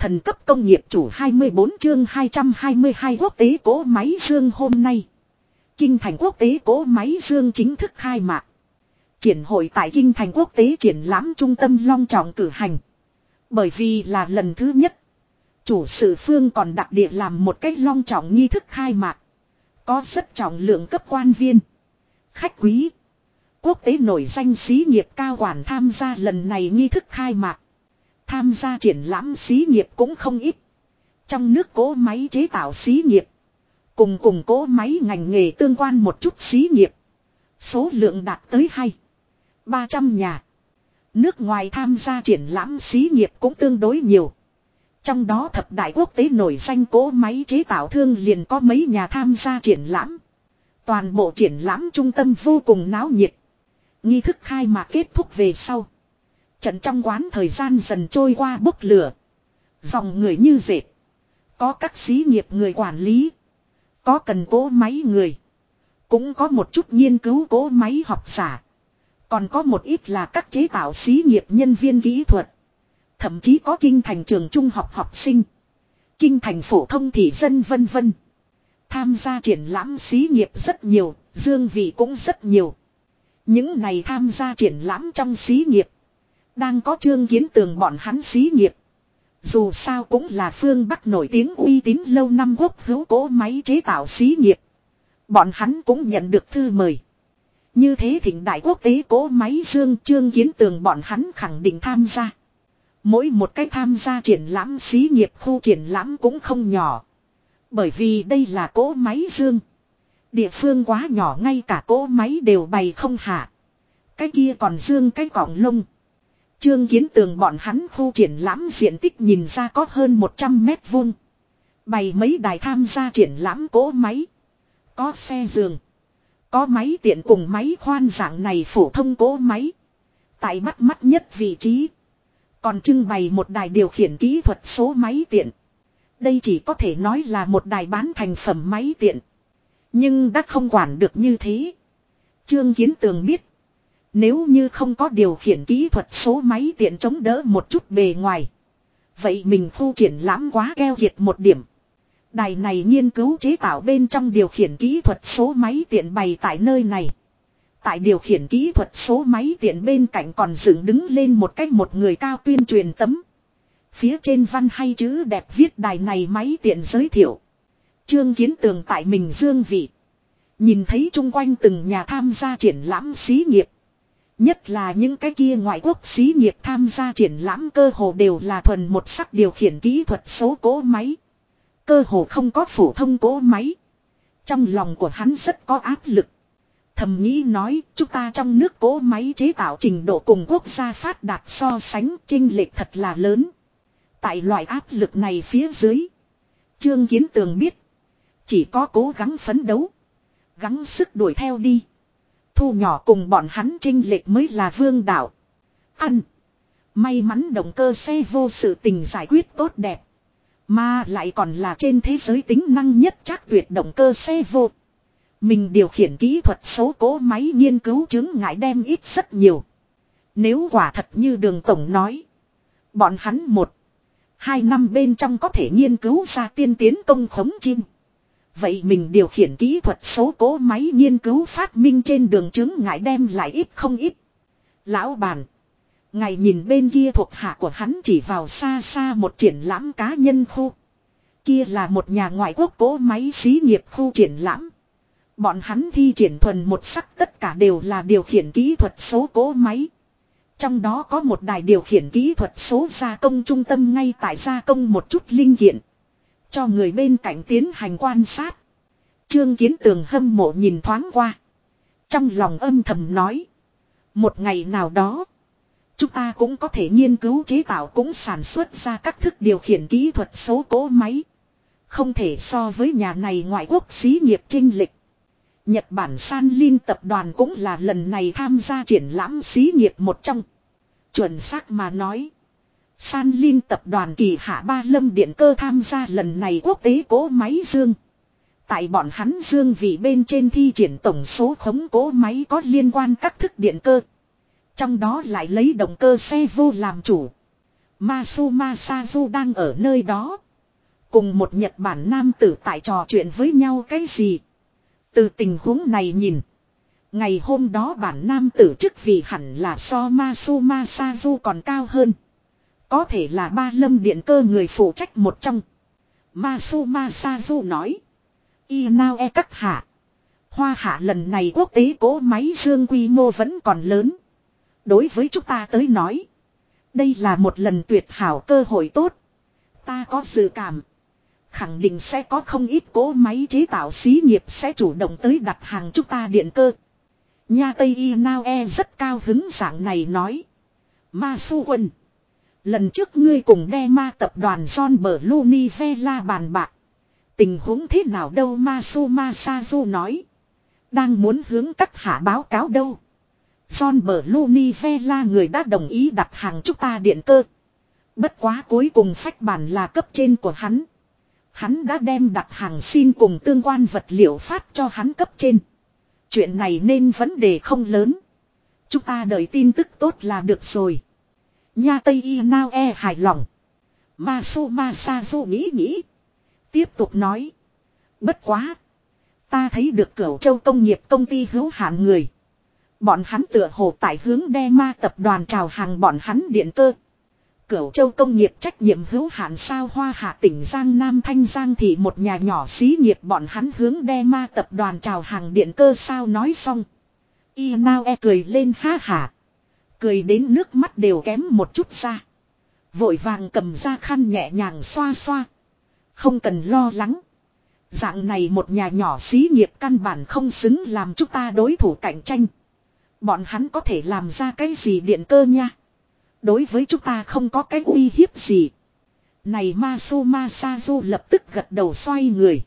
Thần cấp công nghiệp chủ 24 chương 222 quốc tế cỗ máy dương hôm nay. Kinh thành quốc tế cỗ máy dương chính thức khai mạc. Triển hội tại Kinh thành quốc tế triển lãm trung tâm long trọng cử hành. Bởi vì là lần thứ nhất. Chủ sự phương còn đặc địa làm một cách long trọng nghi thức khai mạc. Có rất trọng lượng cấp quan viên, khách quý, quốc tế nổi danh xí nghiệp cao quản tham gia lần này nghi thức khai mạc. Tham gia triển lãm xí nghiệp cũng không ít. Trong nước cỗ máy chế tạo xí nghiệp, cùng cỗ máy ngành nghề tương quan một chút xí nghiệp. Số lượng đạt tới 200-300 nhà. Nước ngoài tham gia triển lãm xí nghiệp cũng tương đối nhiều. Trong đó thập đại quốc tế nổi danh cỗ máy chế tạo thương liền có mấy nhà tham gia triển lãm. Toàn bộ triển lãm trung tâm vô cùng náo nhiệt. Nghi thức khai mạc kết thúc về sau. Trận trong quán thời gian dần trôi qua bốc lửa. Dòng người như dệt. Có các xí nghiệp người quản lý. Có cần cỗ máy người. Cũng có một chút nghiên cứu cỗ máy học giả. Còn có một ít là các chế tạo xí nghiệp nhân viên kỹ thuật. Thậm chí có kinh thành trường trung học học sinh. Kinh thành phổ thông thị dân vân vân. Tham gia triển lãm xí nghiệp rất nhiều, dương vị cũng rất nhiều. Những này tham gia triển lãm trong xí nghiệp. Đang có Trương Kiến Tường bọn hắn xí nghiệp. Dù sao cũng là phương Bắc nổi tiếng uy tín lâu năm quốc hữu cỗ máy chế tạo xí nghiệp. Bọn hắn cũng nhận được thư mời. Như thế thịnh đại quốc tế cỗ máy dương Trương Kiến Tường bọn hắn khẳng định tham gia. Mỗi một cách tham gia triển lãm xí nghiệp khu triển lãm cũng không nhỏ. Bởi vì đây là cỗ máy dương. Địa phương quá nhỏ ngay cả cỗ máy đều bày không hạ. Cái kia còn dương cái cọng lông. Trương Kiến Tường bọn hắn khu triển lãm diện tích nhìn ra có hơn 100 mét vuông. Bày mấy đài tham gia triển lãm cỗ máy. Có xe giường. Có máy tiện cùng máy khoan dạng này phổ thông cỗ máy. Tại bắt mắt nhất vị trí. Còn trưng bày một đài điều khiển kỹ thuật số máy tiện. Đây chỉ có thể nói là một đài bán thành phẩm máy tiện. Nhưng đã không quản được như thế. Trương Kiến Tường biết. Nếu như không có điều khiển kỹ thuật số máy tiện chống đỡ một chút bề ngoài. Vậy mình khu triển lãm quá keo kiệt một điểm. Đài này nghiên cứu chế tạo bên trong điều khiển kỹ thuật số máy tiện bày tại nơi này. Tại điều khiển kỹ thuật số máy tiện bên cạnh còn dựng đứng lên một người cao tuyên truyền tấm. Phía trên văn hay chữ đẹp viết đài này máy tiện giới thiệu. Trương Kiến Tường tại mình dương vị. Nhìn thấy chung quanh từng nhà tham gia triển lãm xí nghiệp. Nhất là những cái kia ngoại quốc xí nghiệp tham gia triển lãm cơ hồ đều là thuần một sắc điều khiển kỹ thuật số cỗ máy. Cơ hồ không có phổ thông cỗ máy. Trong lòng của hắn rất có áp lực. Thầm nghĩ nói chúng ta trong nước cỗ máy chế tạo trình độ cùng quốc gia phát đạt so sánh chênh lệch thật là lớn. Tại loại áp lực này phía dưới. Trương Kiến Tường biết. Chỉ có cố gắng phấn đấu. Gắng sức đuổi theo đi. Thu nhỏ cùng bọn hắn chênh lệch mới là vương đạo. May mắn động cơ xe vô sự tình giải quyết tốt đẹp. Mà lại còn là trên thế giới tính năng nhất chắc tuyệt động cơ xe vô. Mình điều khiển kỹ thuật số cỗ máy nghiên cứu chứng ngại đem ít rất nhiều. Nếu quả thật như Đường Tổng nói. Bọn hắn 1-2 năm bên trong có thể nghiên cứu ra tiên tiến công khống chim. Vậy mình điều khiển kỹ thuật số cỗ máy nghiên cứu phát minh trên đường chứng ngại đem lại ít không ít. Lão bản. Ngài nhìn bên kia thuộc hạ của hắn chỉ vào xa xa một triển lãm cá nhân khu. Kia là một nhà ngoại quốc cỗ máy xí nghiệp khu triển lãm. Bọn hắn thi triển thuần một sắc tất cả đều là điều khiển kỹ thuật số cỗ máy. Trong đó có một đài điều khiển kỹ thuật số gia công trung tâm ngay tại gia công một chút linh kiện. Cho người bên cạnh tiến hành quan sát. Trương Kiến Tường hâm mộ nhìn thoáng qua. Trong lòng âm thầm nói. Một ngày nào đó. Chúng ta cũng có thể nghiên cứu chế tạo cũng sản xuất ra các thức điều khiển kỹ thuật số cỗ máy. Không thể so với nhà này ngoại quốc xí nghiệp chênh lệch. Nhật Bản Sanlin tập đoàn cũng là lần này tham gia triển lãm xí nghiệp một trong. Chuẩn xác mà nói. Sanlin tập đoàn kỳ hạ Ba Lâm Điện Cơ tham gia lần này quốc tế cỗ máy dương. Tại bọn hắn dương vị bên trên thi triển tổng số khống cỗ máy có liên quan các thức điện cơ. Trong đó lại lấy động cơ xe vô làm chủ. Masuma Sazu đang ở nơi đó. Cùng một Nhật Bản nam tử tại trò chuyện với nhau cái gì. Từ tình huống này nhìn. Ngày hôm đó bản nam tử chức vị hẳn là so Masuma Sazu còn cao hơn. Có thể là Ba Lâm Điện Cơ người phụ trách một trong. Masuma Sazu nói. Inao e các hạ. Hoa hạ lần này quốc tế cỗ máy dương quy mô vẫn còn lớn. Đối với chúng ta tới nói. Đây là một lần tuyệt hảo cơ hội tốt. Ta có dự cảm. Khẳng định sẽ có không ít cỗ máy chế tạo xí nghiệp sẽ chủ động tới đặt hàng chúng ta điện cơ. Nha Tây Inao e rất cao hứng dạng này nói. Masu quân. Lần trước ngươi cùng Dema tập đoàn John Blunivella bàn bạc. Tình huống thế nào đâu Masuma Sazu nói. Đang muốn hướng các hạ báo cáo đâu. John Blunivella người đã đồng ý đặt hàng chúng ta điện cơ. Bất quá cuối cùng phách bản là cấp trên của hắn. Hắn đã đem đặt hàng xin cùng tương quan vật liệu phát cho hắn cấp trên. Chuyện này nên vấn đề không lớn. Chúng ta đợi tin tức tốt là được rồi. Nha Tây Inao e hài lòng. Masuma Sazu nghĩ. Tiếp tục nói. Bất quá. Ta thấy được Cửu Châu công nghiệp công ty hữu hạn người. Bọn hắn tựa hồ tại hướng Dema tập đoàn chào hàng bọn hắn điện cơ. Cửu Châu công nghiệp trách nhiệm hữu hạn sao Hoa Hạ tỉnh Giang Nam Thanh Giang thì một nhà nhỏ xí nghiệp bọn hắn hướng Dema tập đoàn chào hàng điện cơ sao nói xong. Inao e cười lên ha hả. Cười đến nước mắt đều kém một chút ra. Vội vàng cầm ra khăn nhẹ nhàng xoa xoa. Không cần lo lắng. Dạng này một nhà nhỏ xí nghiệp căn bản không xứng làm chúng ta đối thủ cạnh tranh. Bọn hắn có thể làm ra cái gì điện cơ nha. Đối với chúng ta không có cái uy hiếp gì. Này Masuma Sazu lập tức gật đầu xoay người.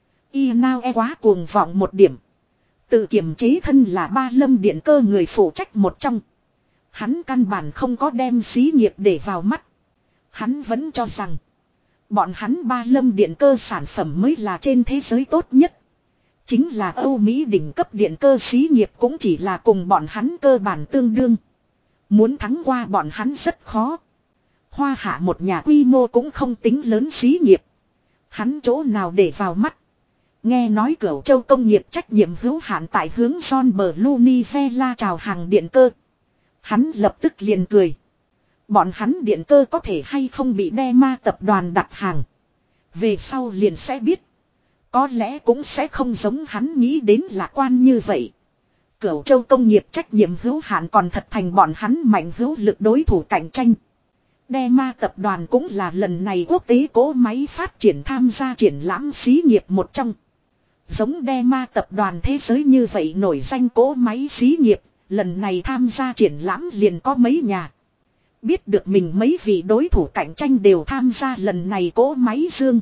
Inao e quá cuồng vọng một điểm. Tự kiềm chế thân là Ba Lâm Điện Cơ người phụ trách một trong. Hắn căn bản không có đem xí nghiệp để vào mắt. Hắn vẫn cho rằng. Bọn hắn Ba Lâm Điện Cơ sản phẩm mới là trên thế giới tốt nhất. Chính là Âu Mỹ đỉnh cấp điện cơ xí nghiệp cũng chỉ là cùng bọn hắn cơ bản tương đương. Muốn thắng qua bọn hắn rất khó. Hoa Hạ một nhà quy mô cũng không tính lớn xí nghiệp. Hắn chỗ nào để vào mắt. Nghe nói Cửu Châu công nghiệp trách nhiệm hữu hạn tại hướng John Blunivella chào hàng điện cơ. Hắn lập tức liền cười. Bọn hắn điện cơ có thể hay không bị Dema tập đoàn đặt hàng. Về sau liền sẽ biết. Có lẽ cũng sẽ không giống hắn nghĩ đến lạc quan như vậy. Cửu Châu công nghiệp trách nhiệm hữu hạn còn thật thành bọn hắn mạnh hữu lực đối thủ cạnh tranh. Dema tập đoàn cũng là lần này quốc tế cỗ máy phát triển tham gia triển lãm xí nghiệp một trong. Giống Dema tập đoàn thế giới như vậy nổi danh cỗ máy xí nghiệp, lần này tham gia triển lãm liền có mấy nhà. Biết được mình mấy vị đối thủ cạnh tranh đều tham gia lần này cỗ máy dương.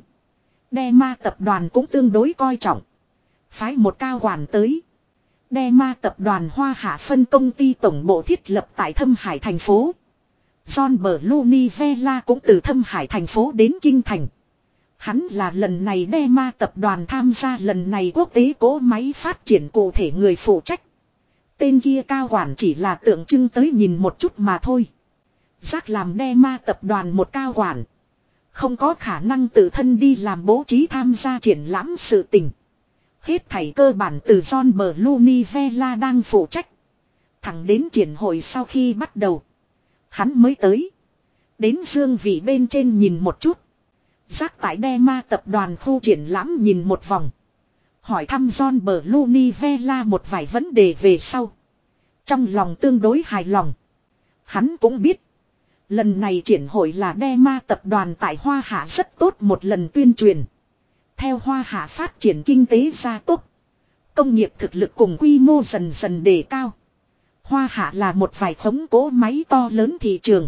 Dema tập đoàn cũng tương đối coi trọng. Phái một cao quản tới. Dema tập đoàn Hoa Hạ phân công ty tổng bộ thiết lập tại Thâm Hải thành phố. John Blunivella cũng từ Thâm Hải thành phố đến Kinh Thành. Hắn là lần này Dema tập đoàn tham gia lần này quốc tế cỗ máy phát triển cụ thể người phụ trách. Tên kia cao quản chỉ là tượng trưng tới nhìn một chút mà thôi. Giác làm Dema tập đoàn một cao quản. Không có khả năng tự thân đi làm bố trí tham gia triển lãm sự tình. Hết thảy cơ bản từ John Blunivella đang phụ trách. Thẳng đến triển hội sau khi bắt đầu. Hắn mới tới. Đến dương vị bên trên nhìn một chút. Giác tại Dema tập đoàn khu triển lãm nhìn một vòng. Hỏi thăm John Blunivella một vài vấn đề về sau. Trong lòng tương đối hài lòng. Hắn cũng biết. Lần này triển hội là Dema tập đoàn tại Hoa Hạ rất tốt một lần tuyên truyền. Theo Hoa Hạ phát triển kinh tế gia tốc. Công nghiệp thực lực cùng quy mô dần dần đề cao. Hoa Hạ là một vài khống cố máy to lớn thị trường.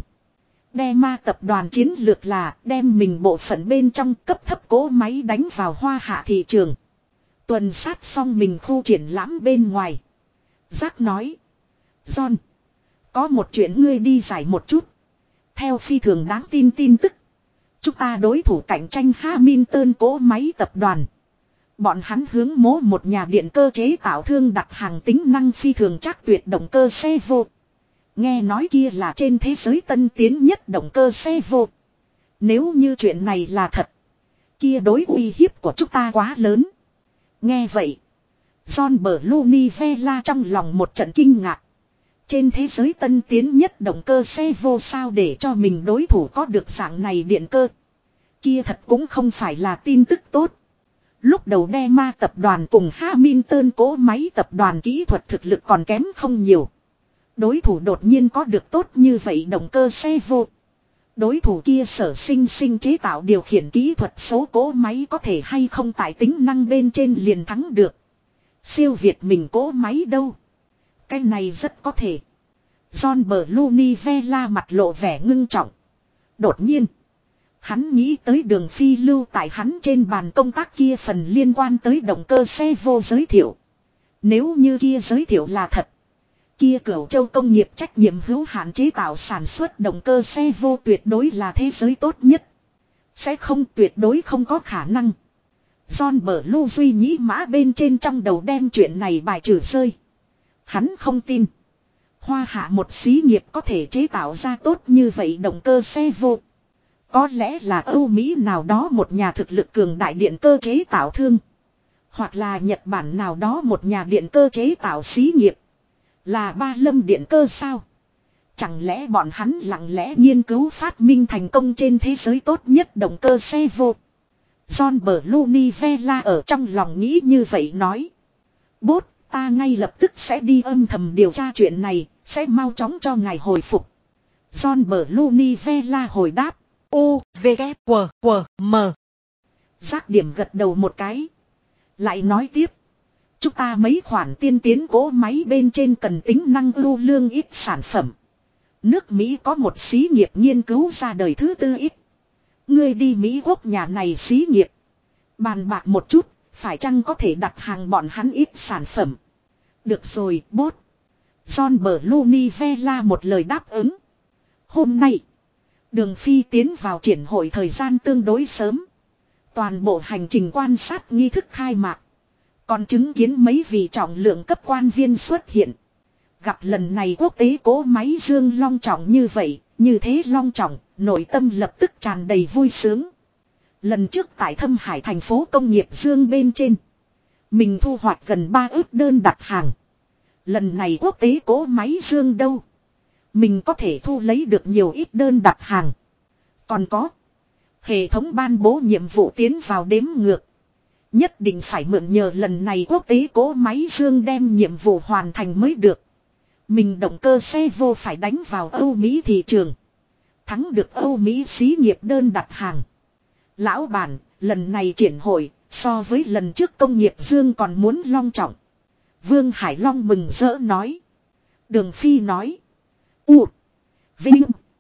Dema tập đoàn chiến lược là đem mình bộ phận bên trong cấp thấp cố máy đánh vào Hoa Hạ thị trường. Tuần sát xong mình khu triển lãm bên ngoài. Giác nói. John. Có một chuyện ngươi đi giải một chút. Theo phi thường đáng tin tin tức. Chúng ta đối thủ cạnh tranh Hamilton cố máy tập đoàn. Bọn hắn hướng mố một nhà điện cơ chế tạo thương đặt hàng tính năng phi thường chắc tuyệt động cơ xe vô. Nghe nói kia là trên thế giới tân tiến nhất động cơ xe vô. Nếu như chuyện này là thật, kia đối uy hiếp của chúng ta quá lớn. Nghe vậy, John Blunivella trong lòng một trận kinh ngạc. Trên thế giới tân tiến nhất động cơ xe vô sao để cho mình đối thủ có được dạng này điện cơ. Kia thật cũng không phải là tin tức tốt. Lúc đầu Dema tập đoàn cùng Hamilton cỗ máy tập đoàn kỹ thuật thực lực còn kém không nhiều. Đối thủ đột nhiên có được tốt như vậy động cơ xe vô. Đối thủ kia sở sinh chế tạo điều khiển kỹ thuật số cỗ máy có thể hay không tại tính năng bên trên liền thắng được. Siêu việt mình cỗ máy đâu. Cái này rất có thể. John Blunivella mặt lộ vẻ ngưng trọng. Đột nhiên, hắn nghĩ tới Đường Phi lưu tại hắn trên bàn công tác kia phần liên quan tới động cơ xe vô giới thiệu. Nếu như kia giới thiệu là thật, kia Cửu Châu công nghiệp trách nhiệm hữu hạn chế tạo sản xuất động cơ xe vô tuyệt đối là thế giới tốt nhất. Sẽ không, tuyệt đối không có khả năng. John Blue suy nghĩ mã bên trên trong đầu đem chuyện này bài trừ rơi. Hắn không tin Hoa Hạ một xí nghiệp có thể chế tạo ra tốt như vậy động cơ xe vô. Có lẽ là Âu Mỹ nào đó một nhà thực lực cường đại điện cơ chế tạo thương. Hoặc là Nhật Bản nào đó một nhà điện cơ chế tạo xí nghiệp. Là Ba Lâm điện cơ sao? Chẳng lẽ bọn hắn lặng lẽ nghiên cứu phát minh thành công trên thế giới tốt nhất động cơ xe vô? John Blunivella ở trong lòng nghĩ như vậy nói. Bốt, ta ngay lập tức sẽ đi âm thầm điều tra chuyện này, sẽ mau chóng cho ngài hồi phục. John Blunivella hồi đáp. U, V, K, W, W, M. Giác điểm gật đầu một cái. Lại nói tiếp. Chúng ta mấy khoản tiên tiến cỗ máy bên trên cần tính năng ưu lương ít sản phẩm. Nước Mỹ có một xí nghiệp nghiên cứu ra đời thứ tư ít. Ngươi đi Mỹ Quốc nhà này xí nghiệp. Bàn bạc một chút, phải chăng có thể đặt hàng bọn hắn ít sản phẩm. Được rồi, bốt. John Blunivella một lời đáp ứng. Hôm nay, Đường Phi tiến vào triển hội thời gian tương đối sớm. Toàn bộ hành trình quan sát nghi thức khai mạc. Còn chứng kiến mấy vị trọng lượng cấp quan viên xuất hiện. Gặp lần này quốc tế cỗ máy dương long trọng như vậy, như thế long trọng, nội tâm lập tức tràn đầy vui sướng. Lần trước tại Thâm Hải thành phố công nghiệp dương bên trên, mình thu hoạch gần 3 ước đơn đặt hàng. Lần này quốc tế cỗ máy dương đâu, mình có thể thu lấy được nhiều ít đơn đặt hàng. Còn có, hệ thống ban bố nhiệm vụ tiến vào đếm ngược. Nhất định phải mượn nhờ lần này quốc tế cỗ máy dương đem nhiệm vụ hoàn thành mới được. Mình động cơ xe vô phải đánh vào Âu Mỹ thị trường. Thắng được Âu Mỹ xí nghiệp đơn đặt hàng. Lão bản, lần này triển hội, so với lần trước công nghiệp dương còn muốn long trọng. Vương Hải Long mừng rỡ nói. Đường Phi nói. U. Vinh.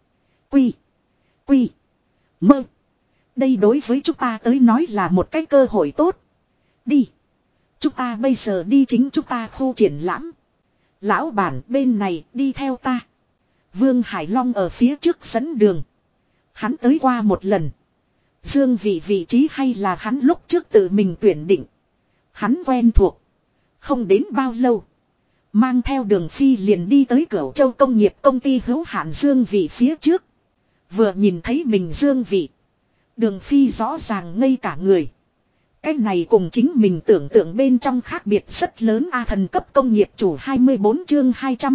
Quy. Quy. Mơ. Đây đối với chúng ta tới nói là một cái cơ hội tốt. Đi. Chúng ta bây giờ đi chính chúng ta khu triển lãm. Lão bản bên này đi theo ta. Vương Hải Long ở phía trước dẫn đường. Hắn tới qua một lần. Dương vị trí hay là hắn lúc trước tự mình tuyển định. Hắn quen thuộc. Không đến bao lâu. Mang theo Đường Phi liền đi tới Cửu Châu công nghiệp công ty hữu hạn Dương vị phía trước. Vừa nhìn thấy mình Dương vị. Đường Phi rõ ràng ngây cả người. Cái này cùng chính mình tưởng tượng bên trong khác biệt rất lớn. Thần cấp công nghiệp chủ 24 chương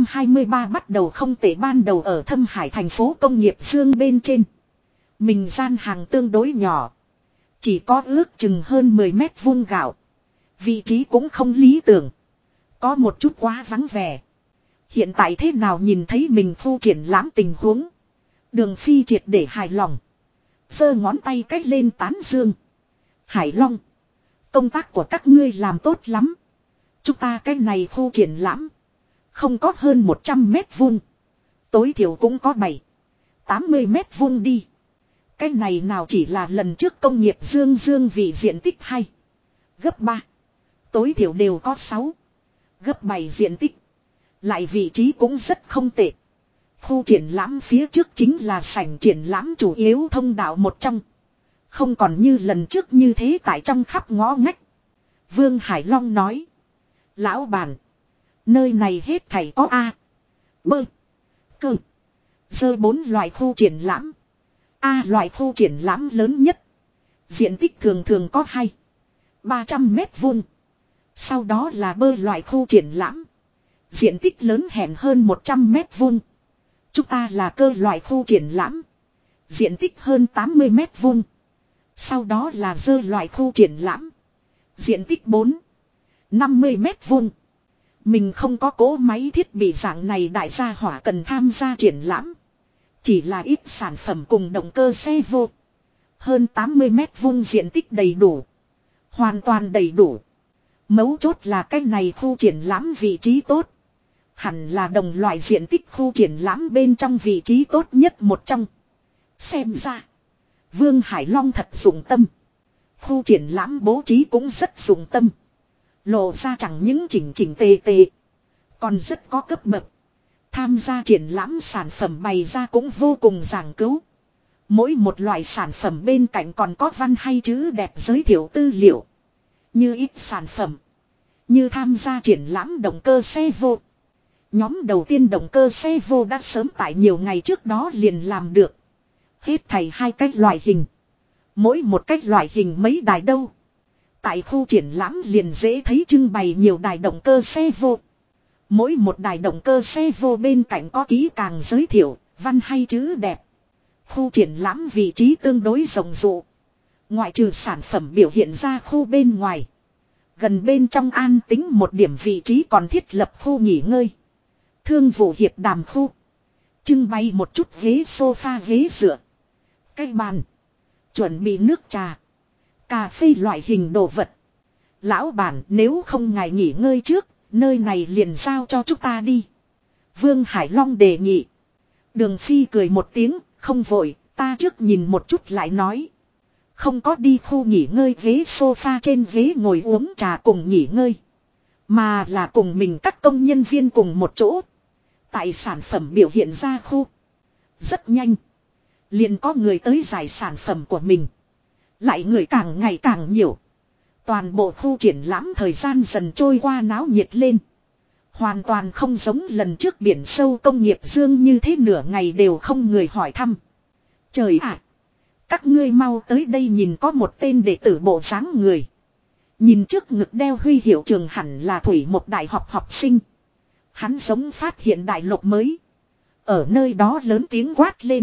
223 bắt đầu không tệ. Ban đầu ở Thâm Hải thành phố công nghiệp Dương bên trên. Mình gian hàng tương đối nhỏ. Chỉ có ước chừng hơn 10 mét vuông gạo. Vị trí cũng không lý tưởng. Có một chút quá vắng vẻ. Hiện tại thế nào nhìn thấy mình khu triển lãm tình huống. Đường Phi triệt để hài lòng. Giơ ngón tay cách lên tán dương. Hải Long. Công tác của các ngươi làm tốt lắm. Chúng ta cái này khu triển lãm. Không có hơn 100 mét vuông. Tối thiểu cũng có 80 mét vuông đi. Cái này nào chỉ là lần trước công nghiệp dương vị diện tích hay. Gấp 3. Tối thiểu đều có 6. Gấp 7 diện tích. Lại vị trí cũng rất không tệ. Khu triển lãm phía trước chính là sảnh triển lãm chủ yếu thông đạo một trong. Không còn như lần trước như thế tại trong khắp ngõ ngách. Vương Hải Long nói. Lão bản. Nơi này hết thảy có A. B. Cơ. Dơ 4 loại khu triển lãm. A loại khu triển lãm lớn nhất. Diện tích thường thường có 300 mét vuông. Sau đó là bơ loại khu triển lãm. Diện tích lớn hẹn hơn 100 mét vuông. Chúng ta là cơ loại khu triển lãm. Diện tích hơn 80 mét vuông. Sau đó là dơ loại khu triển lãm. Diện tích 50 mét vuông. Mình không có cỗ máy thiết bị dạng này đại gia hỏa cần tham gia triển lãm. Chỉ là ít sản phẩm cùng động cơ xe vô. Hơn 80 mét vuông diện tích đầy đủ. Hoàn toàn đầy đủ. Mấu chốt là cái này khu triển lãm vị trí tốt. Hẳn là đồng loại diện tích khu triển lãm bên trong vị trí tốt nhất một trong. Xem ra. Vương Hải Long thật dụng tâm. Khu triển lãm bố trí cũng rất dụng tâm. Lộ ra chẳng những chỉnh chỉnh tề tề. Còn rất có cấp bậc. Tham gia triển lãm sản phẩm bày ra cũng vô cùng giảng cứu. Mỗi một loại sản phẩm bên cạnh còn có văn hay chữ đẹp giới thiệu tư liệu. Như ít sản phẩm. Như tham gia triển lãm động cơ xe vô. Nhóm đầu tiên động cơ xe vô đã sớm tại nhiều ngày trước đó liền làm được. Hết thảy 2 cách loại hình. Mỗi một cách loại hình mấy đài đâu. Tại khu triển lãm liền dễ thấy trưng bày nhiều đài động cơ xe vô. Mỗi một đài động cơ xe vô bên cạnh có kỹ càng giới thiệu, văn hay chữ đẹp. Khu triển lãm vị trí tương đối rộng rộ. Ngoại trừ sản phẩm biểu hiện ra khu bên ngoài. Gần bên trong an tính một điểm vị trí còn thiết lập khu nghỉ ngơi. Thương vụ hiệp đàm khu. Trưng bày một chút ghế sofa ghế dựa. Cái bàn. Chuẩn bị nước trà. Cà phê loại hình đồ vật. Lão bản nếu không ngài nghỉ ngơi trước. Nơi này liền giao cho chúng ta đi. Vương Hải Long đề nghị. Đường Phi cười một tiếng. Không vội. Ta trước nhìn một chút lại nói. Không có đi khu nghỉ ngơi ghế sofa trên ghế ngồi uống trà cùng nghỉ ngơi. Mà là cùng mình các công nhân viên cùng một chỗ. Tại sản phẩm biểu hiện ra khu. Rất nhanh. Liền có người tới giải sản phẩm của mình. Lại người càng ngày càng nhiều. Toàn bộ khu triển lãm thời gian dần trôi qua náo nhiệt lên. Hoàn toàn không giống lần trước biển sâu công nghiệp dương như thế nửa ngày đều không người hỏi thăm. Trời ạ! Các ngươi mau tới đây nhìn có một tên đệ tử bộ dáng người. Nhìn trước ngực đeo huy hiệu trường hẳn là Thủy một đại học học sinh. Hắn giống phát hiện đại lục mới. Ở nơi đó lớn tiếng quát lên.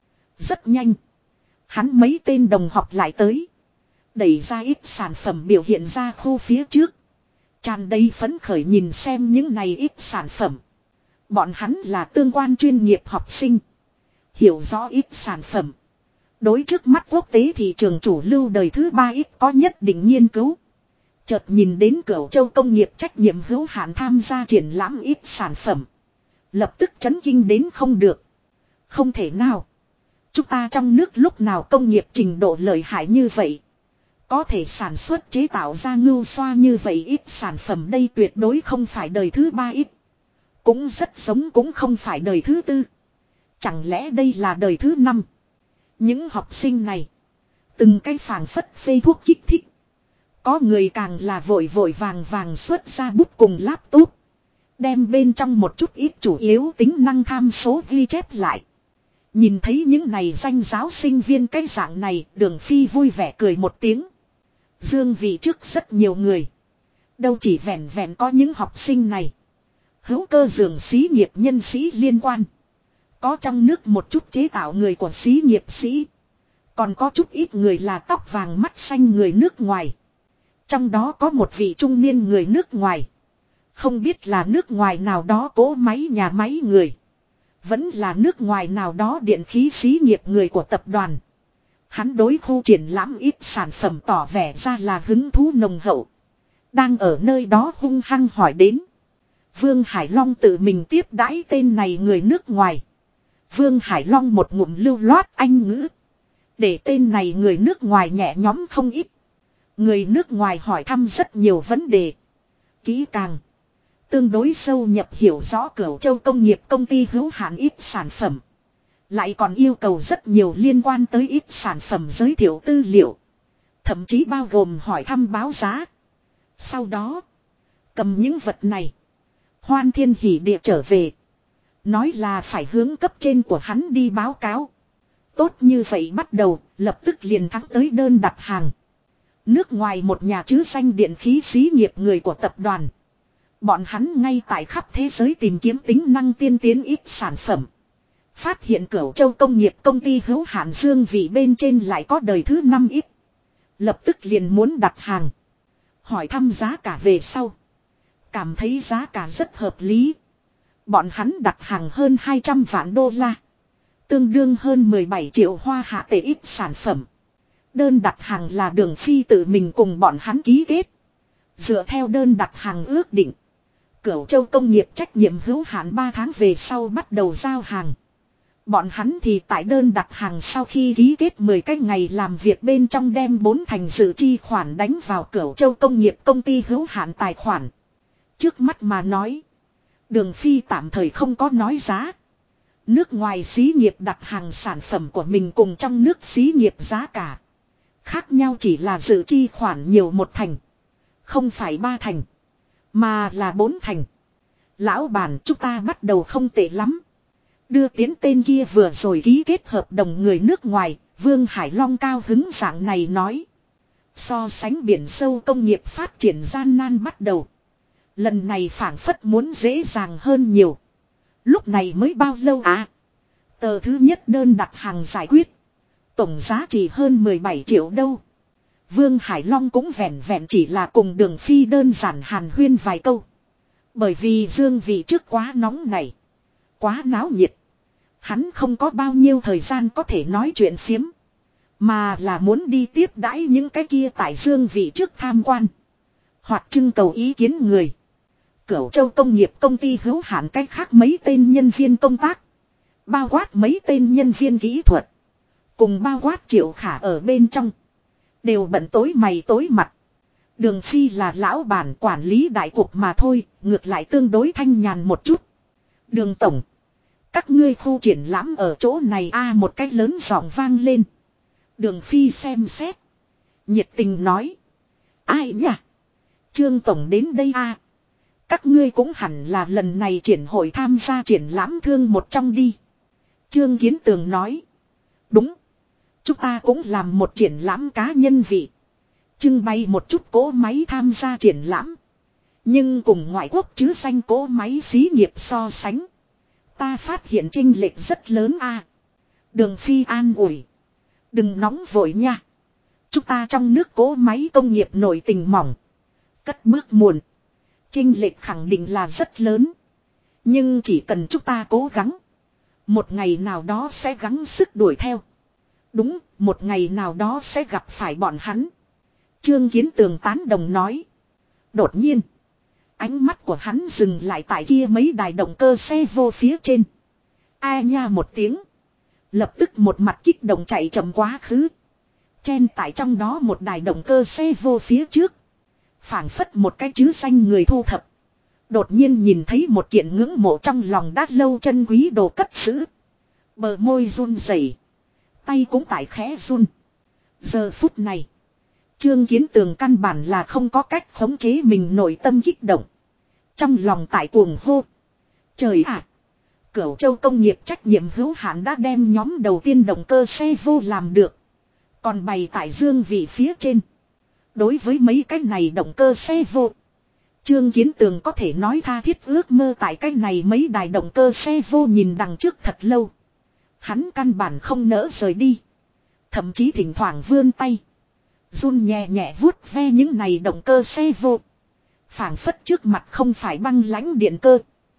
Rất nhanh. Hắn mấy tên đồng học lại tới. Đẩy ra ít sản phẩm biểu hiện ra khu phía trước. Tràn đầy phấn khởi nhìn xem những này ít sản phẩm. Bọn hắn là tương quan chuyên nghiệp học sinh. Hiểu rõ ít sản phẩm. Đối trước mắt quốc tế thị trường chủ lưu đời thứ 3 ít có nhất định nghiên cứu. Chợt nhìn đến Cửu Châu công nghiệp trách nhiệm hữu hạn tham gia triển lãm ít sản phẩm. Lập tức chấn kinh đến không được. Không thể nào. Chúng ta trong nước lúc nào công nghiệp trình độ lợi hại như vậy. Có thể sản xuất chế tạo ra ngưu xoa như vậy ít sản phẩm đây tuyệt đối không phải đời thứ 3 ít. Cũng rất giống cũng không phải đời thứ 4. Chẳng lẽ đây là đời thứ 5. Những học sinh này. Từng cái phảng phất phê thuốc kích thích. Có người càng là vội vội vàng vàng xuất ra bút cùng laptop. Đem bên trong một chút ít chủ yếu tính năng tham số ghi chép lại. Nhìn thấy những này danh giáo sinh viên cái dạng này, Đường Phi vui vẻ cười một tiếng. Dương vị trước rất nhiều người. Đâu chỉ vẹn vẹn có những học sinh này. Hữu cơ dường xí nghiệp nhân sĩ liên quan. Có trong nước một chút chế tạo người của xí nghiệp sĩ. Còn có chút ít người là tóc vàng mắt xanh người nước ngoài. Trong đó có một vị trung niên người nước ngoài. Không biết là nước ngoài nào đó cỗ máy nhà máy người. Vẫn là nước ngoài nào đó điện khí xí nghiệp người của tập đoàn. Hắn đối khu triển lãm ít sản phẩm tỏ vẻ ra là hứng thú nồng hậu. Đang ở nơi đó hung hăng hỏi đến. Vương Hải Long tự mình tiếp đãi tên này người nước ngoài. Vương Hải Long một ngụm lưu loát Anh ngữ. Để tên này người nước ngoài nhẹ nhõm không ít. Người nước ngoài hỏi thăm rất nhiều vấn đề. Kỹ càng. Tương đối sâu nhập hiểu rõ Cửu Châu công nghiệp công ty hữu hạn ít sản phẩm. Lại còn yêu cầu rất nhiều liên quan tới ít sản phẩm giới thiệu tư liệu. Thậm chí bao gồm hỏi thăm báo giá. Sau đó. Cầm những vật này. Hoan thiên hỉ địa trở về. Nói là phải hướng cấp trên của hắn đi báo cáo. Tốt như vậy bắt đầu, lập tức liền thắng tới đơn đặt hàng. Nước ngoài một nhà chứ danh điện khí xí nghiệp người của tập đoàn. Bọn hắn ngay tại khắp thế giới tìm kiếm tính năng tiên tiến ít sản phẩm. Phát hiện Cửu Châu công nghiệp công ty hữu hạn Dương Vị bên trên lại có đời thứ 5 ít. Lập tức liền muốn đặt hàng. Hỏi thăm giá cả về sau. Cảm thấy giá cả rất hợp lý. Bọn hắn đặt hàng hơn 200 vạn đô la. Tương đương hơn 17 triệu hoa hạ tệ ít sản phẩm. Đơn đặt hàng là Đường Phi tự mình cùng bọn hắn ký kết. Dựa theo đơn đặt hàng ước định. Cửu Châu công nghiệp trách nhiệm hữu hạn 3 tháng về sau bắt đầu giao hàng. Bọn hắn thì tại đơn đặt hàng sau khi ký kết 10 cái ngày làm việc bên trong đem 4 thành dự chi khoản đánh vào Cửu Châu công nghiệp công ty hữu hạn tài khoản. Trước mắt mà nói. Đường Phi tạm thời không có nói giá. Nước ngoài xí nghiệp đặt hàng sản phẩm của mình cùng trong nước xí nghiệp giá cả. Khác nhau chỉ là dự chi khoản nhiều 1 thành. Không phải 3 thành. Mà là 4 thành. Lão bản chúng ta bắt đầu không tệ lắm. Đưa tiến tên kia vừa rồi ký kết hợp đồng người nước ngoài. Vương Hải Long cao hứng dạng này nói. So sánh biển sâu công nghiệp phát triển gian nan bắt đầu. Lần này phảng phất muốn dễ dàng hơn nhiều. Lúc này mới bao lâu à? Tờ thứ nhất đơn đặt hàng giải quyết. Tổng giá trị hơn 17 triệu đâu. Vương Hải Long cũng vẹn vẹn chỉ là cùng Đường Phi đơn giản hàn huyên vài câu. Bởi vì Dương Vị trước quá nóng này. Quá náo nhiệt. Hắn không có bao nhiêu thời gian có thể nói chuyện phiếm. Mà là muốn đi tiếp đãi những cái kia tại Dương Vị trước tham quan. Hoặc trưng cầu ý kiến người. Cửu Châu công nghiệp công ty hữu hạn cách khác mấy tên nhân viên công tác. Bao quát mấy tên nhân viên kỹ thuật. Cùng bao quát Triệu Khả ở bên trong. Đều bận tối mày tối mặt. Đường Phi là lão bản quản lý đại cục mà thôi. Ngược lại tương đối thanh nhàn một chút. Đường tổng. Các ngươi khu triển lãm ở chỗ này một cách lớn giọng vang lên. Đường Phi xem xét. Nhiệt tình nói. Ai nhỉ? Trương tổng đến đây Các ngươi cũng hẳn là lần này triển hội tham gia triển lãm thương một trong đi. Trương Kiến Tường nói. Đúng. Chúng ta cũng làm một triển lãm cá nhân vị. Trưng bày một chút cỗ máy tham gia triển lãm. Nhưng cùng ngoại quốc chứ danh cỗ máy xí nghiệp so sánh. Ta phát hiện chênh lệch rất lớn Đường Phi an ủi. Đừng nóng vội nha. Chúng ta trong nước cỗ máy công nghiệp nổi tình mỏng. Cất bước muộn. Chênh lệch khẳng định là rất lớn. Nhưng chỉ cần chúng ta cố gắng. Một ngày nào đó sẽ gắng sức đuổi theo. Đúng, một ngày nào đó sẽ gặp phải bọn hắn. Trương Kiến Tường tán đồng nói. Đột nhiên. Ánh mắt của hắn dừng lại tại kia mấy đài động cơ xe vô phía trên. Nha một tiếng. Lập tức một mặt kích động chạy chậm quá khứ. Chen tại trong đó một đài động cơ xe vô phía trước. Phảng phất một cái chứ danh người thu thập. Đột nhiên nhìn thấy một kiện ngưỡng mộ trong lòng đã lâu chân quý đồ cất giữ. Bờ môi run rẩy, tay cũng tại khẽ run. Giờ phút này, Trương Kiến Tường căn bản là không có cách khống chế mình nội tâm kích động. Trong lòng tại cuồng hô. Trời ạ! Cửu Châu công nghiệp trách nhiệm hữu hạn đã đem nhóm đầu tiên động cơ xe vô làm được. Còn bày tại Dương Vị phía trên. Đối với mấy cái này động cơ xe vô, Trương Kiến Tường có thể nói tha thiết ước mơ tại cái này mấy đài động cơ xe vô nhìn đằng trước thật lâu. Hắn căn bản không nỡ rời đi. Thậm chí thỉnh thoảng vươn tay. Run nhẹ nhẹ vuốt ve những này động cơ xe vô. Phảng phất trước mặt không phải băng lãnh điện cơ.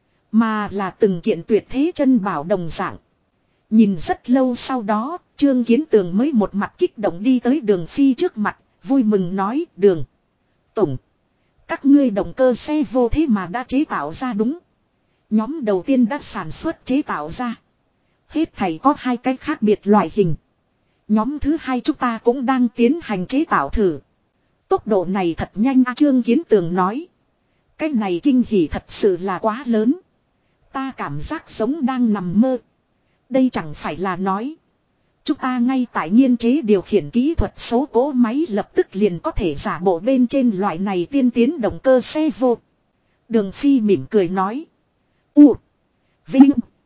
Mà là từng kiện tuyệt thế chân bảo đồng dạng. Nhìn rất lâu sau đó, Trương Kiến Tường mới một mặt kích động đi tới Đường Phi trước mặt, vui mừng nói Đường tổng. Các ngươi động cơ xe vô thế mà đã chế tạo ra đúng. Nhóm đầu tiên đã sản xuất chế tạo ra. Hết thảy có 2 cái khác biệt loại hình. Nhóm thứ 2 chúng ta cũng đang tiến hành chế tạo thử. Tốc độ này thật nhanh Trương Kiến Tường nói. Cái này kinh hỉ thật sự là quá lớn. Ta cảm giác giống đang nằm mơ. Đây chẳng phải là nói. Chúng ta ngay tại nghiên chế điều khiển kỹ thuật số cỗ máy lập tức liền có thể giả bộ bên trên loại này tiên tiến động cơ xe vô. Đường Phi mỉm cười nói. Vinh.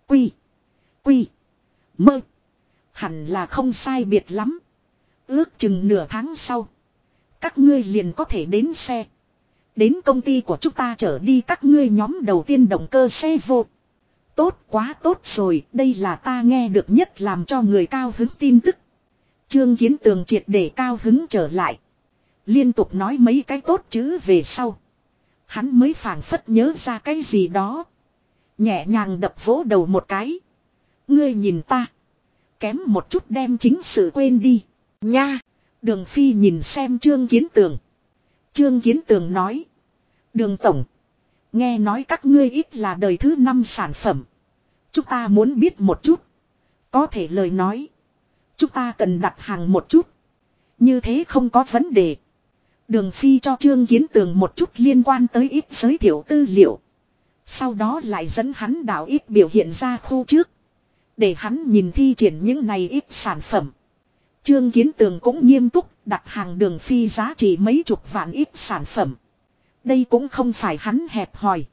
Quy. Quy. Mơ. Hẳn là không sai biệt lắm. Ước chừng nửa tháng sau. Các ngươi liền có thể đến xe. Đến công ty của chúng ta chở đi các ngươi nhóm đầu tiên động cơ xe vô. Tốt quá tốt rồi, đây là ta nghe được nhất làm cho người cao hứng tin tức. Trương Kiến Tường triệt để cao hứng trở lại. Liên tục nói mấy cái tốt chữ về sau. Hắn mới phảng phất nhớ ra cái gì đó. Nhẹ nhàng đập vỗ đầu một cái. Ngươi nhìn ta. Kém một chút đem chính sự quên đi. Nha. Đường Phi nhìn xem Trương Kiến Tường. Trương Kiến Tường nói. Đường Tổng. Nghe nói các ngươi ít là đời thứ 5 sản phẩm. Chúng ta muốn biết một chút. Có thể lời nói. Chúng ta cần đặt hàng một chút. Như thế không có vấn đề. Đường Phi cho Trương Kiến Tường một chút liên quan tới ít giới thiệu tư liệu. Sau đó lại dẫn hắn đảo ít biểu hiện ra khu trước. Để hắn nhìn thi triển những này ít sản phẩm. Trương Kiến Tường cũng nghiêm túc đặt hàng Đường Phi giá trị mấy chục vạn ít sản phẩm. Đây cũng không phải hắn hẹp hòi.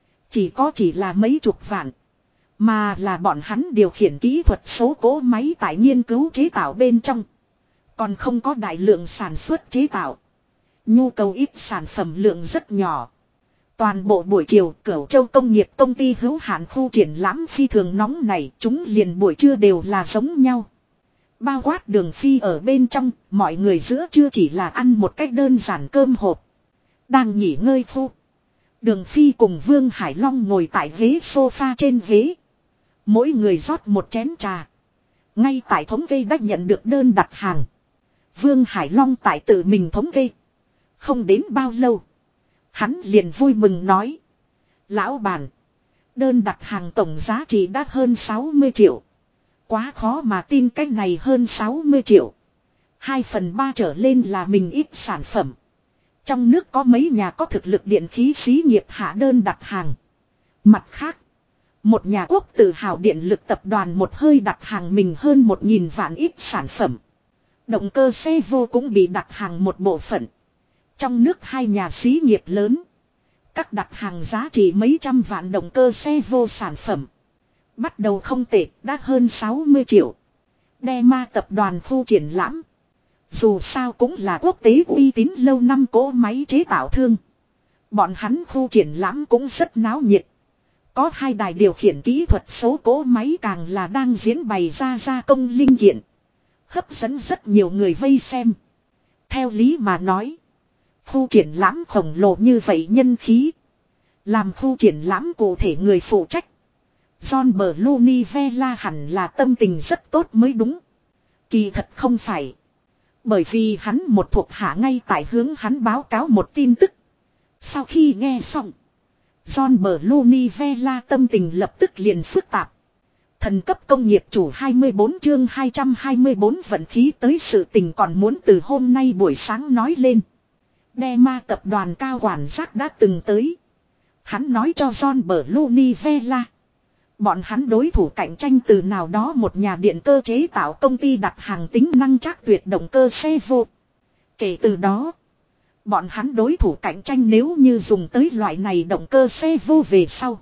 Chỉ là mấy chục vạn. Mà là bọn hắn điều khiển kỹ thuật số cỗ máy tại nghiên cứu chế tạo bên trong. Còn không có đại lượng sản xuất chế tạo. Nhu cầu ít sản phẩm lượng rất nhỏ. Toàn bộ buổi chiều Cửu Châu Công nghiệp công ty hữu hạn khu triển lãm phi thường nóng này, chúng liền buổi trưa đều là giống nhau. Bao quát Đường Phi ở bên trong, mọi người giữa trưa chỉ là ăn một cách đơn giản cơm hộp. Đang nghỉ ngơi khu. Đường Phi cùng Vương Hải Long ngồi tại ghế sofa trên ghế. Mỗi người rót một chén trà. Ngay tại thống kê đã nhận được đơn đặt hàng. Vương Hải Long tại tự mình thống kê. Không đến bao lâu. Hắn liền vui mừng nói. Lão bản. Đơn đặt hàng tổng giá trị đã hơn 60 triệu. Quá khó mà tin cái này hơn 60 triệu. 2/3 trở lên là mình ít sản phẩm. Trong nước có mấy nhà có thực lực điện khí xí nghiệp hạ đơn đặt hàng. Mặt khác. Một nhà quốc tự hào điện lực tập đoàn một hơi đặt hàng mình hơn 1.000 vạn ít sản phẩm. Động cơ xe vô cũng bị đặt hàng một bộ phận. Trong nước 2 nhà xí nghiệp lớn. Các đặt hàng giá trị mấy trăm vạn động cơ xe vô sản phẩm. Bắt đầu không tệ, đã hơn 60 triệu. Dema tập đoàn khu triển lãm. Dù sao cũng là quốc tế uy tín lâu năm cỗ máy chế tạo thương. Bọn hắn khu triển lãm cũng rất náo nhiệt. Có 2 đài điều khiển kỹ thuật số cỗ máy càng là đang diễn bày ra gia công linh kiện. Hấp dẫn rất nhiều người vây xem. Theo lý mà nói. Khu triển lãm khổng lồ như vậy nhân khí. Làm khu triển lãm cụ thể người phụ trách. John Blunivella hẳn là tâm tình rất tốt mới đúng. Kỳ thật không phải. Bởi vì hắn một thuộc hạ ngay tại hướng hắn báo cáo một tin tức. Sau khi nghe xong. John Blunivella tâm tình lập tức liền phức tạp. Thần cấp công nghiệp chủ 24 chương 224 vận khí tới sự tình còn muốn từ hôm nay buổi sáng nói lên. Dema tập đoàn cao quản giác đã từng tới. Hắn nói cho John Blunivella. Bọn hắn đối thủ cạnh tranh từ nào đó một nhà điện cơ chế tạo công ty đặt hàng tính năng chắc tuyệt động cơ xe vô. Kể từ đó. Bọn hắn đối thủ cạnh tranh nếu như dùng tới loại này động cơ xe vô về sau.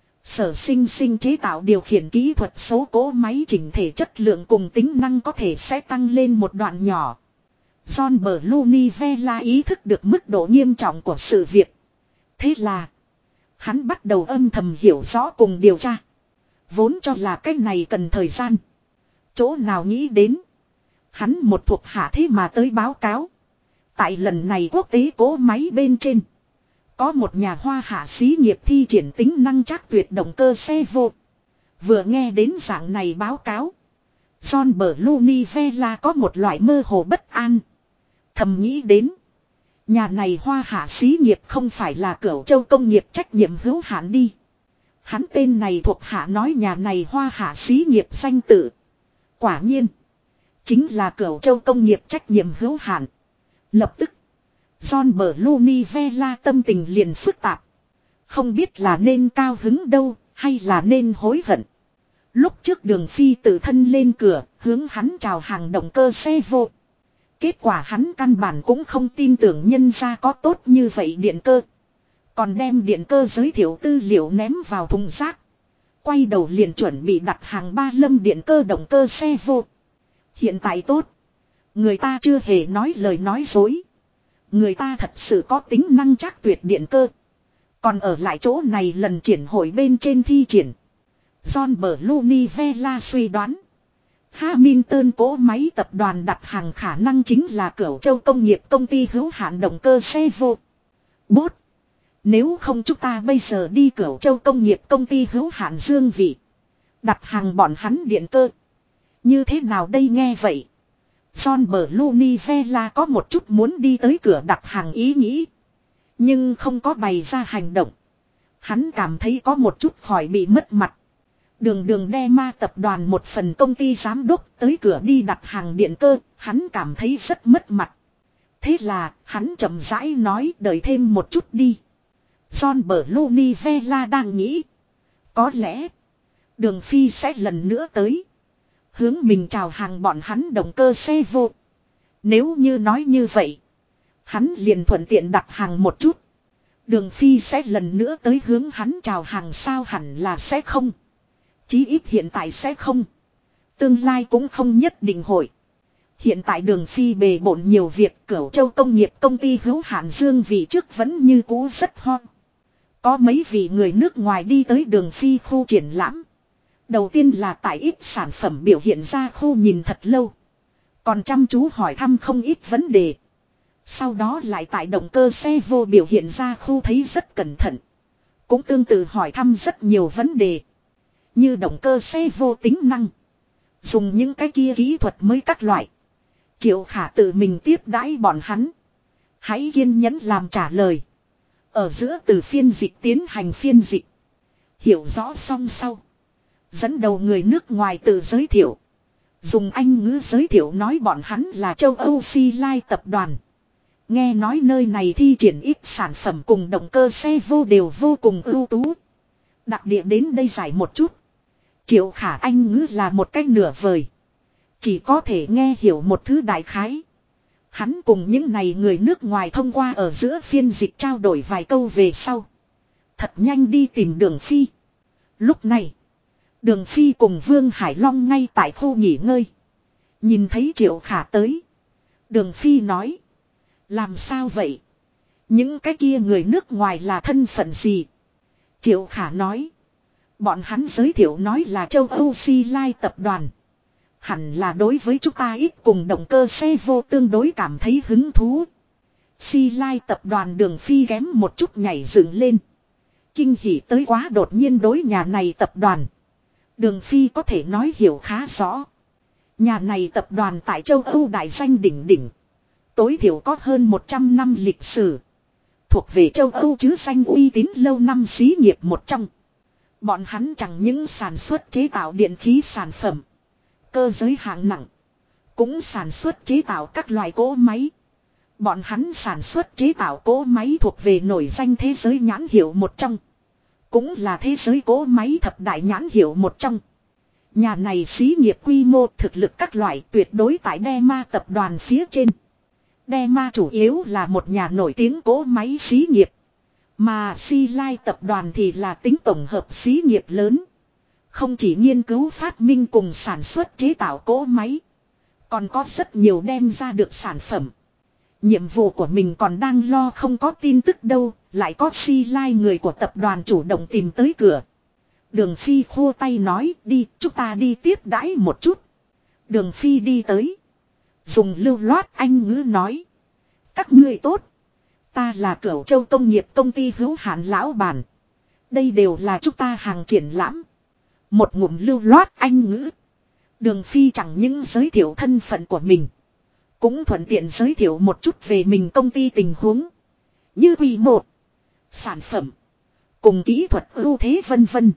Sở sinh chế tạo điều khiển kỹ thuật số cỗ máy chỉnh thể chất lượng cùng tính năng có thể sẽ tăng lên một đoạn nhỏ. John Blunivella ý thức được mức độ nghiêm trọng của sự việc. Thế là. Hắn bắt đầu âm thầm hiểu rõ cùng điều tra. Vốn cho là cái này cần thời gian. Chỗ nào nghĩ đến. Hắn một thuộc hạ thế mà tới báo cáo. Tại lần này quốc tế cỗ máy bên trên. Có một nhà hoa hạ xí nghiệp thi triển tính năng chắc tuyệt động cơ xe vô. Vừa nghe đến dạng này báo cáo. John Blunivella có một loại mơ hồ bất an. Thầm nghĩ đến. Nhà này hoa hạ xí nghiệp không phải là Cửu Châu Công nghiệp trách nhiệm hữu hạn đi. Hắn tên này thuộc hạ nói nhà này hoa hạ xí nghiệp danh tự. Quả nhiên. Chính là Cửu Châu Công nghiệp trách nhiệm hữu hạn. Lập tức. John Blunivella tâm tình liền phức tạp. Không biết là nên cao hứng đâu hay là nên hối hận. Lúc trước Đường Phi tự thân lên cửa hướng hắn chào hàng động cơ xe vô. Kết quả hắn căn bản cũng không tin tưởng nhân gia có tốt như vậy điện cơ. Còn đem điện cơ giới thiệu tư liệu ném vào thùng rác. Quay đầu liền chuẩn bị đặt hàng 3 lâm điện cơ động cơ xe vô. Hiện tại tốt. Người ta chưa hề nói lời nói dối. Người ta thật sự có tính năng chắc tuyệt điện cơ. Còn ở lại chỗ này lần triển hội bên trên thi triển. John Brunivella suy đoán. Hamilton cỗ máy tập đoàn đặt hàng khả năng chính là Cửu Châu công nghiệp công ty hữu hạn động cơ xe vô. Bốt. Nếu không chúng ta bây giờ đi Cửu Châu công nghiệp công ty hữu hạn Dương Vị. Đặt hàng bọn hắn điện cơ. Như thế nào đây nghe vậy. John Brunivella có một chút muốn đi tới cửa đặt hàng ý nghĩ. Nhưng không có bày ra hành động. Hắn cảm thấy có một chút khỏi bị mất mặt. Đường Dema tập đoàn một phần công ty giám đốc tới cửa đi đặt hàng điện cơ, hắn cảm thấy rất mất mặt. Thế là, hắn chậm rãi nói đợi thêm một chút đi. John Brunivella đang nghĩ. Có lẽ, Đường Phi sẽ lần nữa tới. Hướng mình chào hàng bọn hắn động cơ xe vô. Nếu như nói như vậy, hắn liền thuận tiện đặt hàng một chút. Đường Phi sẽ lần nữa tới hướng hắn chào hàng sao hẳn là sẽ không. Chí ít hiện tại sẽ không. Tương lai cũng không nhất định hội. Hiện tại Đường Phi bề bộn nhiều việc, Cửu Châu công nghiệp công ty hữu hạn Dương Vị trước vẫn như cũ rất hot. Có mấy vị người nước ngoài đi tới Đường Phi khu triển lãm. Đầu tiên là tại ít sản phẩm biểu hiện ra khu nhìn thật lâu. Còn chăm chú hỏi thăm không ít vấn đề. Sau đó lại tại động cơ xe vô biểu hiện ra khu thấy rất cẩn thận. Cũng tương tự hỏi thăm rất nhiều vấn đề. Như động cơ xe vô tính năng. Dùng những cái kia kỹ thuật mới các loại. Triệu Khả tự mình tiếp đãi bọn hắn. Hãy kiên nhẫn làm trả lời. Ở giữa từ phiên dịch tiến hành phiên dịch. Hiểu rõ xong sau. Dẫn đầu người nước ngoài tự giới thiệu. Dùng Anh ngữ giới thiệu nói bọn hắn là châu Âu Xi-Lai tập đoàn. Nghe nói nơi này thi triển ít sản phẩm cùng động cơ xe vô đều vô cùng ưu tú. Đặc địa đến đây giải một chút. Triệu Khả Anh ngữ là một cách nửa vời. Chỉ có thể nghe hiểu một thứ đại khái. Hắn cùng những này người nước ngoài thông qua ở giữa phiên dịch trao đổi vài câu về sau. Thật nhanh đi tìm Đường Phi. Lúc này, Đường Phi cùng Vương Hải Long ngay tại khu nghỉ ngơi. Nhìn thấy Triệu Khả tới. Đường Phi nói. Làm sao vậy? Những cái kia người nước ngoài là thân phận gì? Triệu Khả nói. Bọn hắn giới thiệu nói là châu Âu Xi-Lai tập đoàn. Hẳn là đối với chúng ta ít cùng động cơ xe vô tương đối cảm thấy hứng thú. Xi-Lai tập đoàn Đường Phi ghém một chút nhảy dựng lên. Kinh hỉ tới quá đột nhiên đối nhà này tập đoàn. Đường Phi có thể nói hiểu khá rõ. Nhà này tập đoàn tại châu Âu đại danh đỉnh đỉnh. Tối thiểu có hơn 100 năm lịch sử. Thuộc về châu Âu chứ danh uy tín lâu năm xí nghiệp một trong. Bọn hắn chẳng những sản xuất chế tạo điện khí sản phẩm. Cơ giới hạng nặng. Cũng sản xuất chế tạo các loại cỗ máy. Bọn hắn sản xuất chế tạo cỗ máy thuộc về nổi danh thế giới nhãn hiệu một trong. Cũng là thế giới cỗ máy thập đại nhãn hiệu một trong. Nhà này xí nghiệp quy mô thực lực các loại tuyệt đối tại Dema tập đoàn phía trên. Dema chủ yếu là một nhà nổi tiếng cỗ máy xí nghiệp. Mà Xi-Lai tập đoàn thì là tính tổng hợp xí nghiệp lớn. Không chỉ nghiên cứu phát minh cùng sản xuất chế tạo cỗ máy. Còn có rất nhiều đem ra được sản phẩm. Nhiệm vụ của mình còn đang lo không có tin tức đâu. Lại có Xi-Lai người của tập đoàn chủ động tìm tới cửa. Đường Phi khua tay nói đi chúng ta đi tiếp đãi một chút. Đường Phi đi tới. Dùng lưu loát Anh ngữ nói. Các ngươi tốt. Ta là Cửu Châu công nghiệp công ty hữu hạn lão bản. Đây đều là chúng ta hàng triển lãm. Một ngụm lưu loát Anh ngữ. Đường Phi chẳng những giới thiệu thân phận của mình. Cũng thuận tiện giới thiệu một chút về mình công ty tình huống. Như quy một. Sản phẩm. Cùng kỹ thuật ưu thế vân vân.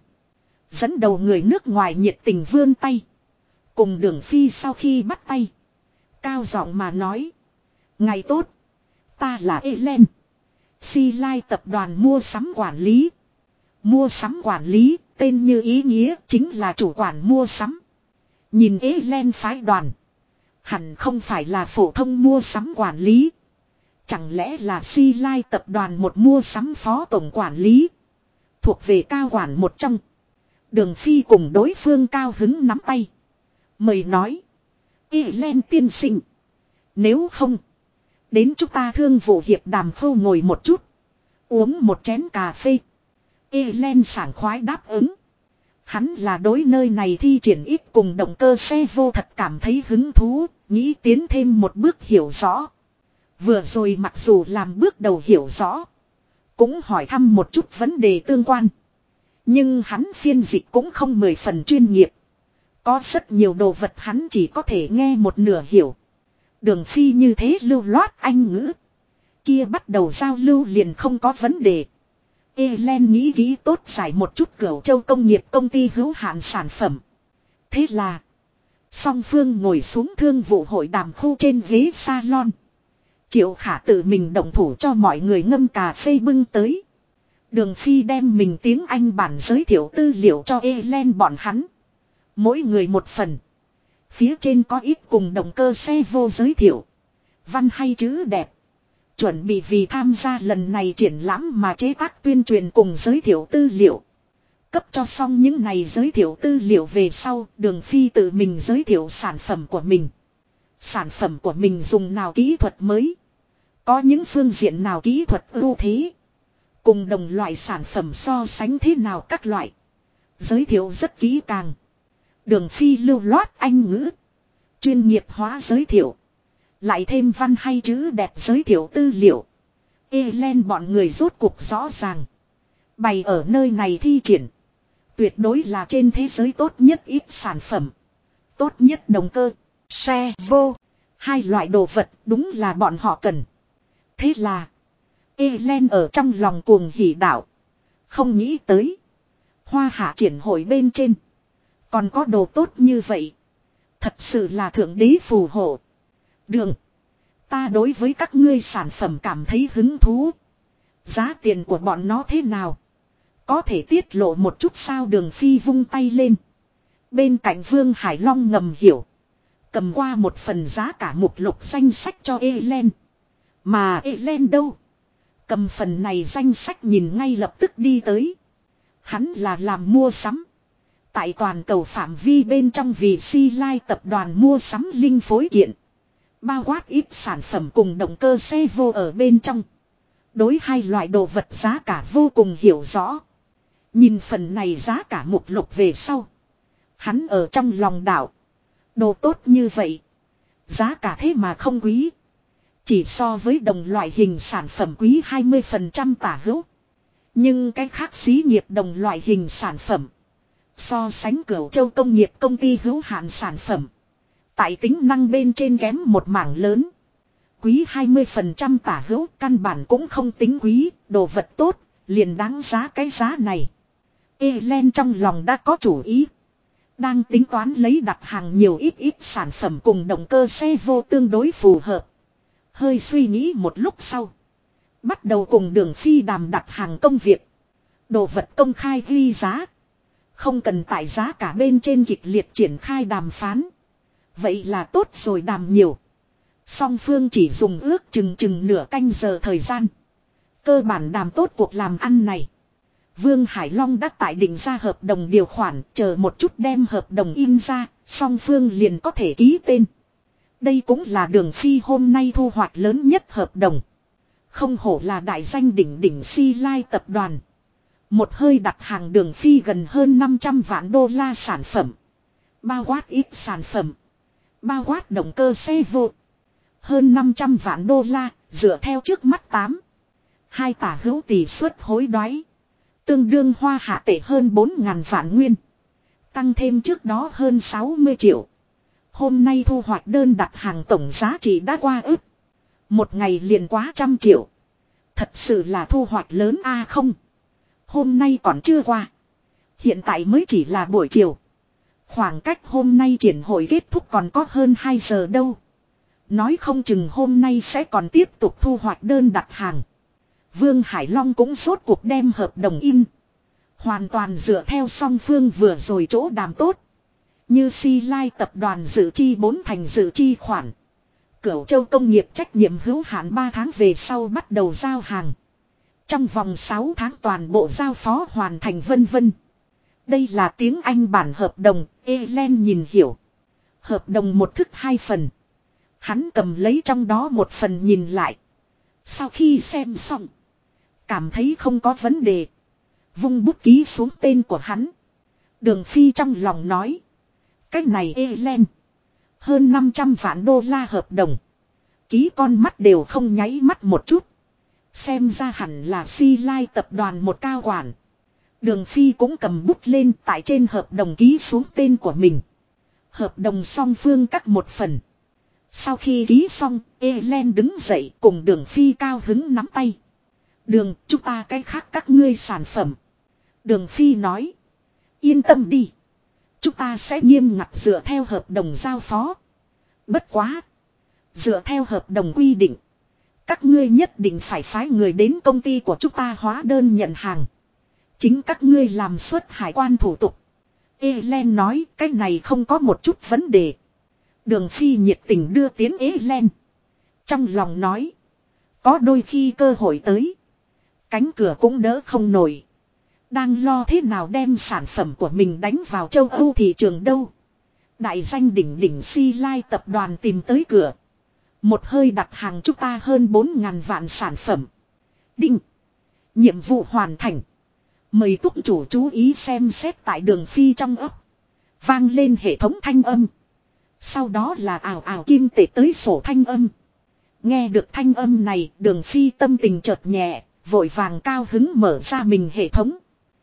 Dẫn đầu người nước ngoài nhiệt tình vươn tay. Cùng Đường Phi sau khi bắt tay. Cao giọng mà nói. Ngày tốt. Ta là Elen. Xi-Lai tập đoàn mua sắm quản lý. Mua sắm quản lý, tên như ý nghĩa chính là chủ quản mua sắm. Nhìn Elen phái đoàn. Hẳn không phải là phổ thông mua sắm quản lý. Chẳng lẽ là Xi-Lai tập đoàn một mua sắm phó tổng quản lý. Thuộc về cao quản một trong. Đường Phi cùng đối phương cao hứng nắm tay. Mời nói. Elen tiên sinh. Nếu không. Đến chúng ta thương vụ hiệp đàm khâu ngồi một chút. Uống một chén cà phê. Elen sảng khoái đáp ứng. Hắn là đối nơi này thi triển ít cùng động cơ xe vô thật cảm thấy hứng thú. Nghĩ tiến thêm một bước hiểu rõ. Vừa rồi mặc dù làm bước đầu hiểu rõ. Cũng hỏi thăm một chút vấn đề tương quan. Nhưng hắn phiên dịch cũng không 10 phần chuyên nghiệp. Có rất nhiều đồ vật hắn chỉ có thể nghe một nửa hiểu. Đường Phi như thế lưu loát Anh ngữ. Kia bắt đầu giao lưu liền không có vấn đề. Elen nghĩ kỹ tốt giải một chút Cửu Châu công nghiệp công ty hữu hạn sản phẩm. Thế là. Song phương ngồi xuống thương vụ hội đàm khu trên ghế salon. Triệu Khả tự mình động thủ cho mọi người ngâm cà phê bưng tới. Đường Phi đem mình tiếng Anh bản giới thiệu tư liệu cho Elen bọn hắn. Mỗi người một phần. Phía trên có ít cùng động cơ xe vô giới thiệu. Văn hay chữ đẹp. Chuẩn bị vì tham gia lần này triển lãm mà chế tác tuyên truyền cùng giới thiệu tư liệu. Cấp cho xong những này giới thiệu tư liệu về sau, Đường Phi tự mình giới thiệu sản phẩm của mình. Sản phẩm của mình dùng nào kỹ thuật mới. Có những phương diện nào kỹ thuật ưu thế. Cùng đồng loại sản phẩm so sánh thế nào các loại. Giới thiệu rất kỹ càng. Đường Phi lưu loát Anh ngữ. Chuyên nghiệp hóa giới thiệu. Lại thêm văn hay chữ đẹp giới thiệu tư liệu. Elen bọn người rốt cuộc rõ ràng. Bày ở nơi này thi triển. Tuyệt đối là trên thế giới tốt nhất ít sản phẩm. Tốt nhất động cơ. Xe vô. Hai loại đồ vật đúng là bọn họ cần. Thế là. Elen ở trong lòng cuồng hỉ đạo. Không nghĩ tới. Hoa Hạ triển hội bên trên. Còn có đồ tốt như vậy. Thật sự là thượng đế phù hộ. Đường. Ta đối với các ngươi sản phẩm cảm thấy hứng thú. Giá tiền của bọn nó thế nào? Có thể tiết lộ một chút sao? Đường Phi vung tay lên. Bên cạnh Vương Hải Long ngầm hiểu. Cầm qua một phần giá cả mục lục danh sách cho Elen. Mà Elen đâu? Cầm phần này danh sách nhìn ngay lập tức đi tới. Hắn là làm mua sắm. Tại toàn cầu phạm vi bên trong vì Xilai tập đoàn mua sắm linh phối kiện. Bao quát ít sản phẩm cùng động cơ xe vô ở bên trong. Đối hai loại đồ vật giá cả vô cùng hiểu rõ. Nhìn phần này giá cả mục lục về sau. Hắn ở trong lòng đảo. Đồ tốt như vậy. Giá cả thế mà không quý. Chỉ so với đồng loại hình sản phẩm quý 20% tả hữu. Nhưng cái khác xí nghiệp đồng loại hình sản phẩm. So sánh Cửu Châu công nghiệp công ty hữu hạn sản phẩm. Tại tính năng bên trên kém một mảng lớn. Quý 20% tả hữu căn bản cũng không tính quý. Đồ vật tốt liền đáng giá cái giá này. Elen trong lòng đã có chủ ý. Đang tính toán lấy đặt hàng nhiều ít sản phẩm cùng động cơ xe vô tương đối phù hợp. Hơi suy nghĩ một lúc sau. Bắt đầu cùng Đường Phi đàm đặt hàng công việc. Đồ vật công khai ghi giá. Không cần tại giá cả bên trên kịch liệt triển khai đàm phán. Vậy là tốt rồi đàm nhiều. Song phương chỉ dùng ước chừng nửa canh giờ thời gian. Cơ bản đàm tốt cuộc làm ăn này. Vương Hải Long đã tại định ra hợp đồng điều khoản. Chờ một chút đem hợp đồng in ra. Song phương liền có thể ký tên. Đây cũng là Đường Phi hôm nay thu hoạch lớn nhất hợp đồng. Không hổ là đại danh đỉnh Xilai tập đoàn. Một hơi đặt hàng Đường Phi gần hơn 500 vạn đô la sản phẩm. Bao quát ít sản phẩm. Bao quát động cơ xe vô. Hơn 500 vạn đô la, dựa theo trước mắt 8. Hai tả hữu tỷ suất hối đoái. Tương đương Hoa Hạ tệ hơn 4.000 vạn nguyên. Tăng thêm trước đó hơn 60 triệu. Hôm nay thu hoạch đơn đặt hàng tổng giá trị đã qua ức. Một ngày liền quá 100 triệu. Thật sự là thu hoạch lớn a không. Hôm nay còn chưa qua. Hiện tại mới chỉ là buổi chiều. Khoảng cách hôm nay triển hội kết thúc còn có hơn 2 giờ đâu. Nói không chừng hôm nay sẽ còn tiếp tục thu hoạch đơn đặt hàng. Vương Hải Long cũng rốt cuộc đem hợp đồng in. Hoàn toàn dựa theo song phương vừa rồi chỗ đàm tốt. Như Xilai tập đoàn dự chi 4 thành dự chi khoản. Cửu Châu công nghiệp trách nhiệm hữu hạn 3 tháng về sau bắt đầu giao hàng. Trong vòng 6 tháng toàn bộ giao phó hoàn thành vân vân. Đây là tiếng Anh bản hợp đồng, Ellen nhìn hiểu. Hợp đồng một thức hai phần. Hắn cầm lấy trong đó một phần nhìn lại. Sau khi xem xong, cảm thấy không có vấn đề. Vung bút ký xuống tên của hắn. Đường Phi trong lòng nói. Cái này Ellen. Hơn 500 vạn đô la hợp đồng. Ký con mắt đều không nháy mắt một chút. Xem ra hẳn là Si Lai tập đoàn một cao quản. Đường Phi cũng cầm bút lên tại trên hợp đồng ký xuống tên của mình. Hợp đồng song phương cắt một phần. Sau khi ký xong, Ellen đứng dậy cùng Đường Phi cao hứng nắm tay. Đường, chúng ta cái khác các ngươi sản phẩm. Đường Phi nói. Yên tâm đi. Chúng ta sẽ nghiêm ngặt dựa theo hợp đồng giao phó. Bất quá. Dựa theo hợp đồng quy định. Các ngươi nhất định phải phái người đến công ty của chúng ta hóa đơn nhận hàng. Chính các ngươi làm xuất hải quan thủ tục. Ellen nói cái này không có một chút vấn đề. Đường Phi nhiệt tình đưa tiến Ellen. Trong lòng nói. Có đôi khi cơ hội tới. Cánh cửa cũng đỡ không nổi. Đang lo thế nào đem sản phẩm của mình đánh vào châu Âu thị trường đâu. Đại danh đỉnh đỉnh Si Lai tập đoàn tìm tới cửa. Một hơi đặt hàng chúng ta hơn 4.000 vạn sản phẩm. Đinh. Nhiệm vụ hoàn thành. Mời túc chủ chú ý xem xét tại Đường Phi trong ấp. Vang lên hệ thống thanh âm. Sau đó là ảo ảo kim tệ tới sổ thanh âm. Nghe được thanh âm này, Đường Phi tâm tình chợt nhẹ, vội vàng cao hứng mở ra mình hệ thống.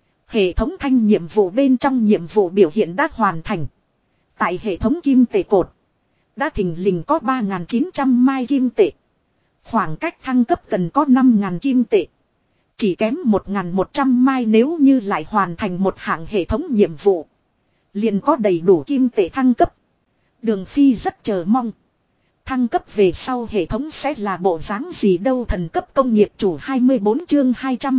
Hệ thống thanh nhiệm vụ bên trong nhiệm vụ biểu hiện đã hoàn thành. Tại hệ thống kim tệ cột, đã thình lình có 3.900 mai kim tệ. Khoảng cách thăng cấp cần có 5.000 kim tệ. Chỉ kém 1.100 mai nếu như lại hoàn thành một hạng hệ thống nhiệm vụ. Liền có đầy đủ kim tệ thăng cấp. Đường Phi rất chờ mong. Thăng cấp về sau hệ thống sẽ là bộ dáng gì đâu. Thần cấp công nghiệp chủ 24 chương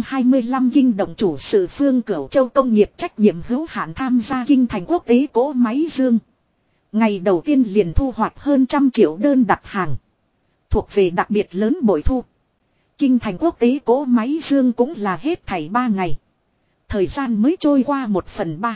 225 kinh động chủ sự Phương Cửu Châu công nghiệp trách nhiệm hữu hạn tham gia kinh thành quốc tế cỗ máy dương. Ngày đầu tiên liền thu hoạch hơn 100 triệu đơn đặt hàng. Thuộc về đặc biệt lớn bội thu. Kinh thành quốc tế cỗ máy dương cũng là hết thảy 3 ngày. Thời gian mới trôi qua 1/3.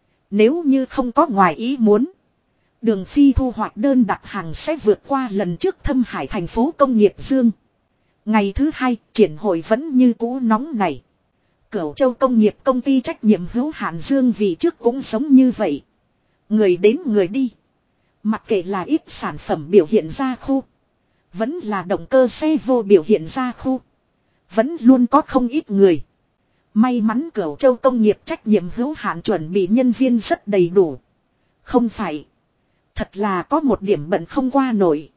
Nếu như không có ngoài ý muốn. Đường Phi thu hoạch đơn đặt hàng sẽ vượt qua lần trước Thâm Hải thành phố công nghiệp dương. Ngày thứ 2 triển hội vẫn như cũ nóng nảy. Cửu Châu công nghiệp công ty trách nhiệm hữu hạn dương vì trước cũng giống như vậy. Người đến người đi. Mặc kệ là ít sản phẩm biểu hiện ra khu. Vẫn là động cơ xe vô biểu hiện ra khu. Vẫn luôn có không ít người. May mắn Cửu Châu công nghiệp trách nhiệm hữu hạn chuẩn bị nhân viên rất đầy đủ. Không phải. Thật là có một điểm bận không qua nổi.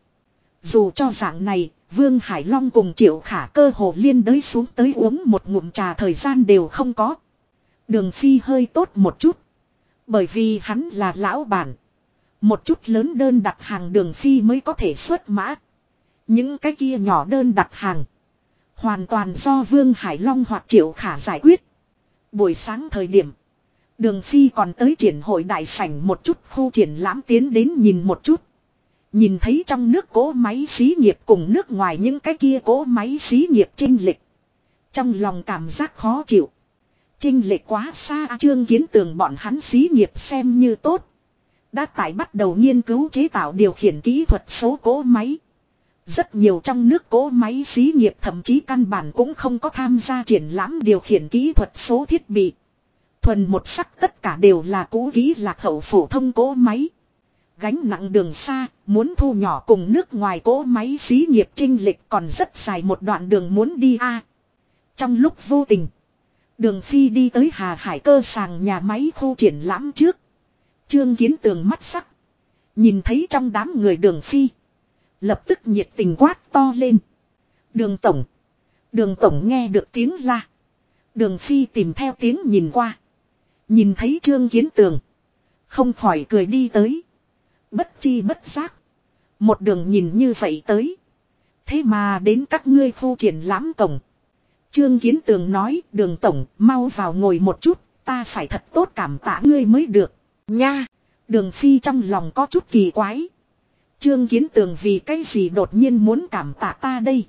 Dù cho dạng này, Vương Hải Long cùng Triệu Khả cơ hồ liên đới xuống tới uống một ngụm trà thời gian đều không có. Đường Phi hơi tốt một chút. Bởi vì hắn là lão bản. Một chút lớn đơn đặt hàng Đường Phi mới có thể xuất mã. Những cái kia nhỏ đơn đặt hàng. Hoàn toàn do Vương Hải Long hoặc Triệu Khả giải quyết. Buổi sáng thời điểm. Đường Phi còn tới triển hội đại sảnh một chút khu triển lãm tiến đến nhìn một chút. Nhìn thấy trong nước cỗ máy xí nghiệp cùng nước ngoài những cái kia cỗ máy xí nghiệp chênh lệch. Trong lòng cảm giác khó chịu. Chênh lệch quá xa Trương Kiến Tường bọn hắn xí nghiệp xem như tốt. Đã tại bắt đầu nghiên cứu chế tạo điều khiển kỹ thuật số cỗ máy. Rất nhiều trong nước cỗ máy xí nghiệp thậm chí căn bản cũng không có tham gia triển lãm điều khiển kỹ thuật số thiết bị. Thuần một sắc tất cả đều là cũ kỹ lạc hậu phổ thông cỗ máy. Gánh nặng đường xa, muốn thu nhỏ cùng nước ngoài cỗ máy xí nghiệp chênh lệch còn rất dài một đoạn đường muốn đi Trong lúc vô tình, Đường Phi đi tới Hà Hải cơ sàng nhà máy khu triển lãm trước. Trương Kiến Tường mắt sắc. Nhìn thấy trong đám người Đường Phi. Lập tức nhiệt tình quát to lên. Đường Tổng. Đường Tổng nghe được tiếng la. Đường Phi tìm theo tiếng nhìn qua. Nhìn thấy Trương Kiến Tường. Không khỏi cười đi tới. Bất chi bất giác. Một đường nhìn như vậy tới. Thế mà đến các ngươi khu triển lãm cổng. Trương Kiến Tường nói Đường Tổng mau vào ngồi một chút. Ta phải thật tốt cảm tạ ngươi mới được. Nha. Đường Phi trong lòng có chút kỳ quái. Trương Kiến Tường vì cái gì đột nhiên muốn cảm tạ ta đây.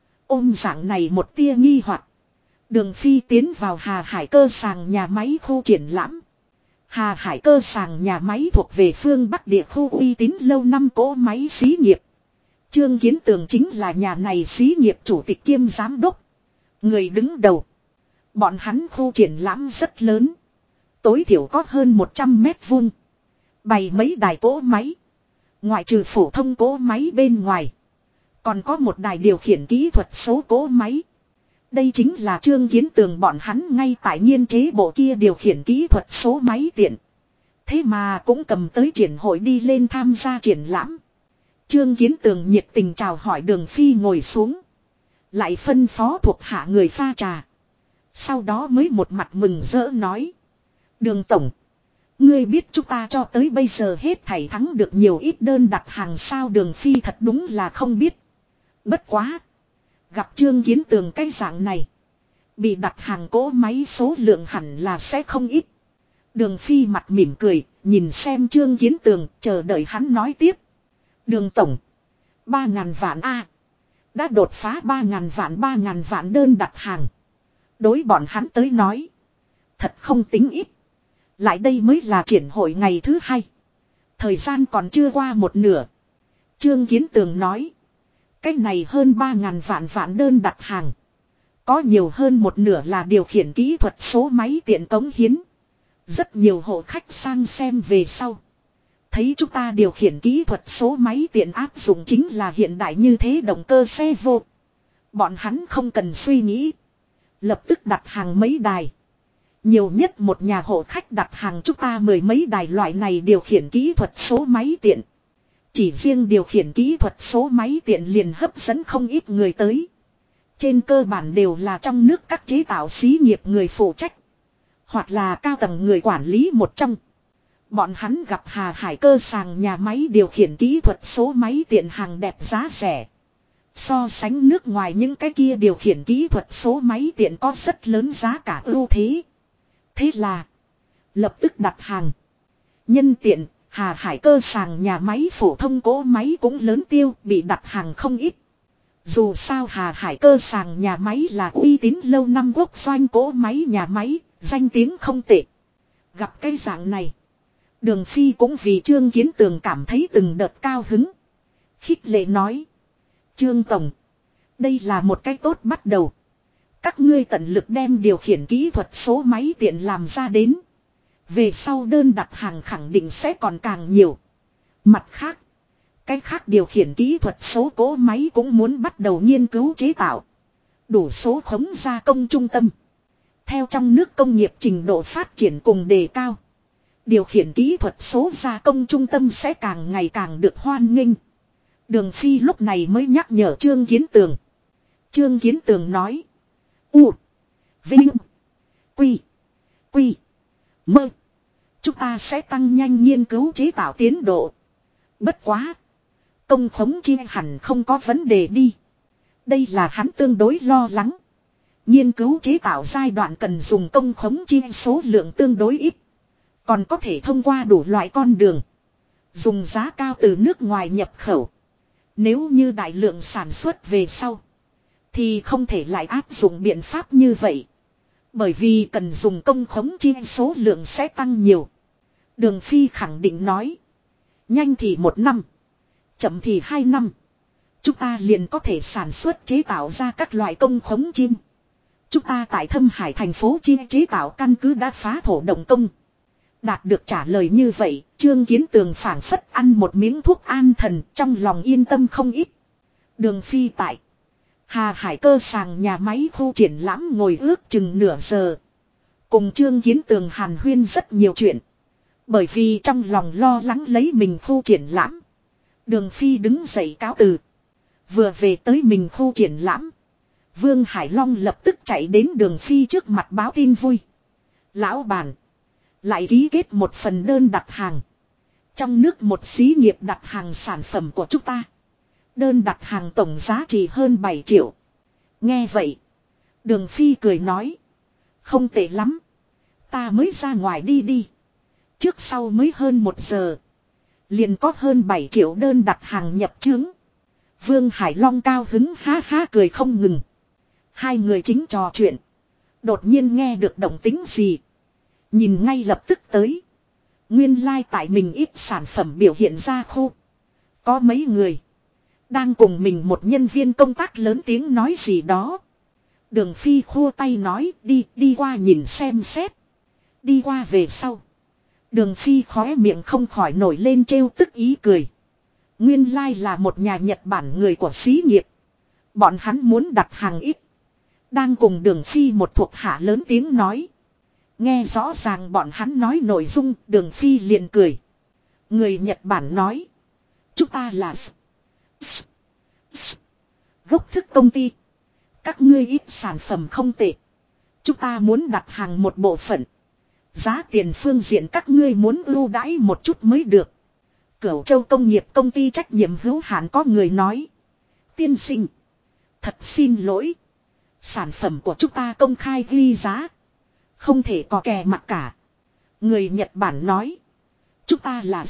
Ôm dạng này một tia nghi hoặc. Đường Phi tiến vào Hà Hải cơ sàng nhà máy khu triển lãm. Hà Hải cơ sàng nhà máy thuộc về phương Bắc địa khu uy tín lâu năm cỗ máy xí nghiệp. Trương Kiến Tường chính là nhà này xí nghiệp chủ tịch kiêm giám đốc. Người đứng đầu. Bọn hắn khu triển lãm rất lớn. Tối thiểu có hơn 100 mét vuông. Bày mấy đài cỗ máy. Ngoại trừ phổ thông cỗ máy bên ngoài. Còn có một đài điều khiển kỹ thuật số cỗ máy. Đây chính là Trương Kiến Tường bọn hắn ngay tại nghiên chế bộ kia điều khiển kỹ thuật số máy tiện. Thế mà cũng cầm tới triển hội đi lên tham gia triển lãm. Trương Kiến Tường nhiệt tình chào hỏi Đường Phi ngồi xuống. Lại phân phó thuộc hạ người pha trà. Sau đó mới một mặt mừng rỡ nói. Đường Tổng. Ngươi biết chúng ta cho tới bây giờ hết thảy thắng được nhiều ít đơn đặt hàng sao? Đường Phi thật đúng là không biết. Bất quá. Gặp Trương Kiến Tường cái dạng này. Bị đặt hàng cỗ máy số lượng hẳn là sẽ không ít. Đường Phi mặt mỉm cười. Nhìn xem Trương Kiến Tường chờ đợi hắn nói tiếp. Đường Tổng. 3.000 vạn A. Đã đột phá 3.000 vạn đơn đặt hàng. Đối bọn hắn tới nói. Thật không tính ít. Lại đây mới là triển hội ngày thứ 2. Thời gian còn chưa qua một nửa. Trương Kiến Tường nói. Cái này hơn 3.000 vạn đơn đặt hàng. Có nhiều hơn một nửa là điều khiển kỹ thuật số máy tiện cống hiến. Rất nhiều hộ khách sang xem về sau. Thấy chúng ta điều khiển kỹ thuật số máy tiện áp dụng chính là hiện đại như thế động cơ xe vô. Bọn hắn không cần suy nghĩ. Lập tức đặt hàng mấy đài. Nhiều nhất một nhà hộ khách đặt hàng chúng ta 10 mấy đài loại này điều khiển kỹ thuật số máy tiện. Chỉ riêng điều khiển kỹ thuật số máy tiện liền hấp dẫn không ít người tới. Trên cơ bản đều là trong nước các chế tạo xí nghiệp người phụ trách. Hoặc là cao tầng người quản lý một trong. Bọn hắn gặp Hà Hải cơ sàng nhà máy điều khiển kỹ thuật số máy tiện hàng đẹp giá rẻ. So sánh nước ngoài những cái kia điều khiển kỹ thuật số máy tiện có rất lớn giá cả ưu thế. Thế là lập tức đặt hàng. Nhân tiện, Hà Hải cơ sàng nhà máy phổ thông cỗ máy cũng lớn tiêu, bị đặt hàng không ít. Dù sao Hà Hải cơ sàng nhà máy là uy tín lâu năm quốc doanh cỗ máy nhà máy, danh tiếng không tệ. Gặp cái dạng này, Đường Phi cũng vì Trương Kiến Tường cảm thấy từng đợt cao hứng. Khích lệ nói. Trương Tổng, đây là một cái tốt bắt đầu. Các ngươi tận lực đem điều khiển kỹ thuật số máy tiện làm ra đến. Về sau đơn đặt hàng khẳng định sẽ còn càng nhiều. Mặt khác, cái khác điều khiển kỹ thuật số cỗ máy cũng muốn bắt đầu nghiên cứu chế tạo. Đủ số khống gia công trung tâm. Theo trong nước công nghiệp trình độ phát triển cùng đề cao. Điều khiển kỹ thuật số gia công trung tâm sẽ càng ngày càng được hoan nghênh. Đường Phi lúc này mới nhắc nhở Trương Kiến Tường. Trương Kiến Tường nói. U. Vinh. Quy. Quy. Mơ. Chúng ta sẽ tăng nhanh nghiên cứu chế tạo tiến độ. Bất quá. Công khống chi hẳn không có vấn đề đi. Đây là hắn tương đối lo lắng. Nghiên cứu chế tạo giai đoạn cần dùng công khống chi số lượng tương đối ít. Còn có thể thông qua đủ loại con đường. Dùng giá cao từ nước ngoài nhập khẩu. Nếu như đại lượng sản xuất về sau. Thì không thể lại áp dụng biện pháp như vậy. Bởi vì cần dùng công khống chi số lượng sẽ tăng nhiều. Đường Phi khẳng định nói. Nhanh thì 1 năm. Chậm thì 2 năm. Chúng ta liền có thể sản xuất chế tạo ra các loại công khống chim. Chúng ta tại Thâm Hải thành phố chi chế tạo căn cứ đã phá thổ động công. Đạt được trả lời như vậy, Trương Kiến Tường phảng phất ăn một miếng thuốc an thần, trong lòng yên tâm không ít. Đường Phi tại Hà Hải cơ sàng nhà máy khu triển lãm ngồi ước chừng nửa giờ. Cùng Trương Kiến Tường hàn huyên rất nhiều chuyện. Bởi vì trong lòng lo lắng lấy mình khu triển lãm. Đường Phi đứng dậy cáo từ. Vừa về tới mình khu triển lãm. Vương Hải Long lập tức chạy đến Đường Phi trước mặt báo tin vui. Lão bản. Lại ký kết một phần đơn đặt hàng. Trong nước một xí nghiệp đặt hàng sản phẩm của chúng ta. Đơn đặt hàng tổng giá trị hơn 7 triệu. Nghe vậy. Đường Phi cười nói. Không tệ lắm. Ta mới ra ngoài đi. Trước sau mới hơn 1 giờ. Liền có hơn 7 triệu đơn đặt hàng nhập chứng. Vương Hải Long cao hứng ha ha cười không ngừng. Hai người chính trò chuyện. Đột nhiên nghe được động tĩnh gì. Nhìn ngay lập tức tới. Nguyên lai tại mình ít sản phẩm biểu hiện ra khu. Có mấy người. Đang cùng mình một nhân viên công tác lớn tiếng nói gì đó. Đường Phi khua tay nói đi qua nhìn xem xét. Đi qua về sau. Đường Phi khóe miệng không khỏi nổi lên trêu tức ý cười. Nguyên lai là một nhà Nhật Bản người của xí nghiệp. Bọn hắn muốn đặt hàng ít. Đang cùng Đường Phi một thuộc hạ lớn tiếng nói. Nghe rõ ràng bọn hắn nói nội dung, Đường Phi liền cười. Người Nhật Bản nói. Chúng ta là gốc thức công ty. Các ngươi ít sản phẩm không tệ. Chúng ta muốn đặt hàng một bộ phận. Giá tiền phương diện các ngươi muốn ưu đãi một chút mới được. Cửu Châu Công nghiệp công ty trách nhiệm hữu hạn có người nói. Tiên sinh. Thật xin lỗi. Sản phẩm của chúng ta công khai ghi giá. Không thể có kè mặt cả. Người Nhật Bản nói. Chúng ta là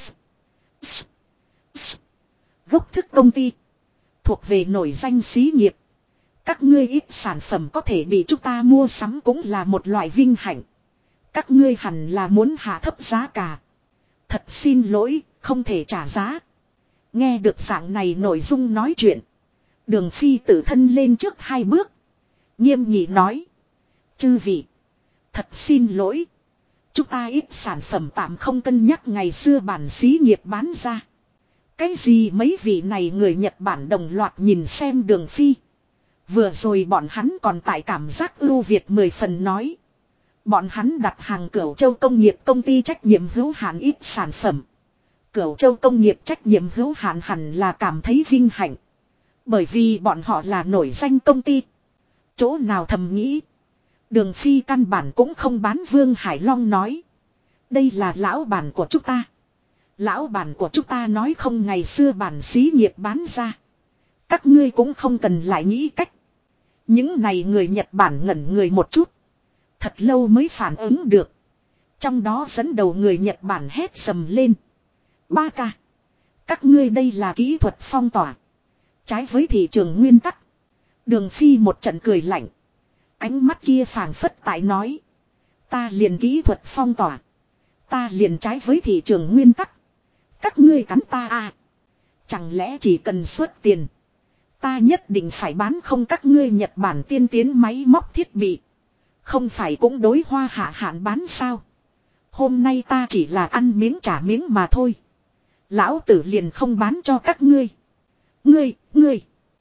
gốc thức công ty. Thuộc về nổi danh xí nghiệp. Các ngươi ít sản phẩm có thể bị chúng ta mua sắm cũng là một loại vinh hạnh. Các ngươi hẳn là muốn hạ thấp giá cả. Thật xin lỗi, không thể trả giá. Nghe được dạng này nội dung nói chuyện. Đường Phi tự thân lên trước 2 bước. Nghiêm nghị nói. Chư vị. Thật xin lỗi. Chúng ta ít sản phẩm tạm không cân nhắc ngày xưa bản xí nghiệp bán ra. Cái gì mấy vị này người Nhật Bản đồng loạt nhìn xem Đường Phi. Vừa rồi bọn hắn còn tại cảm giác ưu việt 10 phần nói. Bọn hắn đặt hàng Cửu Châu Công nghiệp công ty trách nhiệm hữu hạn ít sản phẩm. Cửu Châu Công nghiệp trách nhiệm hữu hạn hẳn là cảm thấy vinh hạnh. Bởi vì bọn họ là nổi danh công ty. Chỗ nào thầm nghĩ. Đường Phi căn bản cũng không bán. Vương Hải Long nói. Đây là lão bản của chúng ta. Lão bản của chúng ta nói không ngày xưa bản xí nghiệp bán ra. Các ngươi cũng không cần lại nghĩ cách. Những này người Nhật Bản ngẩn người một chút. Thật lâu mới phản ứng được. Trong đó dẫn đầu người Nhật Bản hét sầm lên. Ba ca. Các ngươi đây là kỹ thuật phong tỏa. Trái với thị trường nguyên tắc. Đường Phi một trận cười lạnh. Ánh mắt kia phảng phất tại nói. Ta liền kỹ thuật phong tỏa. Ta liền trái với thị trường nguyên tắc. Các ngươi cắn ta à. Chẳng lẽ chỉ cần xuất tiền. Ta nhất định phải bán không các ngươi Nhật Bản tiên tiến máy móc thiết bị. Không phải cũng đối Hoa Hạ hạn bán sao. Hôm nay ta chỉ là ăn miếng trả miếng mà thôi. Lão tử liền không bán cho các ngươi. Ngươi.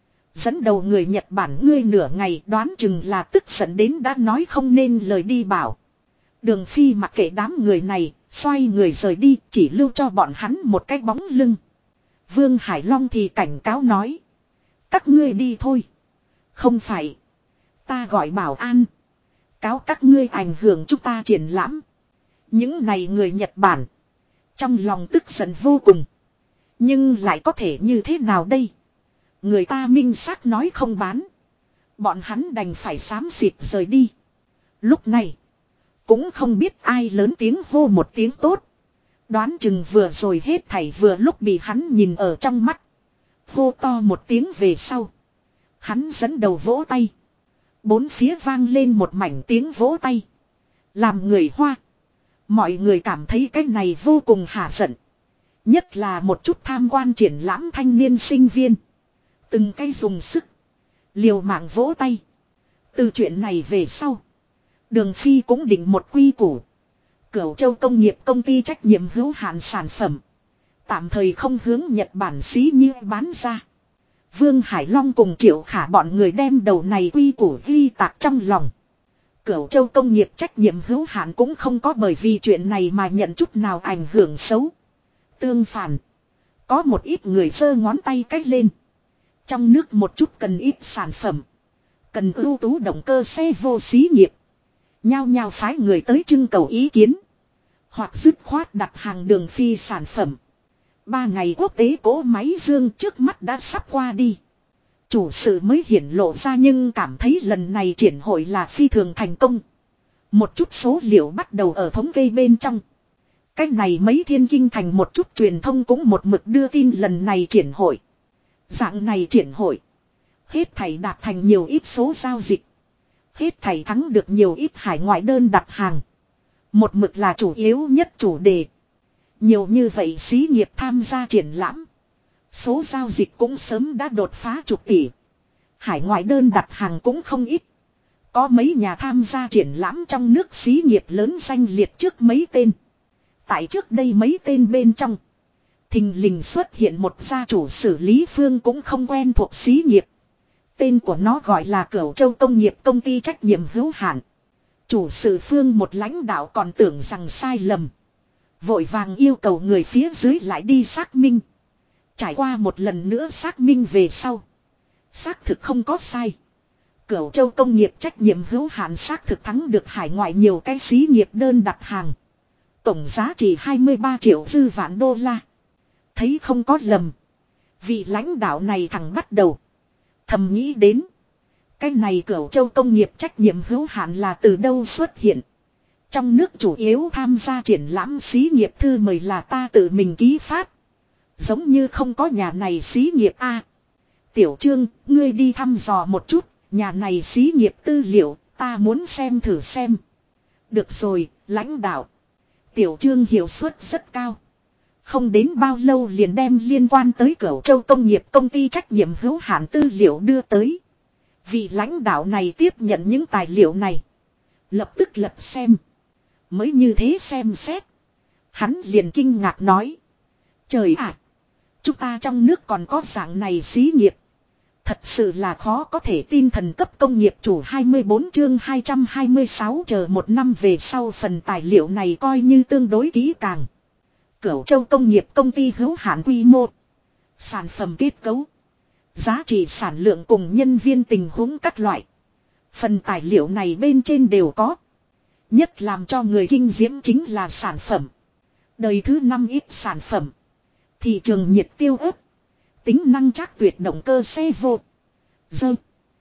Dẫn đầu người Nhật Bản ngươi nửa ngày đoán chừng là tức giận đến đã nói không nên lời đi bảo. Đường Phi mặc kệ đám người này, xoay người rời đi, chỉ lưu cho bọn hắn một cái bóng lưng. Vương Hải Long thì cảnh cáo nói. Các ngươi đi thôi. Không phải. Ta gọi bảo an. Cáo các ngươi ảnh hưởng chúng ta triển lãm. Những này người Nhật Bản. Trong lòng tức giận vô cùng. Nhưng lại có thể như thế nào đây? Người ta minh xác nói không bán. Bọn hắn đành phải xám xịt rời đi. Lúc này. Cũng không biết ai lớn tiếng hô một tiếng tốt. Đoán chừng vừa rồi hết thảy vừa lúc bị hắn nhìn ở trong mắt. Hô to một tiếng về sau. Hắn dẫn đầu vỗ tay. Bốn phía vang lên một mảnh tiếng vỗ tay. Làm người Hoa. Mọi người cảm thấy cái này vô cùng hả giận. Nhất là một chút tham quan triển lãm thanh niên sinh viên. Từng cái dùng sức. Liều mạng vỗ tay. Từ chuyện này về sau. Đường Phi cũng định một quy củ. Cửu Châu Công nghiệp công ty trách nhiệm hữu hạn sản phẩm. Tạm thời không hướng Nhật Bản xí như bán ra. Vương Hải Long cùng Triệu Khả bọn người đem đầu này quy củ ghi tạc trong lòng. Cửu Châu Công nghiệp trách nhiệm hữu hạn cũng không có bởi vì chuyện này mà nhận chút nào ảnh hưởng xấu. Tương phản. Có một ít người giơ ngón tay cách lên. Trong nước một chút cần ít sản phẩm. Cần ưu tú động cơ xe vô xí nghiệp. Nhao nhao phái người tới trưng cầu ý kiến. Hoặc dứt khoát đặt hàng Đường Phi sản phẩm. 3 ngày quốc tế cỗ máy dương trước mắt đã sắp qua đi. Chủ sự mới hiển lộ ra nhưng cảm thấy lần này triển hội là phi thường thành công. Một chút số liệu bắt đầu ở thống kê bên trong. Cái này mấy thiên kinh thành một chút truyền thông cũng một mực đưa tin lần này triển hội. Dạng này triển hội. Hết thảy đạt thành nhiều ít số giao dịch. Hết thảy thắng được nhiều ít hải ngoại đơn đặt hàng. Một mực là chủ yếu nhất chủ đề. Nhiều như vậy xí nghiệp tham gia triển lãm. Số giao dịch cũng sớm đã đột phá chục tỷ. Hải ngoại đơn đặt hàng cũng không ít. Có mấy nhà tham gia triển lãm trong nước xí nghiệp lớn danh liệt trước mấy tên. Tại trước đây mấy tên bên trong. Thình lình xuất hiện một gia chủ xử lý phương cũng không quen thuộc xí nghiệp. Tên của nó gọi là Cửu Châu Công nghiệp Công ty trách nhiệm hữu hạn. Chủ sự phương một lãnh đạo còn tưởng rằng sai lầm. Vội vàng yêu cầu người phía dưới lại đi xác minh. Trải qua một lần nữa xác minh về sau. Xác thực không có sai. Cửu Châu Công nghiệp trách nhiệm hữu hạn xác thực thắng được hải ngoại nhiều cái xí nghiệp đơn đặt hàng. Tổng giá trị 23 triệu dư vạn đô la. Thấy không có lầm. Vị lãnh đạo này thẳng bắt đầu. Thầm nghĩ đến. Cái này Cửu Châu Công nghiệp trách nhiệm hữu hạn là từ đâu xuất hiện. Trong nước chủ yếu tham gia triển lãm xí nghiệp thư mời là ta tự mình ký phát. Giống như không có nhà này xí nghiệp a. Tiểu Trương, ngươi đi thăm dò một chút, nhà này xí nghiệp tư liệu, ta muốn xem thử xem. Được rồi, lãnh đạo. Tiểu Trương hiệu suất rất cao. Không đến bao lâu liền đem liên quan tới Cửu Châu Công nghiệp Công ty trách nhiệm hữu hạn tư liệu đưa tới. Vị lãnh đạo này tiếp nhận những tài liệu này. Lập tức lật xem. Mới như thế xem xét. Hắn liền kinh ngạc nói. Trời ạ! Chúng ta trong nước còn có dạng này xí nghiệp. Thật sự là khó có thể tin. Thần cấp công nghiệp chủ 24 chương 226 chờ một năm về sau phần tài liệu này coi như tương đối kỹ càng. Cửu Châu Công nghiệp Công ty hữu hạn quy mô. Sản phẩm kết cấu. Giá trị sản lượng cùng nhân viên tình huống các loại. Phần tài liệu này bên trên đều có. Nhất làm cho người kinh diễm chính là sản phẩm. Đời thứ 5 ít sản phẩm. Thị trường nhiệt tiêu ấp. Tính năng trắc tuyệt động cơ xe vô. Dơ.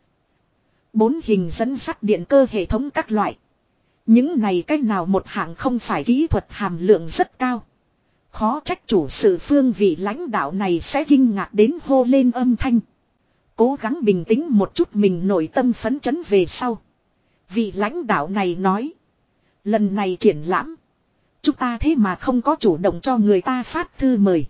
4 hình dẫn sắt điện cơ hệ thống các loại. Những này cách nào một hạng không phải kỹ thuật hàm lượng rất cao. Khó trách chủ sự phương vị lãnh đạo này sẽ kinh ngạc đến hô lên âm thanh. Cố gắng bình tĩnh một chút mình nội tâm phấn chấn về sau. Vị lãnh đạo này nói. Lần này triển lãm. Chúng ta thế mà không có chủ động cho người ta phát thư mời.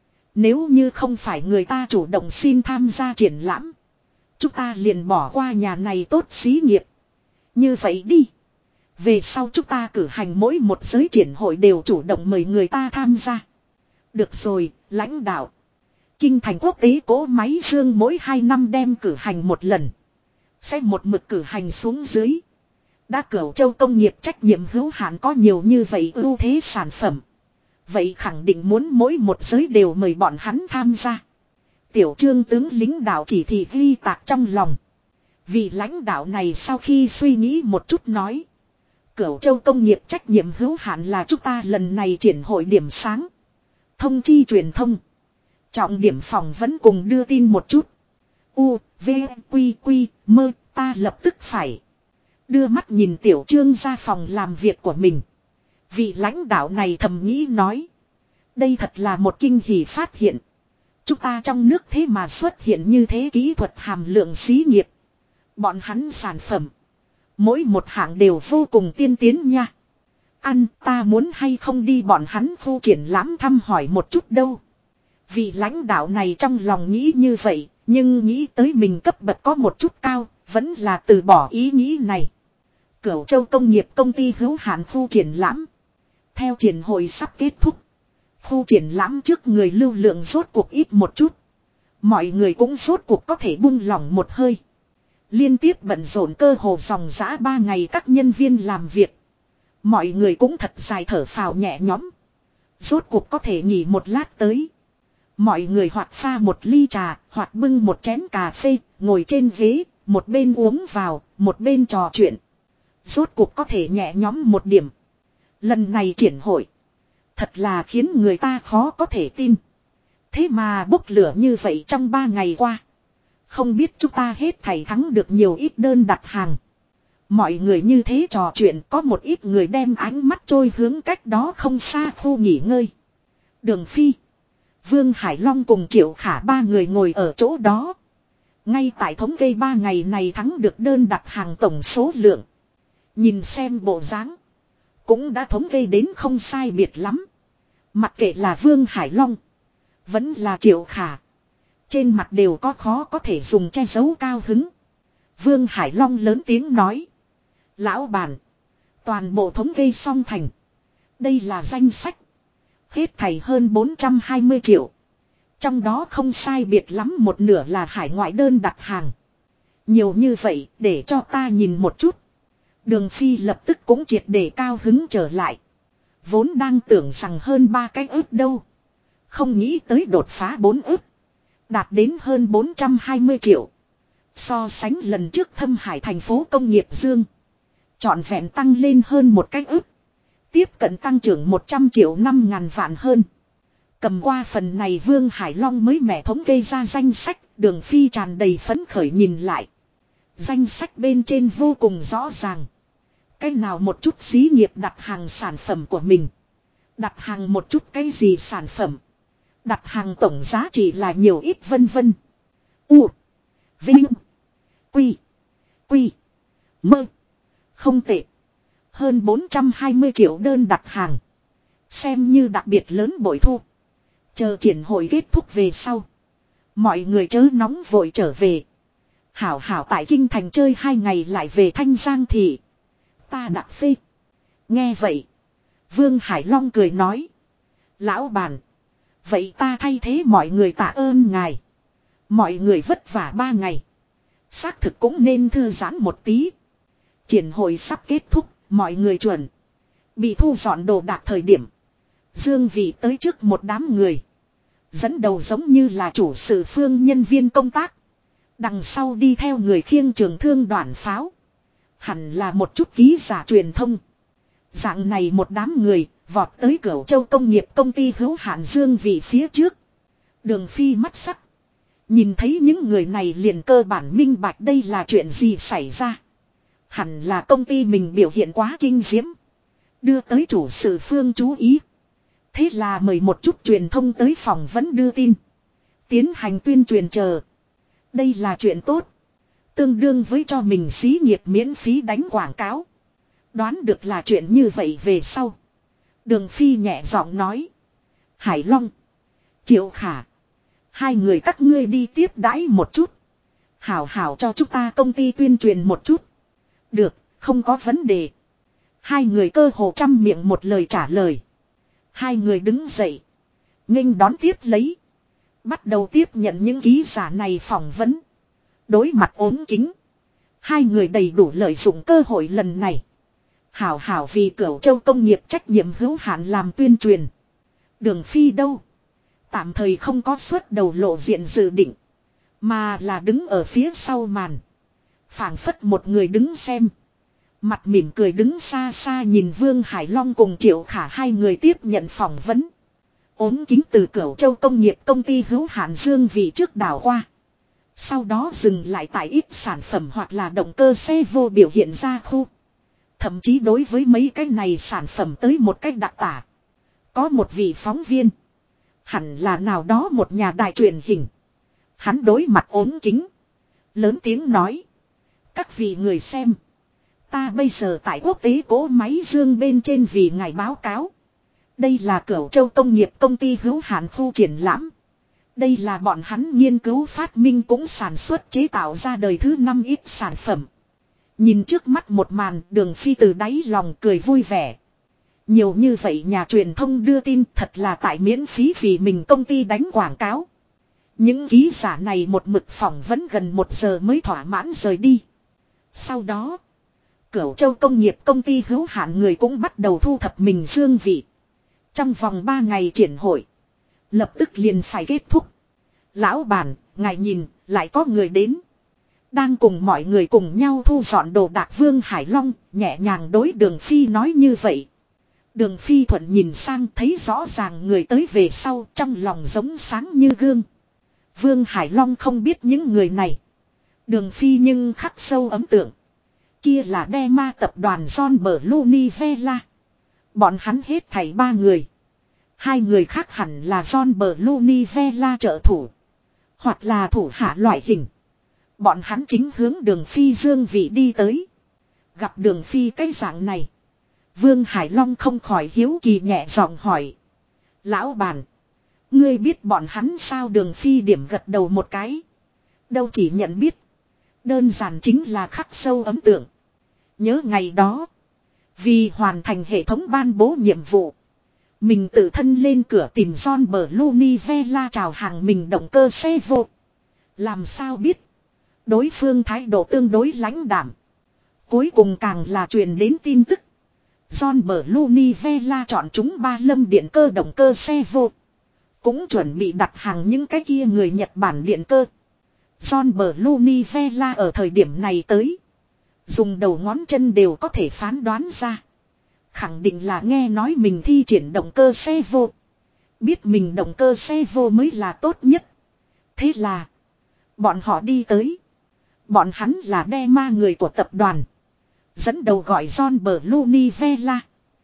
Nếu như không phải người ta chủ động xin tham gia triển lãm. Chúng ta liền bỏ qua nhà này tốt xí nghiệp. Như vậy đi. Về sau chúng ta cử hành mỗi một giới triển hội đều chủ động mời người ta tham gia. Được rồi, lãnh đạo. Kinh thành quốc tế cỗ máy dương mỗi 2 năm đem cử hành một lần. Sẽ một mực cử hành xuống dưới. Đã Cửu Châu Công nghiệp trách nhiệm hữu hạn có nhiều như vậy ưu thế sản phẩm. Vậy khẳng định muốn mỗi một giới đều mời bọn hắn tham gia. Tiểu Trương tướng lính đạo chỉ thị ghi tạc trong lòng. Vị lãnh đạo này sau khi suy nghĩ một chút nói. Cửu Châu Công nghiệp trách nhiệm hữu hạn là chúng ta lần này triển hội điểm sáng. Thông chi truyền thông. Trọng điểm phòng vẫn cùng đưa tin một chút. U, V, Quy, Quy, Mơ, ta lập tức phải. Đưa mắt nhìn Tiểu Trương ra phòng làm việc của mình. Vị lãnh đạo này thầm nghĩ nói. Đây thật là một kinh hỉ phát hiện. Chúng ta trong nước thế mà xuất hiện như thế kỹ thuật hàm lượng xí nghiệp. Bọn hắn sản phẩm. Mỗi một hạng đều vô cùng tiên tiến nha. Ăn ta muốn hay không đi bọn hắn khu triển lãm thăm hỏi một chút đâu. Vị lãnh đạo này trong lòng nghĩ như vậy. Nhưng nghĩ tới mình cấp bậc có một chút cao. Vẫn là từ bỏ ý nghĩ này. Cửu Châu Công nghiệp Công ty hữu hạn khu triển lãm. Theo triển hội sắp kết thúc. Khu triển lãm trước người lưu lượng rốt cuộc ít một chút. Mọi người cũng rốt cuộc có thể buông lỏng một hơi. Liên tiếp bận rộn cơ hồ dòng dã 3 ngày các nhân viên làm việc. Mọi người cũng thật dài thở phào nhẹ nhõm. Rốt cuộc có thể nghỉ một lát tới. Mọi người hoặc pha một ly trà, hoặc bưng một chén cà phê, ngồi trên ghế, một bên uống vào, một bên trò chuyện. Rốt cuộc có thể nhẹ nhõm một điểm. Lần này triển hội. Thật là khiến người ta khó có thể tin. Thế mà bốc lửa như vậy trong 3 ngày qua. Không biết chúng ta hết thảy thắng được nhiều ít đơn đặt hàng. Mọi người như thế trò chuyện có một ít người đem ánh mắt trôi hướng cách đó không xa khu nghỉ ngơi. Đường Phi. Vương Hải Long cùng Triệu Khả 3 người ngồi ở chỗ đó. Ngay tại thống kê 3 ngày này thắng được đơn đặt hàng tổng số lượng. Nhìn xem bộ dáng. Cũng đã thống kê đến không sai biệt lắm. Mặc kệ là Vương Hải Long. Vẫn là Triệu Khả. Trên mặt đều có khó có thể dùng che giấu cao hứng. Vương Hải Long lớn tiếng nói. Lão bản. Toàn bộ thống kê xong thành. Đây là danh sách. Hết thảy hơn 420 triệu. Trong đó không sai biệt lắm một nửa là hải ngoại đơn đặt hàng. Nhiều như vậy để cho ta nhìn một chút. Đường Phi lập tức cũng triệt để cao hứng trở lại. Vốn đang tưởng rằng hơn 3 cái ức đâu. Không nghĩ tới đột phá 4 ức. Đạt đến hơn 420 triệu. So sánh lần trước Thâm Hải thành phố công nghiệp Dương. Trọn vẹn tăng lên hơn một cái ức. Tiếp cận tăng trưởng 100 triệu 5.000 vạn hơn. Cầm qua phần này Vương Hải Long mới mẻ thống kê ra danh sách. Đường Phi tràn đầy phấn khởi nhìn lại. Danh sách bên trên vô cùng rõ ràng. Cái nào một chút xí nghiệp đặt hàng sản phẩm của mình. Đặt hàng một chút cái gì sản phẩm. Đặt hàng tổng giá trị là nhiều ít vân vân. U. Vinh. Quy. Quy. Mơ. Không tệ. Hơn 420 triệu đơn đặt hàng. Xem như đặc biệt lớn bội thu. Chờ triển hội kết thúc về sau. Mọi người chớ nóng vội trở về. Hảo hảo tại Kinh Thành chơi 2 ngày lại về Thanh Giang thị. Ta đặt phê. Nghe vậy. Vương Hải Long cười nói. Lão bản. Vậy ta thay thế mọi người tạ ơn ngài. Mọi người vất vả 3 ngày. Xác thực cũng nên thư giãn một tí. Triển hội sắp kết thúc. Mọi người chuẩn. Bị thu dọn đồ đạc thời điểm. Dương Vị tới trước một đám người. Dẫn đầu giống như là chủ sự phương nhân viên công tác. Đằng sau đi theo người khiêng trường thương đoàn pháo. Hẳn là một chút ký giả truyền thông. Dạng này một đám người vọt tới Cửu Châu công nghiệp công ty hữu hạn Dương Vị phía trước. Đường Phi mắt sắc. Nhìn thấy những người này liền cơ bản minh bạch đây là chuyện gì xảy ra. Hẳn là công ty mình biểu hiện quá kinh diễm. Đưa tới chủ sự phương chú ý. Thế là mời một chút truyền thông tới phỏng vấn đưa tin. Tiến hành tuyên truyền chờ. Đây là chuyện tốt. Tương đương với cho mình xí nghiệp miễn phí đánh quảng cáo. Đoán được là chuyện như vậy về sau. Đường Phi nhẹ giọng nói. Hải Long. Triệu Khả. 2 người các ngươi đi tiếp đãi một chút. Hảo hảo cho chúng ta công ty tuyên truyền một chút. Được, không có vấn đề. 2 người cơ hồ trăm miệng một lời trả lời. 2 người đứng dậy. Nghênh đón tiếp lấy. Bắt đầu tiếp nhận những ký giả này phỏng vấn. Đối mặt ốm kính. 2 người đầy đủ lợi dụng cơ hội lần này. Hảo hảo vì Cửu Châu công nghiệp trách nhiệm hữu hạn làm tuyên truyền. Đường Phi đâu? Tạm thời không có suất đầu lộ diện dự định. Mà là đứng ở phía sau màn. Phảng phất một người đứng xem. Mặt mỉm cười đứng xa xa nhìn Vương Hải Long cùng Triệu Khả 2 người tiếp nhận phỏng vấn. Ốm kính từ Cửu Châu công nghiệp công ty hữu hạn Dương Vị trước đảo qua. Sau đó dừng lại tại ít sản phẩm hoặc là động cơ xe vô biểu hiện ra khu. Thậm chí đối với mấy cái này sản phẩm tới một cách đặc tả. Có một vị phóng viên. Hẳn là nào đó một nhà đài truyền hình. Hắn đối mặt ốm kính. Lớn tiếng nói. Các vị người xem. Ta bây giờ tại quốc tế cỗ máy Dương bên trên vì ngài báo cáo. Đây là Cửu Châu công nghiệp công ty hữu hạn khu triển lãm. Đây là bọn hắn nghiên cứu phát minh cũng sản xuất chế tạo ra đời thứ 5 ít sản phẩm. Nhìn trước mắt một màn Đường Phi từ đáy lòng cười vui vẻ. Nhiều như vậy nhà truyền thông đưa tin thật là tại miễn phí vì mình công ty đánh quảng cáo. Những ký giả này một mực phỏng vấn gần 1 giờ mới thỏa mãn rời đi. Sau đó, Cửu Châu công nghiệp công ty hữu hạn người cũng bắt đầu thu thập mình Dương Vị. Trong vòng 3 ngày triển hội, lập tức liền phải kết thúc. Lão bản, ngài nhìn, lại có người đến. Đang cùng mọi người cùng nhau thu dọn đồ đạc Vương Hải Long, nhẹ nhàng đối Đường Phi nói như vậy. Đường Phi thuận nhìn sang thấy rõ ràng người tới về sau trong lòng giống sáng như gương. Vương Hải Long không biết những người này. Đường Phi nhưng khắc sâu ấn tượng. Kia là Dema tập đoàn John Blunivella. Bọn hắn hết thảy 3 người. 2 người khác hẳn là John Blunivella trợ thủ. Hoặc là thủ hạ loại hình. Bọn hắn chính hướng Đường Phi Dương Vị đi tới. Gặp Đường Phi cái dạng này. Vương Hải Long không khỏi hiếu kỳ nhẹ giọng hỏi. Lão bản. Ngươi biết bọn hắn sao? Đường Phi điểm gật đầu một cái. Đâu chỉ nhận biết. Đơn giản chính là khắc sâu ấn tượng. Nhớ ngày đó. Vì hoàn thành hệ thống ban bố nhiệm vụ. Mình tự thân lên cửa tìm John Blunivella chào hàng mình động cơ xe vô. Làm sao biết. Đối phương thái độ tương đối lãnh đạm. Cuối cùng càng là truyền đến tin tức. John Blunivella chọn chúng ba lâm điện cơ động cơ xe vô. Cũng chuẩn bị đặt hàng những cái kia người Nhật Bản điện cơ. John Blunivella ở thời điểm này tới. Dùng đầu ngón chân đều có thể phán đoán ra. Khẳng định là nghe nói mình thi triển động cơ xe vô. Biết mình động cơ xe vô mới là tốt nhất. Thế là. Bọn họ đi tới. Bọn hắn là Dema người của tập đoàn. Dẫn đầu gọi John Blunivella.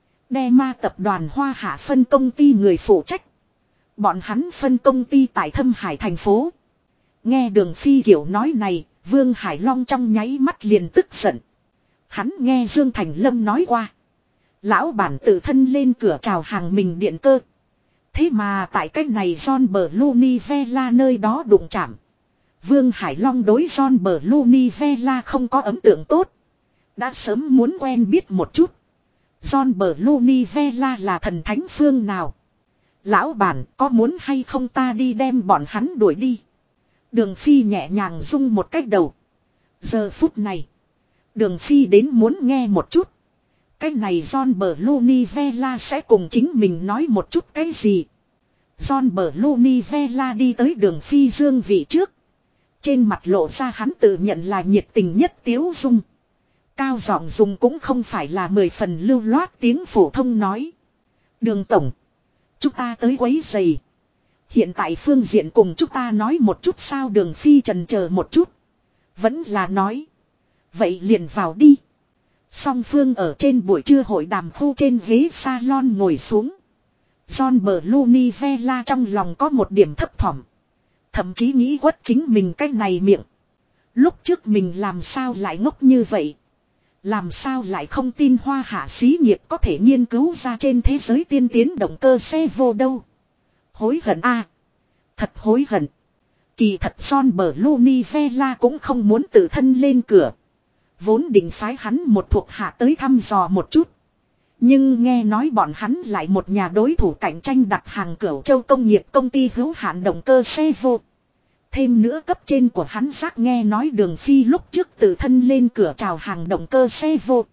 Dema tập đoàn Hoa Hạ phân công ty người phụ trách. Bọn hắn phân công ty tại Thâm Hải thành phố. Nghe Đường Phi kiểu nói này, Vương Hải Long trong nháy mắt liền tức giận. Hắn nghe Dương Thành Lâm nói qua. Lão bản tự thân lên cửa chào hàng mình điện cơ. Thế mà tại cách này John Blunivella nơi đó đụng chạm. Vương Hải Long đối John Blunivella không có ấn tượng tốt. Đã sớm muốn quen biết một chút. John Blunivella là thần thánh phương nào? Lão bản có muốn hay không ta đi đem bọn hắn đuổi đi? Đường Phi nhẹ nhàng rung một cách đầu. Giờ phút này. Đường Phi đến muốn nghe một chút. Cái này John Blunivella sẽ cùng chính mình nói một chút cái gì? John Blunivella đi tới Đường Phi dương vị trước. Trên mặt lộ ra hắn tự nhận là nhiệt tình nhất tiếu dung. Cao giọng dùng cũng không phải là 10 phần lưu loát tiếng phổ thông nói. Đường tổng. Chúng ta tới quấy giày. Hiện tại phương diện cùng chúng ta nói một chút sao? Đường Phi trần chờ một chút. Vẫn là nói. Vậy liền vào đi. Song phương ở trên buổi trưa hội đàm khu trên ghế salon ngồi xuống. John Blunivella trong lòng có một điểm thấp thỏm. Thậm chí nghĩ quất chính mình cái này miệng. Lúc trước mình làm sao lại ngốc như vậy? Làm sao lại không tin Hoa Hạ xí nghiệp có thể nghiên cứu ra trên thế giới tiên tiến động cơ xe vô đâu? Hối hận a, thật hối hận. Kỳ thật John Blunivella cũng không muốn tự thân lên cửa. Vốn định phái hắn một thuộc hạ tới thăm dò một chút. Nhưng nghe nói bọn hắn lại một nhà đối thủ cạnh tranh đặt hàng Cửu Châu công nghiệp công ty hữu hạn động cơ xe vô. Thêm nữa cấp trên của hắn giác nghe nói Đường Phi lúc trước tự thân lên cửa chào hàng động cơ xe vô.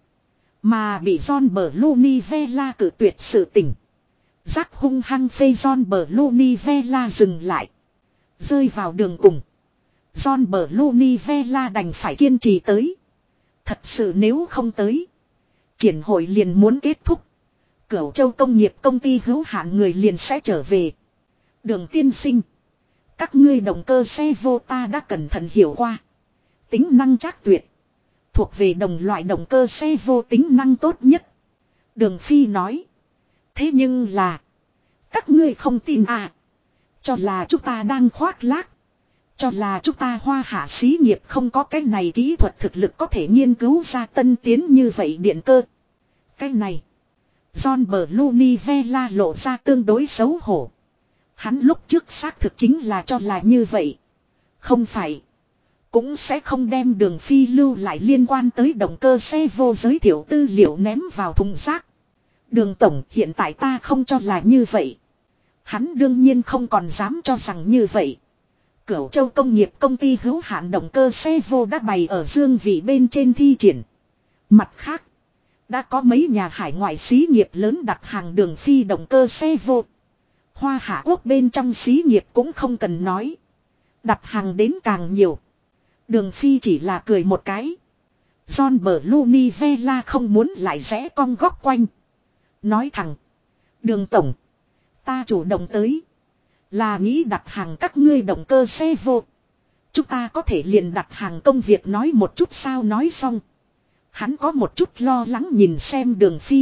Mà bị John Blunivella cử tuyệt sự tình. Giác hung hăng phê John Blunivella dừng lại. Rơi vào đường cùng. John Blunivella đành phải kiên trì tới. Thật sự nếu không tới. Triển hội liền muốn kết thúc. Cửu Châu công nghiệp công ty hữu hạn người liền sẽ trở về. Đường tiên sinh. Các ngươi động cơ xe vô ta đã cẩn thận hiểu qua. Tính năng chắc tuyệt. Thuộc về đồng loại động cơ xe vô tính năng tốt nhất. Đường Phi nói. Thế nhưng là. Các ngươi không tin à. Cho là chúng ta đang khoác lác. Cho là chúng ta Hoa Hạ xí nghiệp không có cái này kỹ thuật thực lực có thể nghiên cứu ra tân tiến như vậy điện cơ. Cái này. John Blunivella lộ ra tương đối xấu hổ. Hắn lúc trước xác thực chính là cho là như vậy. Không phải. Cũng sẽ không đem Đường Phi lưu lại liên quan tới động cơ xe vô giới thiệu tư liệu ném vào thùng rác. Đường tổng hiện tại ta không cho là như vậy. Hắn đương nhiên không còn dám cho rằng như vậy. Cửu Châu công nghiệp công ty hữu hạn động cơ xe vô đã bày ở dương vị bên trên thi triển. Mặt khác. Đã có mấy nhà hải ngoại xí nghiệp lớn đặt hàng Đường Phi động cơ xe vô. Hoa Hạ Quốc bên trong xí nghiệp cũng không cần nói. Đặt hàng đến càng nhiều. Đường Phi chỉ là cười một cái. John Blunivella không muốn lại rẽ cong góc quanh. Nói thẳng. Đường tổng. Ta chủ động tới. Là nghĩ đặt hàng các ngươi động cơ xe vô. Chúng ta có thể liền đặt hàng công việc nói một chút sao? Nói xong. Hắn có một chút lo lắng nhìn xem Đường Phi.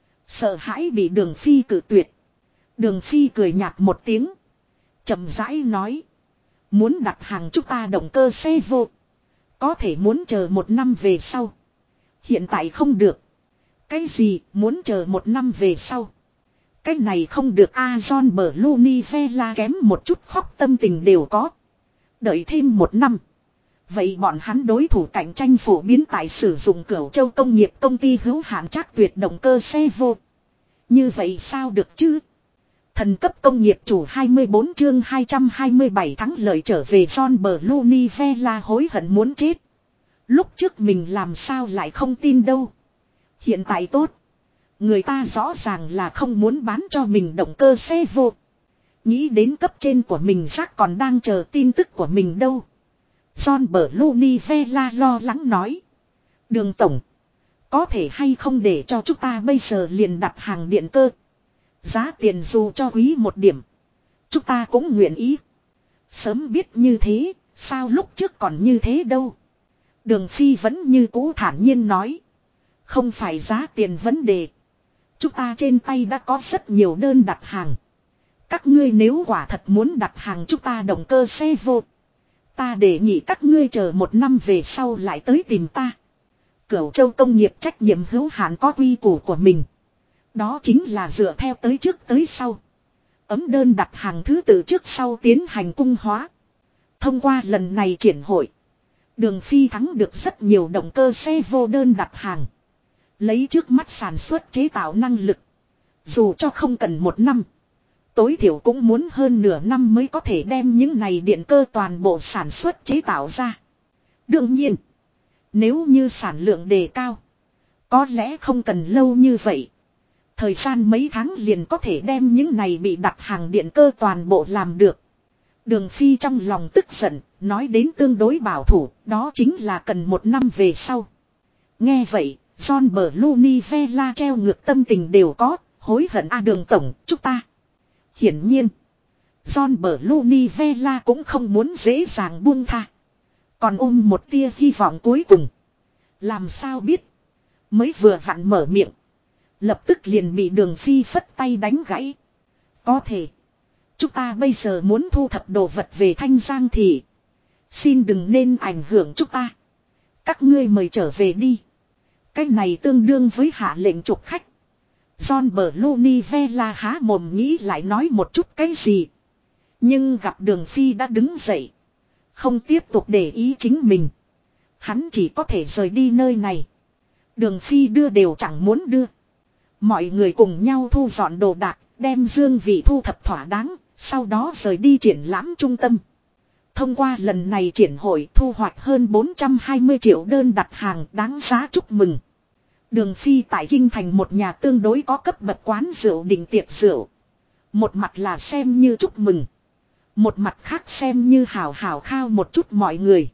Sợ hãi bị Đường Phi cự tuyệt. Đường Phi cười nhạt một tiếng. Chậm rãi nói. Muốn đặt hàng chúng ta động cơ xe vô. Có thể muốn chờ 1 năm về sau. Hiện tại không được. Cái gì muốn chờ 1 năm về sau? Cái này không được a, John Brunivella kém một chút khóc tâm tình đều có. Đợi thêm 1 năm. Vậy bọn hắn đối thủ cạnh tranh phổ biến tại sử dụng Cửu Châu công nghiệp công ty hữu hạn Trác Tuyệt động cơ xe vô. Như vậy sao được chứ? Thần cấp công nghiệp chủ 24 chương 227 thắng lợi trở về, John Brunivella hối hận muốn chết. Lúc trước mình làm sao lại không tin đâu. Hiện tại tốt. Người ta rõ ràng là không muốn bán cho mình động cơ xe vô. Nghĩ đến cấp trên của mình Jack còn đang chờ tin tức của mình đâu. John Brunivella lo lắng nói. Đường tổng. Có thể hay không để cho chúng ta bây giờ liền đặt hàng điện cơ. Giá tiền dù cho quý 1 điểm. Chúng ta cũng nguyện ý. Sớm biết như thế. Sao lúc trước còn như thế đâu. Đường Phi vẫn như cũ thản nhiên nói. Không phải giá tiền vấn đề. Chúng ta trên tay đã có rất nhiều đơn đặt hàng. Các ngươi nếu quả thật muốn đặt hàng chúng ta động cơ xe vô. Ta đề nghị các ngươi chờ 1 năm về sau lại tới tìm ta. Cửu Châu công nghiệp trách nhiệm hữu hạn có quy củ của mình. Đó chính là dựa theo tới trước tới sau. Ấm đơn đặt hàng thứ tự trước sau tiến hành cung hóa. Thông qua lần này triển hội. Đường Phi thắng được rất nhiều động cơ xe vô đơn đặt hàng. Lấy trước mắt sản xuất chế tạo năng lực. Dù cho không cần 1 năm. Tối thiểu cũng muốn hơn nửa năm mới có thể đem những này điện cơ toàn bộ sản xuất chế tạo ra. Đương nhiên. Nếu như sản lượng đề cao. Có lẽ không cần lâu như vậy. Thời gian mấy tháng liền có thể đem những này bị đặt hàng điện cơ toàn bộ làm được. Đường Phi trong lòng tức giận. Nói đến tương đối bảo thủ. Đó chính là cần 1 năm về sau. Nghe vậy. John Brunivella treo ngược tâm tình đều có. Hối hận đường tổng chúc ta. Hiển nhiên. John Brunivella cũng không muốn dễ dàng buông tha. Còn ôm một tia hy vọng cuối cùng. Làm sao biết. Mới vừa vặn mở miệng. Lập tức liền bị Đường Phi phất tay đánh gãy. Có thể. Chúng ta bây giờ muốn thu thập đồ vật về Thanh Giang thì. Xin đừng nên ảnh hưởng chúng ta. Các ngươi mời trở về đi. Cái này tương đương với hạ lệnh trục khách. John Brunivella há mồm nghĩ lại nói một chút cái gì. Nhưng gặp Đường Phi đã đứng dậy. Không tiếp tục để ý chính mình. Hắn chỉ có thể rời đi nơi này. Đường Phi đưa đều chẳng muốn đưa. Mọi người cùng nhau thu dọn đồ đạc, đem dương vị thu thập thỏa đáng, sau đó rời đi triển lãm trung tâm. Thông qua lần này triển hội thu hoạch hơn 420 triệu đơn đặt hàng đáng giá chúc mừng. Đường Phi tại Kinh Thành một nhà tương đối có cấp bậc quán rượu đình tiệc rượu. Một mặt là xem như chúc mừng. Một mặt khác xem như hào hào khao một chút mọi người.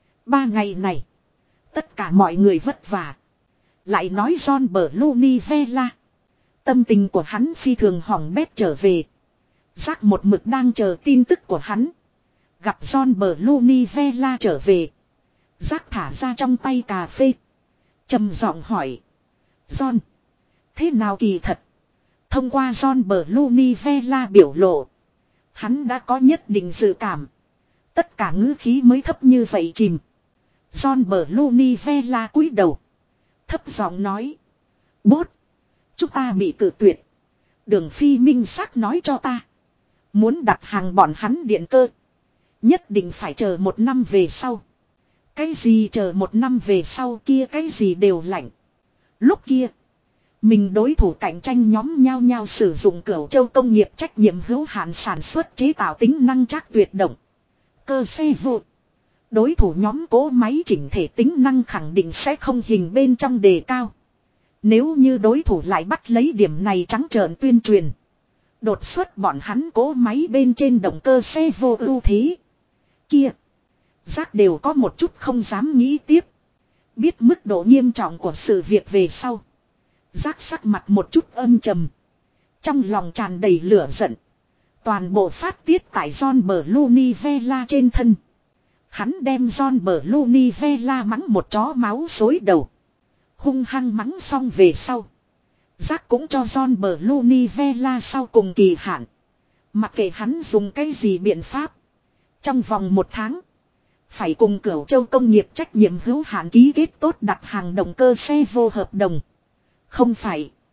3 ngày này. Tất cả mọi người vất vả. Lại nói John Brunivella. Tâm tình của hắn phi thường hỏng bét trở về. Jack một mực đang chờ tin tức của hắn. Gặp John Brunivella trở về. Jack thả ra trong tay cà phê. Trầm giọng hỏi. John. Thế nào kỳ thật? Thông qua John Brunivella biểu lộ. Hắn đã có nhất định dự cảm. Tất cả ngữ khí mới thấp như vậy chìm. John Brunivella cúi đầu. Thấp giọng nói. Bốt. Chúng ta bị cự tuyệt. Đường Phi minh xác nói cho ta. Muốn đặt hàng bọn hắn điện cơ. Nhất định phải chờ 1 năm về sau. Cái gì chờ 1 năm về sau kia cái gì đều lạnh. Lúc kia. Mình đối thủ cạnh tranh nhóm nhau nhau sử dụng Cửu Châu công nghiệp trách nhiệm hữu hạn sản xuất chế tạo tính năng Trác Tuyệt động. Cơ xe vô. Đối thủ nhóm cố máy chỉnh thể tính năng khẳng định sẽ không hình bên trong đề cao. Nếu như đối thủ lại bắt lấy điểm này trắng trợn tuyên truyền. Đột xuất bọn hắn cố máy bên trên động cơ xe vô ưu thế. Kia. Giác đều có một chút không dám nghĩ tiếp. Biết mức độ nghiêm trọng của sự việc về sau. Giác sắc mặt một chút âm trầm. Trong lòng tràn đầy lửa giận. Toàn bộ phát tiết tại John Brunivella trên thân. Hắn đem John Brunivella mắng một chó máu xối đầu. Hung hăng mắng xong về sau. Giác cũng cho John Brunivella sau cùng kỳ hạn. Mặc kệ hắn dùng cái gì biện pháp. Trong vòng 1 tháng. Phải cùng Cửu Châu công nghiệp trách nhiệm hữu hạn ký kết tốt đặt hàng động cơ xe vô hợp đồng. Không phải.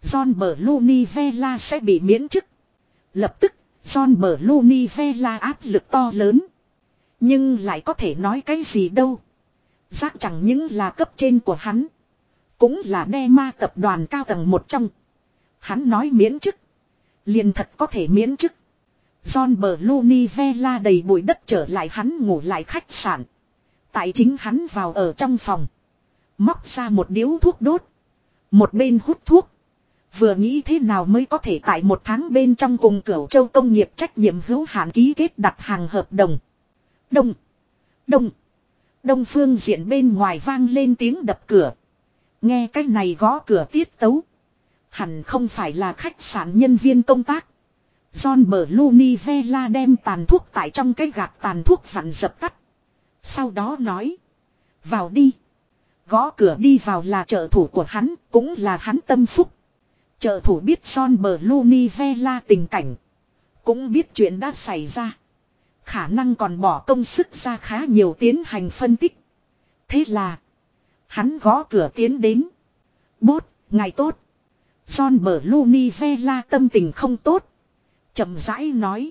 John Blunivella sẽ bị miễn chức. Lập tức, John Blunivella áp lực to lớn. Nhưng lại có thể nói cái gì đâu. Giác chẳng những là cấp trên của hắn. Cũng là Dema tập đoàn cao tầng một trong. Hắn nói miễn chức. Liền thật có thể miễn chức. John Blunivella đầy bụi đất trở lại hắn ngủ lại khách sạn. Tại chính hắn vào ở trong phòng. Móc ra một điếu thuốc đốt. Một bên hút thuốc. Vừa nghĩ thế nào mới có thể tại một tháng bên trong cùng Cửu Châu công nghiệp trách nhiệm hữu hạn ký kết đặt hàng hợp đồng. Đông phương diện bên ngoài vang lên tiếng đập cửa. Nghe cái này gõ cửa tiết tấu. Hẳn không phải là khách sạn nhân viên công tác. John Blunivella đem tàn thuốc tại trong cái gạt tàn thuốc vặn dập tắt. Sau đó nói. Vào đi. Gõ cửa đi vào là trợ thủ của hắn, cũng là hắn tâm phúc. Trợ thủ biết John Blunivella tình cảnh. Cũng biết chuyện đã xảy ra. Khả năng còn bỏ công sức ra khá nhiều tiến hành phân tích. Thế là. Hắn gõ cửa tiến đến. Bốt, ngày tốt. John Blunivella tâm tình không tốt. Chậm rãi nói.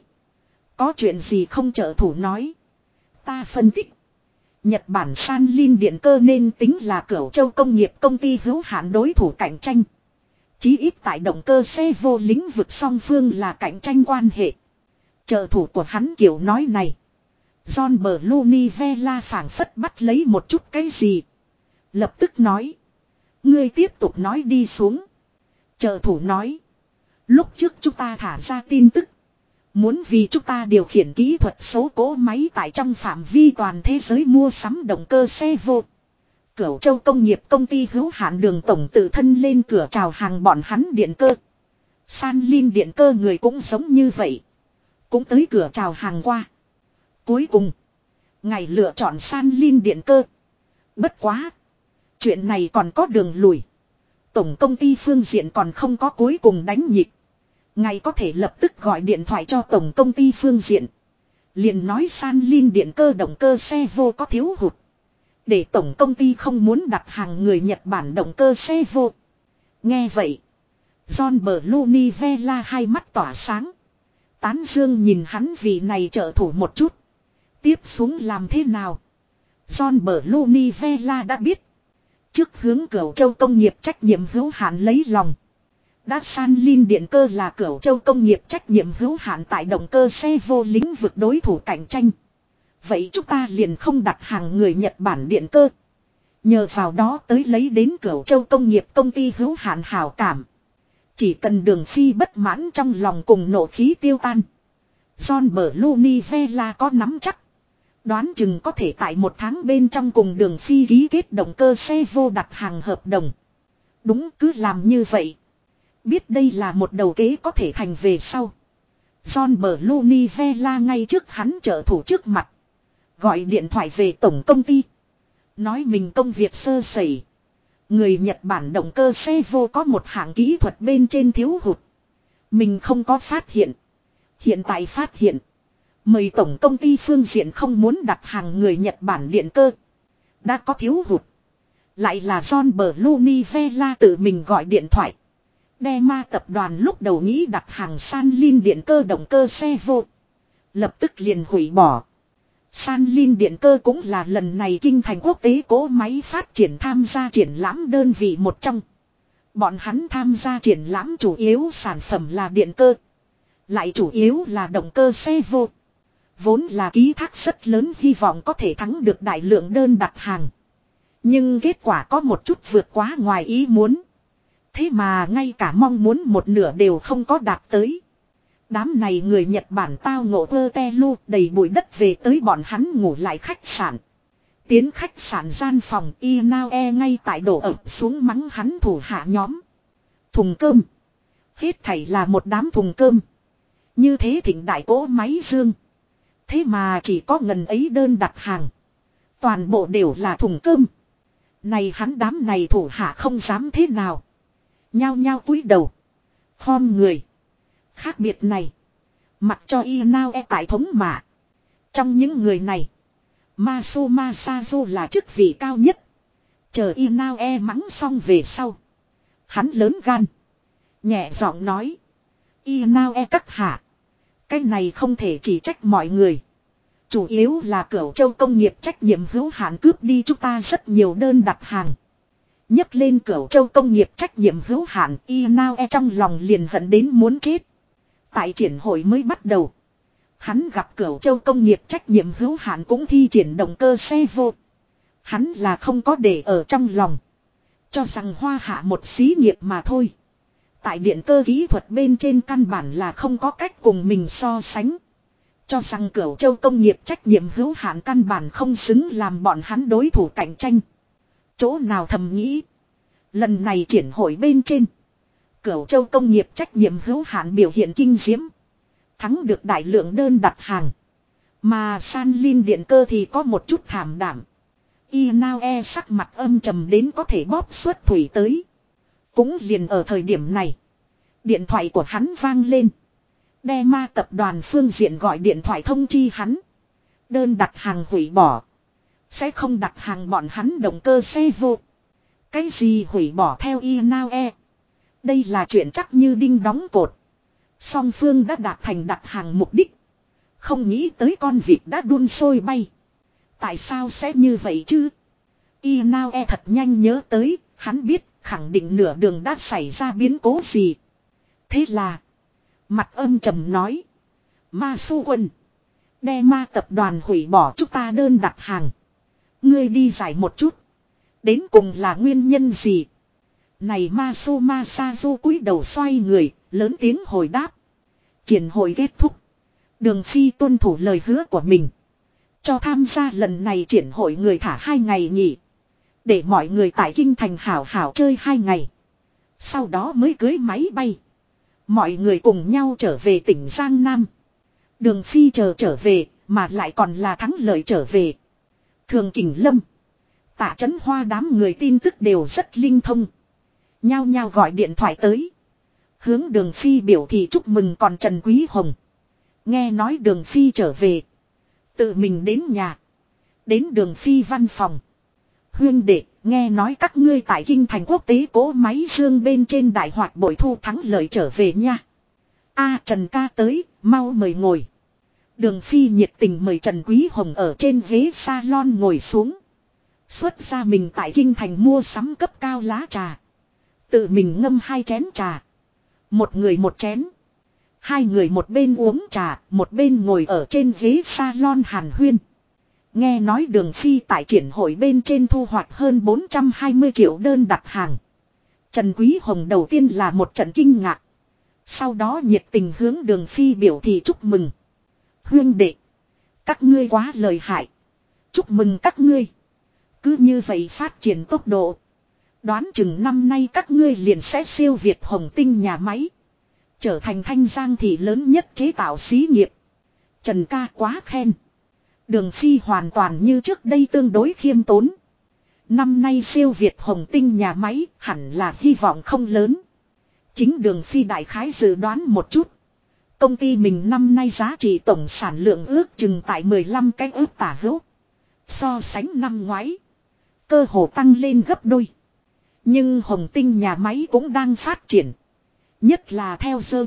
Có chuyện gì không trợ thủ nói. Ta phân tích. Nhật Bản Sanlin Điện Cơ nên tính là Cửu Châu công nghiệp công ty hữu hạn đối thủ cạnh tranh. Chí ít tại động cơ xe vô lĩnh vực song phương là cạnh tranh quan hệ. Trợ thủ của hắn kiểu nói này. John Blunivella phảng phất bắt lấy một chút cái gì. Lập tức nói. Ngươi tiếp tục nói đi xuống. Trợ thủ nói. Lúc trước chúng ta thả ra tin tức. Muốn vì chúng ta điều khiển kỹ thuật số cỗ máy tại trong phạm vi toàn thế giới mua sắm động cơ xe vô. Cửu Châu công nghiệp công ty hữu hạn Đường tổng tự thân lên cửa chào hàng bọn hắn điện cơ. Sanlin Điện Cơ người cũng giống như vậy. Cũng tới cửa chào hàng qua. Cuối cùng. Ngày lựa chọn Sanlin Điện Cơ. Bất quá. Chuyện này còn có đường lùi. Tổng công ty phương diện còn không có cuối cùng đánh nhịp. Ngài có thể lập tức gọi điện thoại cho tổng công ty phương diện. Liền nói Sanlin Điện Cơ động cơ xe vô có thiếu hụt. Để tổng công ty không muốn đặt hàng người Nhật Bản động cơ xe vô. Nghe vậy. John Blunivella hai mắt tỏa sáng. Tán dương nhìn hắn vì này trợ thủ một chút. Tiếp xuống làm thế nào? John Blunivella đã biết. Trước hướng Cửu Châu công nghiệp trách nhiệm hữu hạn lấy lòng. Đã Sanlin Điện Cơ là Cửu Châu công nghiệp trách nhiệm hữu hạn tại động cơ xe vô lĩnh vực đối thủ cạnh tranh. Vậy chúng ta liền không đặt hàng người Nhật Bản điện cơ. Nhờ vào đó tới lấy đến Cửu Châu công nghiệp công ty hữu hạn hảo cảm. Chỉ cần Đường Phi bất mãn trong lòng cùng nộ khí tiêu tan. John Blunivella có nắm chắc. Đoán chừng có thể tại một tháng bên trong cùng Đường Phi ký kết động cơ xe vô đặt hàng hợp đồng. Đúng cứ làm như vậy. Biết đây là một đầu kế có thể thành về sau. John Blunivella ngay trước hắn trợ thủ trước mặt. Gọi điện thoại về tổng công ty. Nói mình công việc sơ sẩy. Người Nhật Bản động cơ xe vô có một hạng kỹ thuật bên trên thiếu hụt. Mình không có phát hiện. Hiện tại phát hiện. Mời tổng công ty phương diện không muốn đặt hàng người Nhật Bản điện cơ. Đã có thiếu hụt. Lại là John Blunivella tự mình gọi điện thoại. Dema tập đoàn lúc đầu nghĩ đặt hàng Sanlin Điện Cơ động cơ xe vô. Lập tức liền hủy bỏ. Sanlin Điện Cơ cũng là lần này kinh thành quốc tế cỗ máy phát triển tham gia triển lãm đơn vị một trong. Bọn hắn tham gia triển lãm chủ yếu sản phẩm là điện cơ. Lại chủ yếu là động cơ xe vô. Vốn là ký thác rất lớn hy vọng có thể thắng được đại lượng đơn đặt hàng. Nhưng kết quả có một chút vượt quá ngoài ý muốn. Thế mà ngay cả mong muốn một nửa đều không có đạt tới. Đám này người Nhật Bản tao ngộ vơ te lu đầy bụi đất về tới bọn hắn ngủ lại khách sạn. Tiến khách sạn gian phòng Inaue ngay tại đổ ập xuống mắng hắn thủ hạ nhóm. Thùng cơm. Hết thảy là một đám thùng cơm. Như thế thịnh đại cỗ máy dương. Thế mà chỉ có ngần ấy đơn đặt hàng. Toàn bộ đều là thùng cơm. Này hắn đám này thủ hạ không dám thế nào. Nhao nhao cúi đầu. Khom người. Khác biệt này. Mặc cho Inaue tại thống mạ. Trong những người này. Masuma Sazu là chức vị cao nhất. Chờ Inaue mắng xong về sau. Hắn lớn gan. Nhẹ giọng nói. Y nào các hạ. Cái này không thể chỉ trách mọi người. Chủ yếu là Cửu Châu công nghiệp trách nhiệm hữu hạn cướp đi chúng ta rất nhiều đơn đặt hàng. Nhấc lên Cửu Châu công nghiệp trách nhiệm hữu hạn, Y Nao trong lòng liền hận đến muốn chết. Tại triển hội mới bắt đầu, hắn gặp Cửu Châu công nghiệp trách nhiệm hữu hạn cũng thi triển động cơ xe vô. Hắn là không có để ở trong lòng, cho rằng hoa hạ một xí nghiệp mà thôi. Tại điện cơ kỹ thuật bên trên căn bản là không có cách cùng mình so sánh. Cho rằng Cửu Châu công nghiệp trách nhiệm hữu hạn căn bản không xứng làm bọn hắn đối thủ cạnh tranh. Chỗ nào thầm nghĩ. Lần này triển hội bên trên, Cửu Châu công nghiệp trách nhiệm hữu hạn biểu hiện kinh diễm. Thắng được đại lượng đơn đặt hàng. Mà San Linh điện cơ thì có một chút thảm đảm. Y Nao sắc mặt âm trầm đến có thể bóp xuất thủy tới. Cũng liền ở thời điểm này, điện thoại của hắn vang lên. Đe ma tập đoàn phương diện gọi điện thoại thông chi hắn. Đơn đặt hàng hủy bỏ. Sẽ không đặt hàng bọn hắn động cơ xe vô. Cái gì hủy bỏ theo Y Nao Đây là chuyện chắc như đinh đóng cột. Song phương đã đạt thành đặt hàng mục đích. Không nghĩ tới con vịt đã đun sôi bay. Tại sao sẽ như vậy chứ? Y Nao thật nhanh nhớ tới. Hắn biết khẳng định nửa đường đã xảy ra biến cố gì. Thế là mặt âm trầm nói. Ma Su Quân. Đe ma tập đoàn hủy bỏ chúng ta đơn đặt hàng. Ngươi đi giải một chút. Đến cùng là nguyên nhân gì? Này Masu Masazu cúi đầu xoay người, lớn tiếng hồi đáp. Triển hội kết thúc. Đường Phi tuân thủ lời hứa của mình. Cho tham gia lần này triển hội người thả 2 ngày nghỉ. Để mọi người tại Kinh Thành hảo hảo chơi 2 ngày. Sau đó mới cưới máy bay. Mọi người cùng nhau trở về tỉnh Giang Nam. Đường Phi trở về, mà lại còn là thắng lợi trở về. Thường Kình Lâm, Tạ Chấn Hoa đám người tin tức đều rất linh thông. Nhao nhao gọi điện thoại tới. Hướng Đường Phi biểu thị chúc mừng. Còn Trần Quý Hồng, nghe nói Đường Phi trở về, tự mình đến nhà. Đến Đường Phi văn phòng. Huyên đệ, nghe nói các ngươi tại Kinh Thành quốc tế cỗ máy dương bên trên đại hoạt bội thu thắng lợi trở về nha. Trần ca tới, mau mời ngồi. Đường Phi nhiệt tình mời Trần Quý Hồng ở trên ghế salon ngồi xuống. Xuất ra mình tại Kinh Thành mua sắm cấp cao lá trà. Tự mình ngâm 2 chén trà. Một người một chén. 2 người một bên uống trà, một bên ngồi ở trên ghế salon hàn huyên. Nghe nói Đường Phi tại triển hội bên trên thu hoạch hơn 420 triệu đơn đặt hàng. Trần Quý Hồng đầu tiên là một trận kinh ngạc. Sau đó nhiệt tình hướng Đường Phi biểu thị chúc mừng. Huyên đệ, các ngươi quá lợi hại. Chúc mừng các ngươi. Cứ như vậy phát triển tốc độ, đoán chừng năm nay các ngươi liền sẽ siêu việt Hồng Tinh nhà máy, trở thành Thanh Giang thị lớn nhất chế tạo xí nghiệp. Trần ca quá khen. Đường Phi hoàn toàn như trước đây tương đối khiêm tốn. Năm nay siêu việt Hồng Tinh nhà máy hẳn là hy vọng không lớn. Chính Đường Phi đại khái dự đoán một chút. Công ty mình năm nay giá trị tổng sản lượng ước chừng tại 15 cái ước tả hữu. So sánh năm ngoái, cơ hồ tăng lên gấp đôi. Nhưng Hồng Tinh nhà máy cũng đang phát triển. Nhất là theo dơ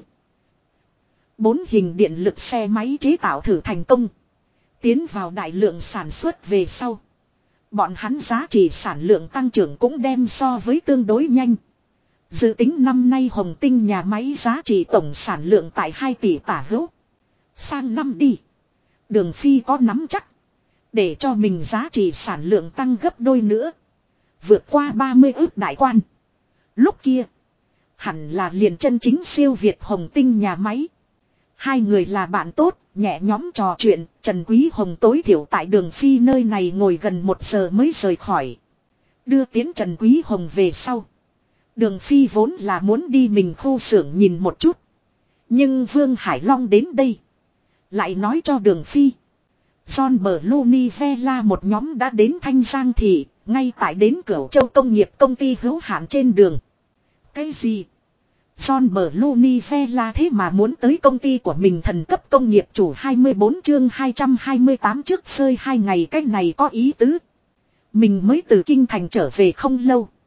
4 hình điện lực xe máy chế tạo thử thành công. Tiến vào đại lượng sản xuất về sau, bọn hắn giá trị sản lượng tăng trưởng cũng đem so với tương đối nhanh. Dự tính năm nay Hồng Tinh nhà máy giá trị tổng sản lượng tại 2 tỷ tả hữu. Sang năm đi, Đường Phi có nắm chắc để cho mình giá trị sản lượng tăng gấp đôi nữa, vượt qua 30 ước đại quan. Lúc kia hẳn là liền chân chính siêu việt Hồng Tinh nhà máy. 2 người là bạn tốt, nhẹ nhõm trò chuyện. Trần Quý Hồng tối thiểu tại Đường Phi nơi này ngồi gần 1 giờ mới rời khỏi. Đưa tiến Trần Quý Hồng về sau, Đường Phi vốn là muốn đi mình khu xưởng nhìn một chút. Nhưng Vương Hải Long đến đây, lại nói cho Đường Phi John Blunivella một nhóm đã đến Thanh Giang thị, ngay tại đến Cửu Châu công nghiệp công ty hữu hạn trên đường. Cái gì? John Blunivella thế mà muốn tới công ty của mình thần cấp công nghiệp chủ 24 chương 228 trước phơi 2 ngày, cái này có ý tứ. Mình mới từ Kinh Thành trở về không lâu.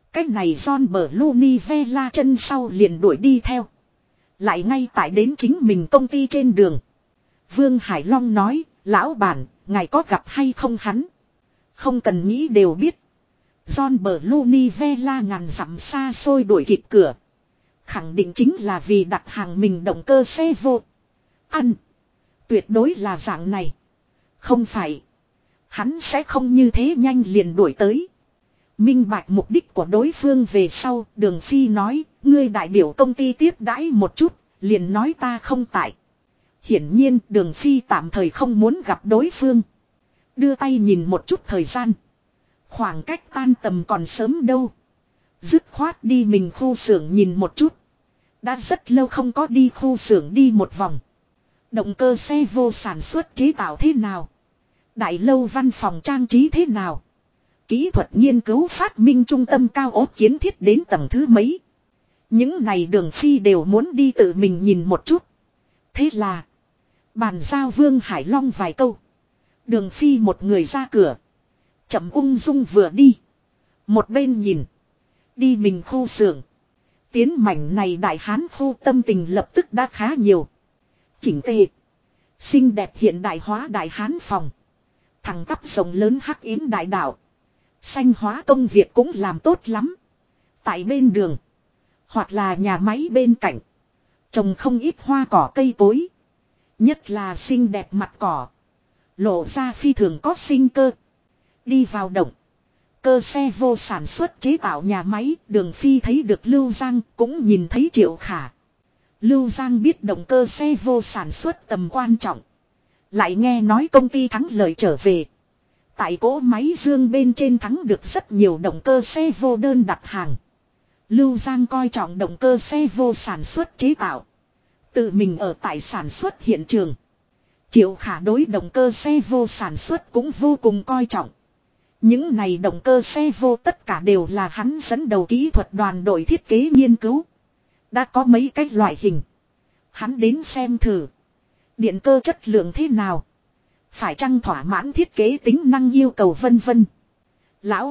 Cái này John Blunivella chân sau liền đuổi đi theo. Lại ngay tại đến chính mình công ty trên đường. Vương Hải Long nói, lão bản, ngài có gặp hay không hắn? Không cần nghĩ đều biết. John Blunivella ngàn dặm xa xôi đuổi kịp cửa. Khẳng định chính là vì đặt hàng mình động cơ xe vô. Ăn. Tuyệt đối là dạng này. Không phải. Hắn sẽ không như thế nhanh liền đuổi tới. Minh bạch mục đích của đối phương về sau, Đường Phi nói, ngươi đại biểu công ty tiếp đãi một chút, liền nói ta không tại. Hiển nhiên Đường Phi tạm thời không muốn gặp đối phương. Đưa tay nhìn một chút thời gian. Khoảng cách tan tầm còn sớm đâu. Dứt khoát đi mình khu xưởng nhìn một chút. Đã rất lâu không có đi khu xưởng đi một vòng. Động cơ xe vô sản xuất chế tạo thế nào? Đại lâu văn phòng trang trí thế nào? Kỹ thuật nghiên cứu phát minh trung tâm cao ốt kiến thiết đến tầng thứ mấy? Những này Đường Phi đều muốn đi tự mình nhìn một chút. Thế là bàn giao Vương Hải Long vài câu. Đường Phi một người ra cửa. Chậm ung dung vừa đi. Một bên nhìn. Đi mình khu xưởng. Tiến mảnh này đại hán khu tâm tình lập tức đã khá nhiều. Chỉnh tề. Xinh đẹp hiện đại hóa đại hán phòng. Thẳng tắp rộng lớn hắc yến đại đạo. Xanh hóa công việc cũng làm tốt lắm. Tại bên đường. Hoặc là nhà máy bên cạnh. Trồng không ít hoa cỏ cây cối. Nhất là xinh đẹp mặt cỏ. Lộ ra phi thường có sinh cơ. Đi vào động. Cơ xe vô sản xuất chế tạo nhà máy. Đường Phi thấy được Lưu Giang cũng nhìn thấy Triệu Khả. Lưu Giang biết động cơ xe vô sản xuất tầm quan trọng. Lại nghe nói công ty thắng lợi trở về. Tại cỗ máy dương bên trên thắng được rất nhiều động cơ xe vô đơn đặt hàng. Lưu Giang coi trọng động cơ xe vô sản xuất chế tạo. Tự mình ở tại sản xuất hiện trường. Triệu Khả đối động cơ xe vô sản xuất cũng vô cùng coi trọng. Những này động cơ xe vô tất cả đều là hắn dẫn đầu kỹ thuật đoàn đội thiết kế nghiên cứu. Đã có mấy cái loại hình. Hắn đến xem thử. Điện cơ chất lượng thế nào? Phải chăng thỏa mãn thiết kế tính năng yêu cầu vân vân. Lão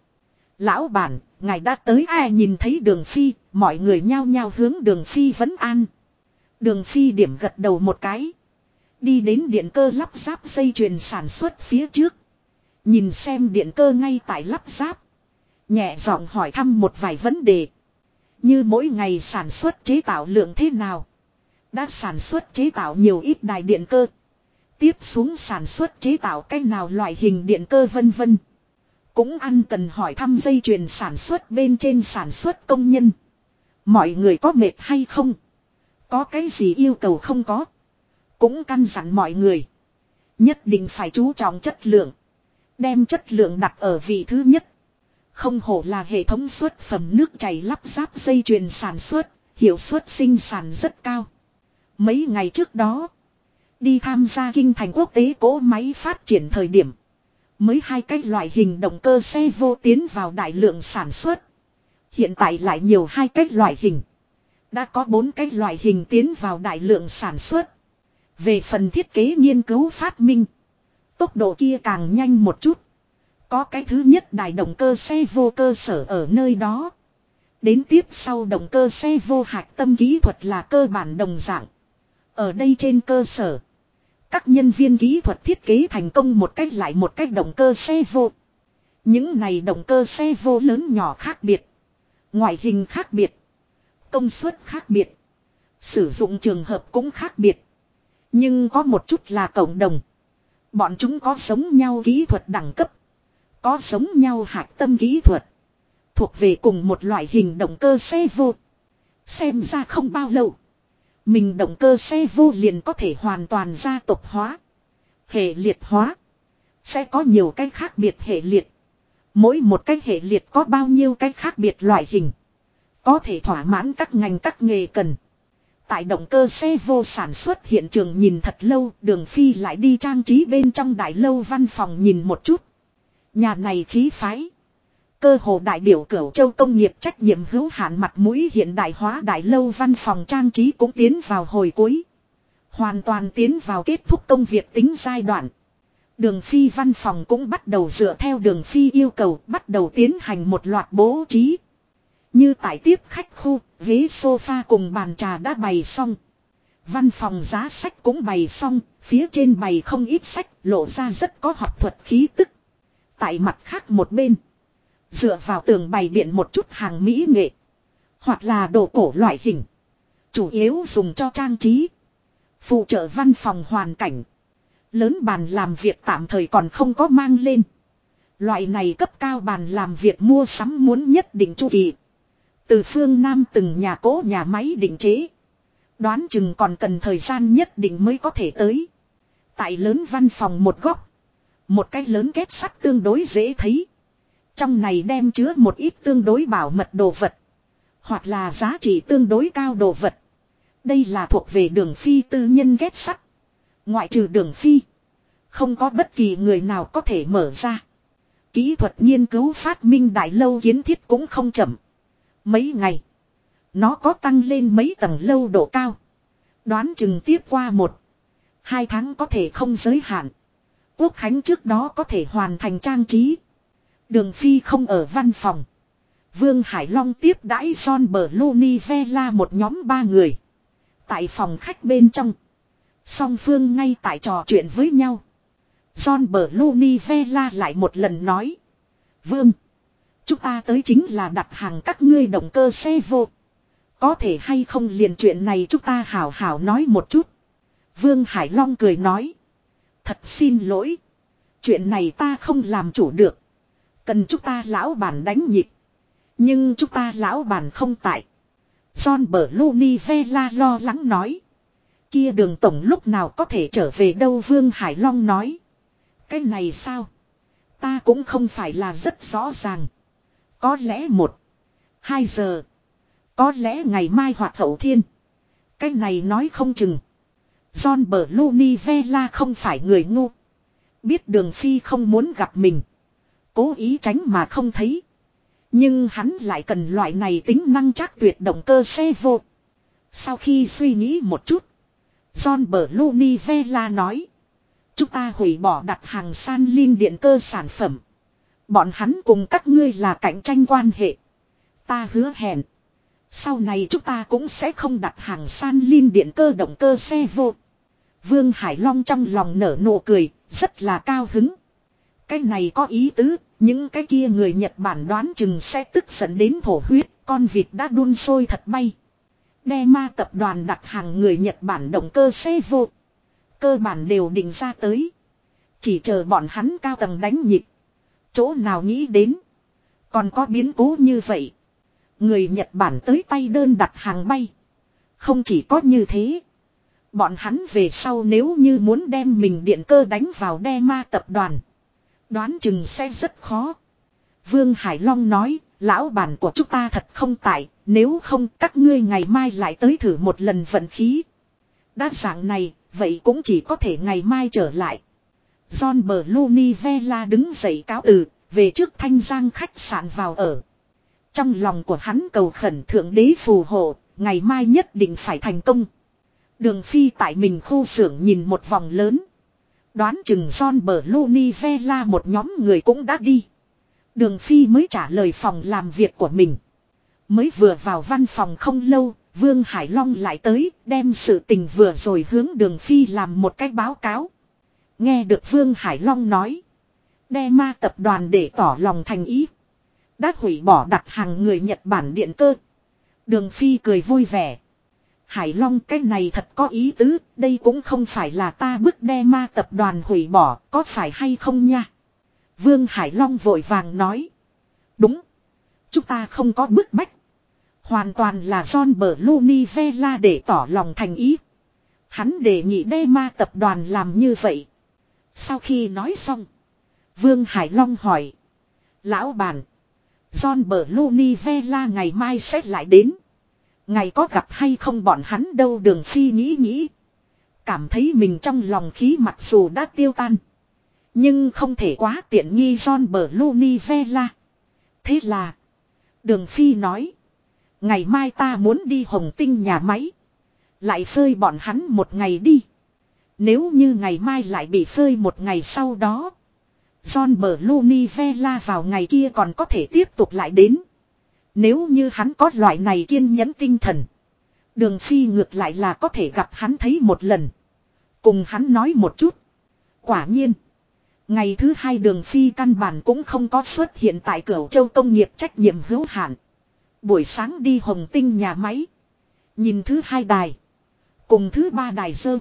bản, ngài đã tới ai nhìn thấy Đường Phi, mọi người nhao nhao hướng Đường Phi vấn an. Đường Phi điểm gật đầu một cái. Đi đến điện cơ lắp ráp dây chuyền sản xuất phía trước. Nhìn xem điện cơ ngay tại lắp ráp. Nhẹ giọng hỏi thăm một vài vấn đề. Như mỗi ngày sản xuất chế tạo lượng thế nào? Đã sản xuất chế tạo nhiều ít đài điện cơ. Tiếp xuống sản xuất chế tạo cái nào loại hình điện cơ vân vân. Cũng ăn cần hỏi thăm dây chuyền sản xuất bên trên sản xuất công nhân. Mọi người có mệt hay không? Có cái gì yêu cầu không có? Cũng căn dặn mọi người. Nhất định phải chú trọng chất lượng. Đem chất lượng đặt ở vị thứ nhất. Không hổ là hệ thống xuất phẩm nước chảy lắp ráp dây chuyền sản xuất. Hiệu suất sinh sản rất cao. Mấy ngày trước đó. Đi tham gia kinh thành quốc tế cỗ máy phát triển thời điểm. Mới hai cái loại hình động cơ xe vô tiến vào đại lượng sản xuất. Hiện tại lại nhiều hai cái loại hình. Đã có 4 cái loại hình tiến vào đại lượng sản xuất. Về phần thiết kế nghiên cứu phát minh. Tốc độ kia càng nhanh một chút. Có cái thứ nhất đài động cơ xe vô cơ sở ở nơi đó. Đến tiếp sau động cơ xe vô hạch tâm kỹ thuật là cơ bản đồng dạng. Ở đây trên cơ sở. Các nhân viên kỹ thuật thiết kế thành công một cách lại một cách động cơ xe vô. Những này động cơ xe vô lớn nhỏ khác biệt. Ngoại hình khác biệt. Công suất khác biệt. Sử dụng trường hợp cũng khác biệt. Nhưng có một chút là cộng đồng. Bọn chúng có giống nhau kỹ thuật đẳng cấp. Có giống nhau hạch tâm kỹ thuật. Thuộc về cùng một loại hình động cơ xe vô. Xem ra không bao lâu. Mình động cơ xe vô liền có thể hoàn toàn gia tộc hóa. Hệ liệt hóa. Sẽ có nhiều cái khác biệt hệ liệt. Mỗi một cái hệ liệt có bao nhiêu cái khác biệt loại hình. Có thể thỏa mãn các ngành các nghề cần. Tại động cơ xe vô sản xuất hiện trường nhìn thật lâu. Đường Phi lại đi trang trí bên trong đại lâu văn phòng nhìn một chút. Nhà này khí phái. Cơ hồ đại biểu Cửu Châu công nghiệp trách nhiệm hữu hạn mặt mũi hiện đại hóa đại lâu văn phòng trang trí cũng tiến vào hồi cuối. Hoàn toàn tiến vào kết thúc công việc tính giai đoạn. Đường Phi văn phòng cũng bắt đầu dựa theo Đường Phi yêu cầu bắt đầu tiến hành một loạt bố trí. Như tại tiếp khách khu, ghế sofa cùng bàn trà đã bày xong. Văn phòng giá sách cũng bày xong, phía trên bày không ít sách, lộ ra rất có học thuật khí tức. Tại mặt khác một bên, dựa vào tường bày biện một chút hàng mỹ nghệ, hoặc là đồ cổ loại hình, chủ yếu dùng cho trang trí, phụ trợ văn phòng hoàn cảnh. Lớn bàn làm việc tạm thời còn không có mang lên. Loại này cấp cao bàn làm việc mua sắm muốn nhất định chu kỳ. Từ phương Nam từng nhà cỗ nhà máy định chế. Đoán chừng còn cần thời gian nhất định mới có thể tới. Tại lớn văn phòng một góc, một cái lớn kết sắt tương đối dễ thấy. Trong này đem chứa một ít tương đối bảo mật đồ vật, hoặc là giá trị tương đối cao đồ vật. Đây là thuộc về Đường Phi tư nhân kết sắt. Ngoại trừ Đường Phi, không có bất kỳ người nào có thể mở ra. Kỹ thuật nghiên cứu phát minh đại lâu kiến thiết cũng không chậm. Mấy ngày, nó có tăng lên mấy tầng lâu độ cao. Đoán chừng tiếp qua 1-2 tháng có thể không giới hạn. Quốc khánh trước đó có thể hoàn thành trang trí. Đường Phi không ở văn phòng. Vương Hải Long tiếp đãi John Blunivella một nhóm 3 người. Tại phòng khách bên trong, song phương ngay tại trò chuyện với nhau. John Blunivella lại một lần nói: Vương, chúng ta tới chính là đặt hàng các ngươi động cơ xe vô. Có thể hay không liền chuyện này chúng ta hảo hảo nói một chút. Vương Hải Long cười nói: Thật xin lỗi, chuyện này ta không làm chủ được. Cần chúng ta lão bản đánh nhịp, nhưng chúng ta lão bản không tại. John Blunivella lo lắng nói: Kia Đường tổng lúc nào có thể trở về đâu? Vương Hải Long nói: Cái này sao? Ta cũng không phải là rất rõ ràng. Có lẽ 1-2 giờ. Có lẽ ngày mai hoặc hậu thiên. Cái này nói không chừng. John Blunivella không phải người ngu. Biết Đường Phi không muốn gặp mình, cố ý tránh mà không thấy. Nhưng hắn lại cần loại này tính năng chắc tuyệt động cơ xe vô. Sau khi suy nghĩ một chút, John Blunivella nói: Chúng ta hủy bỏ đặt hàng san lin điện cơ sản phẩm. Bọn hắn cùng các ngươi là cạnh tranh quan hệ. Ta hứa hẹn, sau này chúng ta cũng sẽ không đặt hàng san lin điện cơ động cơ xe vô. Vương Hải Long trong lòng nở nụ cười, rất là cao hứng. Cái này có ý tứ, những cái kia người Nhật Bản đoán chừng sẽ tức giận đến thổ huyết, con vịt đã đun sôi thật bay. Dema tập đoàn đặt hàng người Nhật Bản động cơ xe vô. Cơ bản đều định ra tới. Chỉ chờ bọn hắn cao tầng đánh nhịp. Chỗ nào nghĩ đến còn có biến cố như vậy. Người Nhật Bản tới tay đơn đặt hàng bay. Không chỉ có như thế, bọn hắn về sau nếu như muốn đem mình điện cơ đánh vào Dema tập đoàn, đoán chừng sẽ rất khó. Vương Hải Long nói: Lão bản của chúng ta thật không tại, nếu không các ngươi ngày mai lại tới thử một lần vận khí. Đã dạng này, vậy cũng chỉ có thể ngày mai trở lại. John Blunivella đứng dậy cáo từ, về trước Thanh Giang khách sạn vào ở. Trong lòng của hắn cầu khẩn Thượng Đế phù hộ, ngày mai nhất định phải thành công. Đường Phi tại mình khu xưởng nhìn một vòng lớn. Đoán chừng John Blunivella một nhóm người cũng đã đi. Đường Phi mới trả lời phòng làm việc của mình. Mới vừa vào văn phòng không lâu, Vương Hải Long lại tới, đem sự tình vừa rồi hướng Đường Phi làm một cái báo cáo. Nghe được Vương Hải Long nói, Dema tập đoàn để tỏ lòng thành ý, đã hủy bỏ đặt hàng người Nhật Bản điện cơ. Đường Phi cười vui vẻ. Hải Long, cái này thật có ý tứ, đây cũng không phải là ta bức Dema tập đoàn hủy bỏ, có phải hay không nha? Vương Hải Long vội vàng nói: Đúng, chúng ta không có bức bách. Hoàn toàn là John Blunivella để tỏ lòng thành ý. Hắn đề nghị Dema tập đoàn làm như vậy. Sau khi nói xong, Vương Hải Long hỏi: Lão bản, John Blunivella ngày mai sẽ lại đến. Ngày có gặp hay không bọn hắn đâu? Đường Phi nghĩ nghĩ, cảm thấy mình trong lòng khí mặc dù đã tiêu tan, nhưng không thể quá tiện nghi John Blunivella. Thế là Đường Phi nói: Ngày mai ta muốn đi Hồng Tinh nhà máy, lại phơi bọn hắn một ngày đi. Nếu như ngày mai lại bị phơi một ngày sau đó, John Blunivella vào ngày kia còn có thể tiếp tục lại đến. Nếu như hắn có loại này kiên nhẫn tinh thần. Đường Phi ngược lại là có thể gặp hắn thấy một lần. Cùng hắn nói một chút. Quả nhiên. Ngày thứ hai Đường Phi căn bản cũng không có xuất hiện tại Cửu Châu công nghiệp trách nhiệm hữu hạn. Buổi sáng đi Hồng Tinh nhà máy. Nhìn thứ hai đài. Cùng thứ ba đài dơ.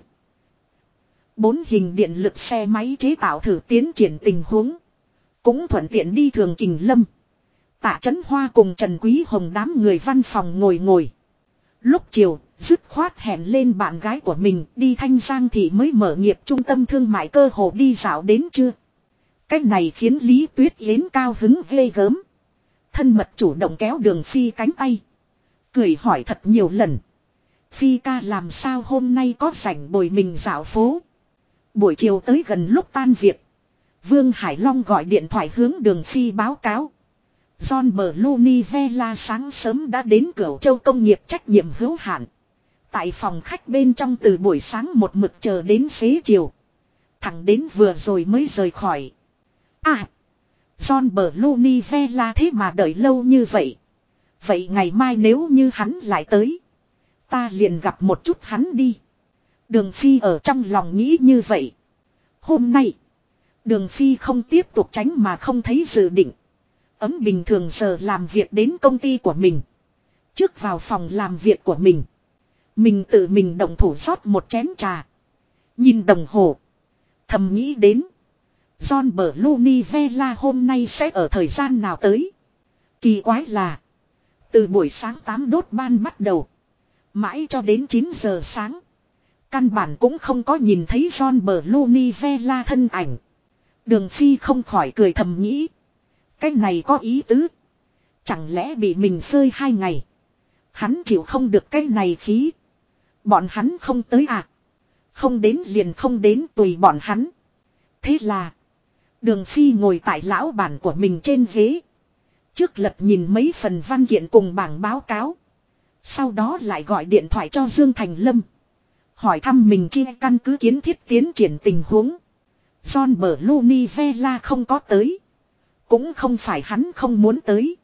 4 hình điện lực xe máy chế tạo thử tiến triển tình huống. Cũng thuận tiện đi Thường Kình Lâm. Tạ Chấn Hoa cùng Trần Quý Hồng đám người văn phòng ngồi. Lúc chiều, dứt khoát hẹn lên bạn gái của mình đi Thanh Giang thì mới mở nghiệp trung tâm thương mại cơ hồ đi dạo đến trưa. Cách này khiến Lý Tuyết Yến cao hứng ghê gớm. Thân mật chủ động kéo Đường Phi cánh tay. Cười hỏi thật nhiều lần. Phi ca làm sao hôm nay có rảnh bồi mình dạo phố. Buổi chiều tới gần lúc tan việc. Vương Hải Long gọi điện thoại hướng Đường Phi báo cáo. John Blunivella sáng sớm đã đến Cửu Châu công nghiệp trách nhiệm hữu hạn. Tại phòng khách bên trong từ buổi sáng một mực chờ đến xế chiều. Thẳng đến vừa rồi mới rời khỏi. À! John Blunivella thế mà đợi lâu như vậy. Vậy ngày mai nếu như hắn lại tới. Ta liền gặp một chút hắn đi. Đường Phi ở trong lòng nghĩ như vậy. Hôm nay. Đường Phi không tiếp tục tránh mà không thấy dự định. Ấm bình thường giờ làm việc đến công ty của mình. Trước vào phòng làm việc của mình. Mình tự mình động thủ rót một chén trà. Nhìn đồng hồ. Thầm nghĩ đến. John Blunivella hôm nay sẽ ở thời gian nào tới. Kỳ quái là. Từ buổi sáng 8 đốt ban bắt đầu. Mãi cho đến 9 giờ sáng. Căn bản cũng không có nhìn thấy John Blunivella thân ảnh. Đường Phi không khỏi cười thầm nghĩ. Cái này có ý tứ. Chẳng lẽ bị mình phơi 2 ngày. Hắn chịu không được cái này khí. Bọn hắn không tới à. Không đến liền không đến tùy bọn hắn. Thế là. Đường Phi ngồi tại lão bản của mình trên ghế. Trước lật nhìn mấy phần văn kiện cùng bảng báo cáo. Sau đó lại gọi điện thoại cho Dương Thành Lâm. Hỏi thăm mình chi căn cứ kiến thiết tiến triển tình huống. John Blunivella không có tới. Cũng không phải hắn không muốn tới.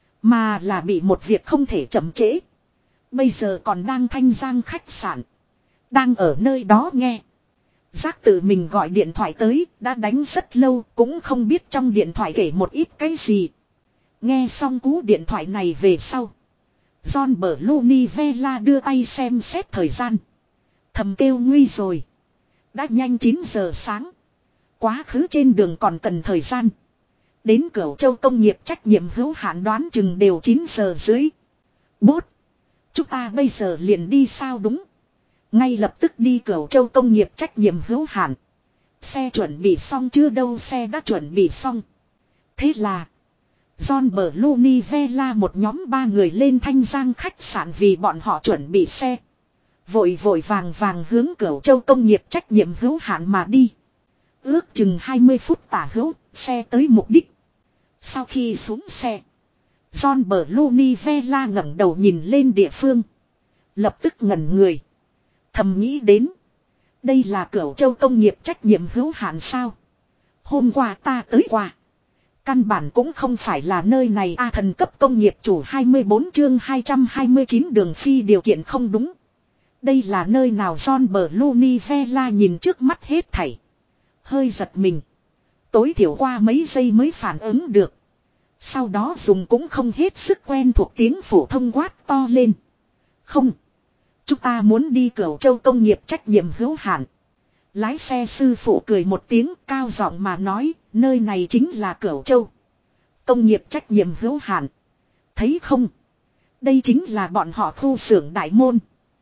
Mà là bị một việc không thể chậm trễ. Bây giờ còn đang Thanh Giang khách sạn. Đang ở nơi đó nghe. Giác tự mình gọi điện thoại tới. Đã đánh rất lâu. Cũng không biết trong điện thoại kể một ít cái gì. Nghe xong cú điện thoại này về sau. John Blunivella đưa tay xem xét thời gian. Thầm kêu nguy rồi. Đã nhanh 9 giờ sáng. Quá khứ trên đường còn cần thời gian. Đến Cửu Châu công nghiệp trách nhiệm hữu hạn đoán chừng đều 9 giờ dưới. Bốt. Chúng ta bây giờ liền đi sao đúng. Ngay lập tức đi Cửu Châu công nghiệp trách nhiệm hữu hạn. Xe chuẩn bị xong chưa đâu, xe đã chuẩn bị xong. Thế là. John Blunivella một nhóm 3 người lên Thanh Giang khách sạn vì bọn họ chuẩn bị xe. Vội vội vàng vàng hướng Cửu Châu công nghiệp trách nhiệm hữu hạn mà đi. Ước chừng 20 phút tả hữu, xe tới mục đích. Sau khi xuống xe, John Blunivella ngẩng đầu nhìn lên địa phương. Lập tức ngẩn người. Thầm nghĩ đến. Đây là Cửu Châu công nghiệp trách nhiệm hữu hạn sao? Hôm qua ta tới qua. Căn bản cũng không phải là nơi này a. Thần cấp công nghiệp chủ 24 chương 229 Đường Phi điều kiện không đúng. Đây là nơi nào? John Blunivella nhìn trước mắt hết thảy. Hơi giật mình. Tối thiểu qua mấy giây mới phản ứng được. Sau đó dùng cũng không hết sức quen thuộc tiếng phổ thông quát to lên. Không. Chúng ta muốn đi Cửu Châu công nghiệp trách nhiệm hữu hạn. Lái xe sư phụ cười một tiếng cao giọng mà nói. Nơi này chính là Cửu Châu công nghiệp trách nhiệm hữu hạn. Thấy không? Đây chính là bọn họ khu xưởng đại môn.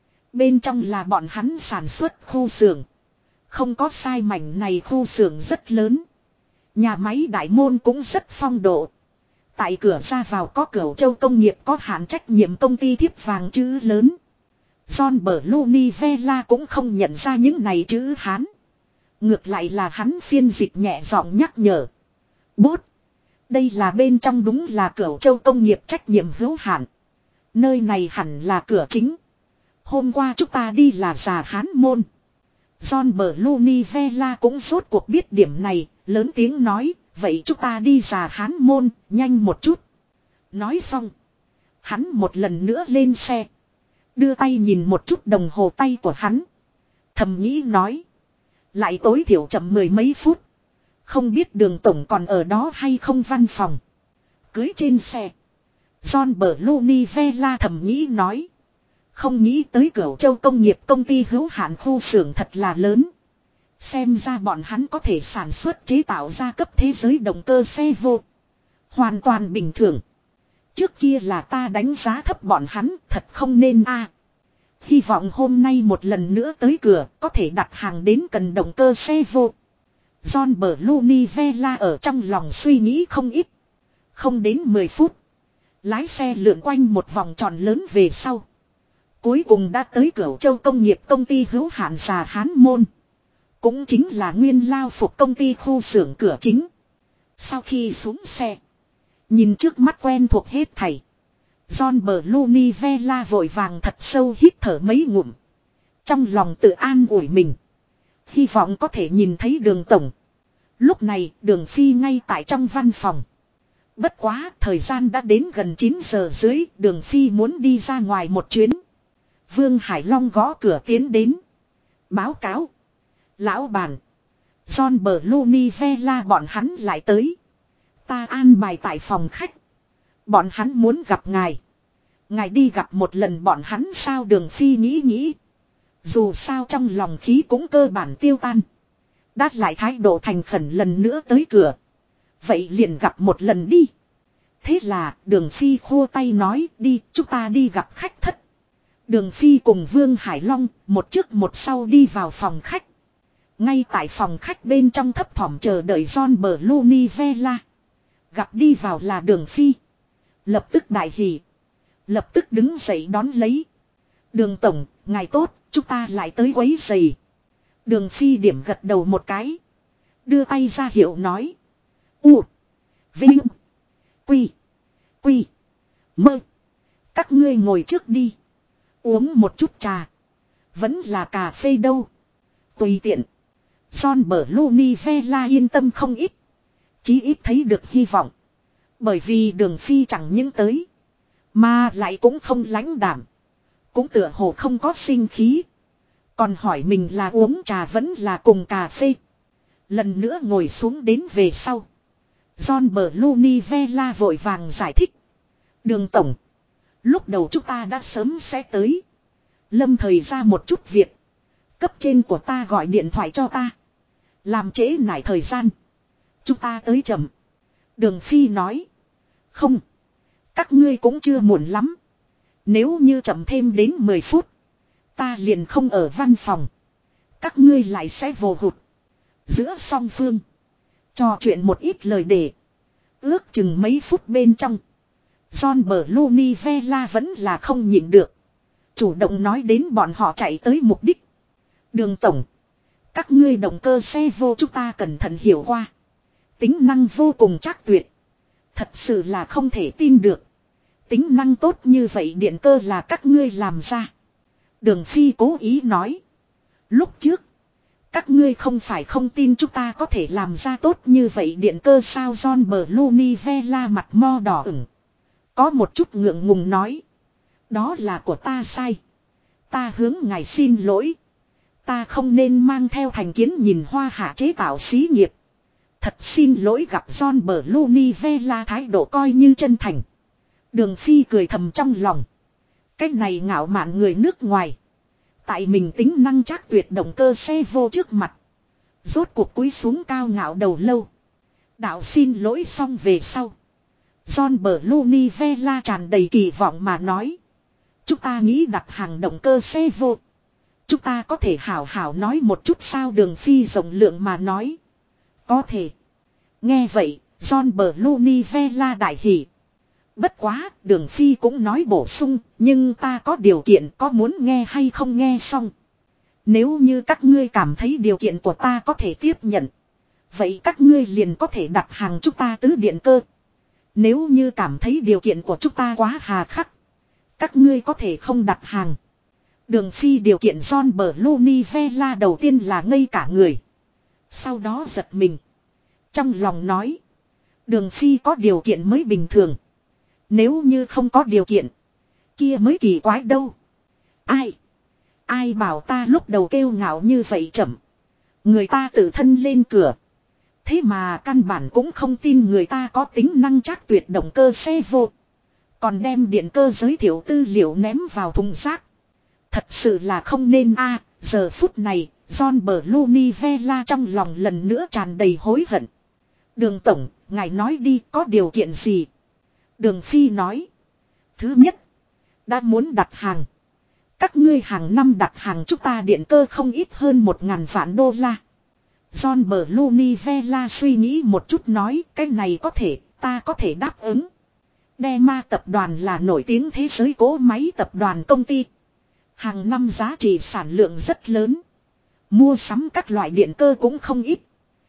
Bên trong là bọn hắn sản xuất khu xưởng. Không có sai, mảnh này khu xưởng rất lớn. Nhà máy đại môn cũng rất phong độ. Tại cửa ra vào có Cửu Châu công nghiệp có hạn trách nhiệm công ty thiếp vàng chữ lớn. John Blunivella cũng không nhận ra những này chữ Hán. Ngược lại là hắn phiên dịch nhẹ giọng nhắc nhở. Bốt. Đây là bên trong đúng là Cửu Châu công nghiệp trách nhiệm hữu hạn. Nơi này hẳn là cửa chính. Hôm qua chúng ta đi là Già Hán môn. John Blunivella cũng rốt cuộc biết điểm này, lớn tiếng nói, vậy chúng ta đi Già Hán môn, nhanh một chút. Nói xong. Hắn một lần nữa lên xe. Đưa tay nhìn một chút đồng hồ tay của hắn. Thầm nghĩ nói. Lại tối thiểu chậm 10 mấy phút. Không biết Đường tổng còn ở đó hay không văn phòng. Cưới trên xe. John Bluny Vela thầm nghĩ nói. Không nghĩ tới Cửu Châu công nghiệp công ty hữu hạn khu xưởng thật là lớn. Xem ra bọn hắn có thể sản xuất chế tạo ra cấp thế giới động cơ xe vô. Hoàn toàn bình thường. Trước kia là ta đánh giá thấp bọn hắn, thật không nên a. Hy vọng hôm nay một lần nữa tới cửa, có thể đặt hàng đến cần động cơ xe vô. John Bluny Vela ở trong lòng suy nghĩ không ít. Không đến 10 phút. Lái xe lượn quanh một vòng tròn lớn về sau. Cuối cùng đã tới Cửu Châu công nghiệp công ty hữu hạn Già Hán Môn. Cũng chính là nguyên lao phục công ty khu xưởng cửa chính. Sau khi xuống xe. Nhìn trước mắt quen thuộc hết thảy. John Bluny Vela vội vàng thật sâu hít thở mấy ngụm. Trong lòng tự an ủi mình. Hy vọng có thể nhìn thấy Đường tổng. Lúc này Đường Phi ngay tại trong văn phòng. Bất quá thời gian đã đến gần 9 giờ dưới. Đường Phi muốn đi ra ngoài một chuyến. Vương Hải Long gõ cửa tiến đến. Báo cáo. Lão bản. John Bluny Vela bọn hắn lại tới. Ta an bài tại phòng khách. Bọn hắn muốn gặp ngài. Ngài đi gặp một lần bọn hắn sao? Đường Phi nghĩ. Dù sao trong lòng khí cũng cơ bản tiêu tan. Đát lại thái độ thành khẩn lần nữa tới cửa. Vậy liền gặp một lần đi. Thế là Đường Phi khua tay nói đi, chúng ta đi gặp khách thất. Đường Phi cùng Vương Hải Long một trước một sau đi vào phòng khách. Ngay tại phòng khách bên trong thấp thỏm chờ đợi John Bluny Vela. Gặp đi vào là Đường Phi. Lập tức đại hỉ. Lập tức đứng dậy đón lấy. Đường tổng, ngài tốt, chúng ta lại tới quấy rầy. Đường Phi điểm gật đầu một cái. Đưa tay ra hiệu nói. U. Vinh. Quy. Quy. Mơ. Các ngươi ngồi trước đi. Uống một chút trà. Vẫn là cà phê đâu. Tùy tiện. John Bluny Vela yên tâm không ít. Chí ít thấy được hy vọng. Bởi vì Đường Phi chẳng những tới. Mà lại cũng không lãnh đảm. Cũng tựa hồ không có sinh khí. Còn hỏi mình là uống trà vẫn là cùng cà phê. Lần nữa ngồi xuống đến về sau. John Bluny Vela vội vàng giải thích. Đường tổng. Lúc đầu chúng ta đã sớm sẽ tới. Lâm thời ra một chút việc. Cấp trên của ta gọi điện thoại cho ta. Làm trễ nải thời gian. Chúng ta tới chậm. Đường Phi nói. Không. Các ngươi cũng chưa muộn lắm. Nếu như chậm thêm đến 10 phút. Ta liền không ở văn phòng. Các ngươi lại sẽ vô hụt. Giữa song phương. Trò chuyện một ít lời để. Ước chừng mấy phút bên trong. John Bluny Vela vẫn là không nhịn được. Chủ động nói đến bọn họ chạy tới mục đích. Đường tổng. Các ngươi động cơ xe vô chúng ta cẩn thận hiểu qua. Tính năng vô cùng chắc tuyệt. Thật sự là không thể tin được. Tính năng tốt như vậy điện cơ là các ngươi làm ra. Đường Phi cố ý nói. Lúc trước. Các ngươi không phải không tin chúng ta có thể làm ra tốt như vậy điện cơ sao? John Bluny Vela mặt mo đỏ ửng. Có một chút ngượng ngùng nói. Đó là của ta sai. Ta hướng ngài xin lỗi. Ta không nên mang theo thành kiến nhìn hoa hạ chế tạo xí nghiệp. Thật xin lỗi. Gặp John Bluny Vela thái độ coi như chân thành. Đường Phi cười thầm trong lòng. Cái này ngạo mạn người nước ngoài. Tại mình tính năng chắc tuyệt động cơ xe vô trước mặt. Rốt cuộc cúi xuống cao ngạo đầu lâu. Đạo xin lỗi xong về sau. John Bluny Vela tràn đầy kỳ vọng mà nói. Chúng ta nghĩ đặt hàng động cơ xe vô. Chúng ta có thể hảo hảo nói một chút sao? Đường Phi rộng lượng mà nói. Có thể. Nghe vậy, John Bluny Vela đại hỉ. Bất quá, Đường Phi cũng nói bổ sung, nhưng ta có điều kiện, có muốn nghe hay không nghe xong. Nếu như các ngươi cảm thấy điều kiện của ta có thể tiếp nhận. Vậy các ngươi liền có thể đặt hàng chúng ta tứ điện cơ. Nếu như cảm thấy điều kiện của chúng ta quá hà khắc. Các ngươi có thể không đặt hàng. Đường Phi điều kiện John Bluny Vela đầu tiên là ngây cả người. Sau đó giật mình. Trong lòng nói. Đường Phi có điều kiện mới bình thường. Nếu như không có điều kiện. Kia mới kỳ quái đâu. Ai bảo ta lúc đầu kêu ngạo như vậy chậm. Người ta tự thân lên cửa. Thế mà căn bản cũng không tin người ta có tính năng trác tuyệt động cơ xe vô. Còn đem điện cơ giới thiệu tư liệu ném vào thùng rác. Thật sự là không nên giờ phút này, John Blunivella trong lòng lần nữa tràn đầy hối hận. Đường tổng, ngài nói đi có điều kiện gì? Đường Phi nói. Thứ nhất, đã muốn đặt hàng. Các ngươi hàng năm đặt hàng chúng ta điện cơ không ít hơn 1.000 vạn đô la. John Blunivella suy nghĩ một chút nói cái này có thể, ta có thể đáp ứng. Dema tập đoàn là nổi tiếng thế giới cỗ máy tập đoàn công ty. Hàng năm giá trị sản lượng rất lớn. Mua sắm các loại điện cơ cũng không ít.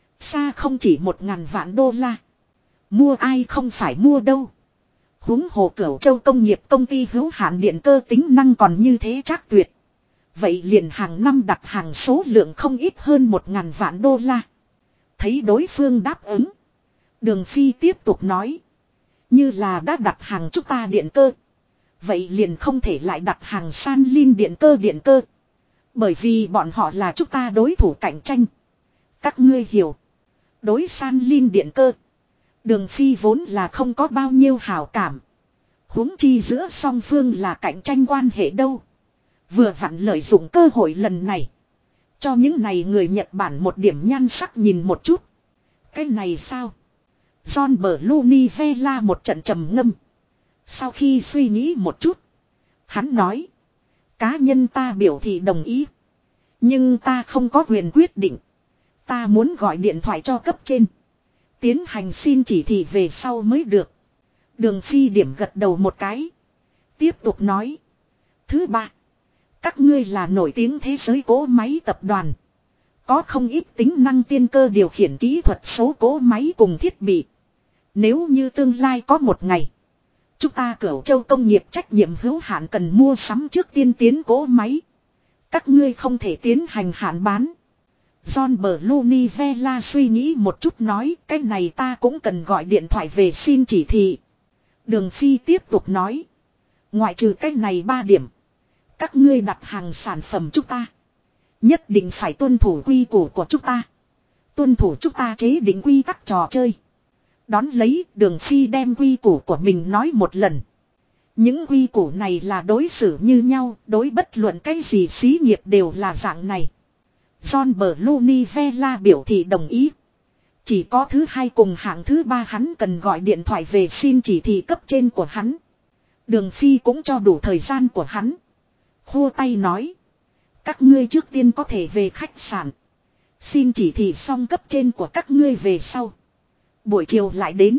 Xa không chỉ 1.000 vạn đô la. Mua ai không phải mua đâu. Huống hồ Cửu Châu công nghiệp công ty hữu hạn điện cơ tính năng còn như thế trác tuyệt. Vậy liền hàng năm đặt hàng số lượng không ít hơn 1.000 vạn đô la. Thấy đối phương đáp ứng. Đường Phi tiếp tục nói. Như là đã đặt hàng chúng ta điện cơ. Vậy liền không thể lại đặt hàng San Lin điện cơ. Bởi vì bọn họ là chúng ta đối thủ cạnh tranh. Các ngươi hiểu. Đối San Lin điện cơ. Đường Phi vốn là không có bao nhiêu hảo cảm. Huống chi giữa song phương là cạnh tranh quan hệ đâu. Vừa vặn lợi dụng cơ hội lần này. Cho những này người Nhật Bản một điểm nhan sắc nhìn một chút. Cái này sao? John Blunivella một trận trầm ngâm. Sau khi suy nghĩ một chút. Hắn nói. Cá nhân ta biểu thị đồng ý. Nhưng ta không có quyền quyết định. Ta muốn gọi điện thoại cho cấp trên. Tiến hành xin chỉ thị về sau mới được. Đường Phi điểm gật đầu một cái. Tiếp tục nói. Thứ ba. Các ngươi là nổi tiếng thế giới cỗ máy tập đoàn. Có không ít tính năng tiên cơ điều khiển kỹ thuật số cỗ máy cùng thiết bị. Nếu như tương lai có một ngày. Chúng ta Cửu Châu công nghiệp trách nhiệm hữu hạn cần mua sắm trước tiên tiến cỗ máy. Các ngươi không thể tiến hành hạn bán. John Blunivella suy nghĩ một chút nói cái này ta cũng cần gọi điện thoại về xin chỉ thị. Đường Phi tiếp tục nói. Ngoại trừ cái này 3 điểm. Các ngươi đặt hàng sản phẩm chúng ta. Nhất định phải tuân thủ quy củ của chúng ta. Tuân thủ chúng ta chế định quy tắc trò chơi. Đón lấy Đường Phi đem quy củ của mình nói một lần. Những quy củ này là đối xử như nhau, đối bất luận cái gì xí nghiệp đều là dạng này. John Blunivella biểu thị đồng ý. Chỉ có thứ hai cùng hạng thứ ba hắn cần gọi điện thoại về xin chỉ thị cấp trên của hắn. Đường Phi cũng cho đủ thời gian của hắn. Khua tay nói. Các ngươi trước tiên có thể về khách sạn. Xin chỉ thị xong cấp trên của các ngươi về sau. Buổi chiều lại đến.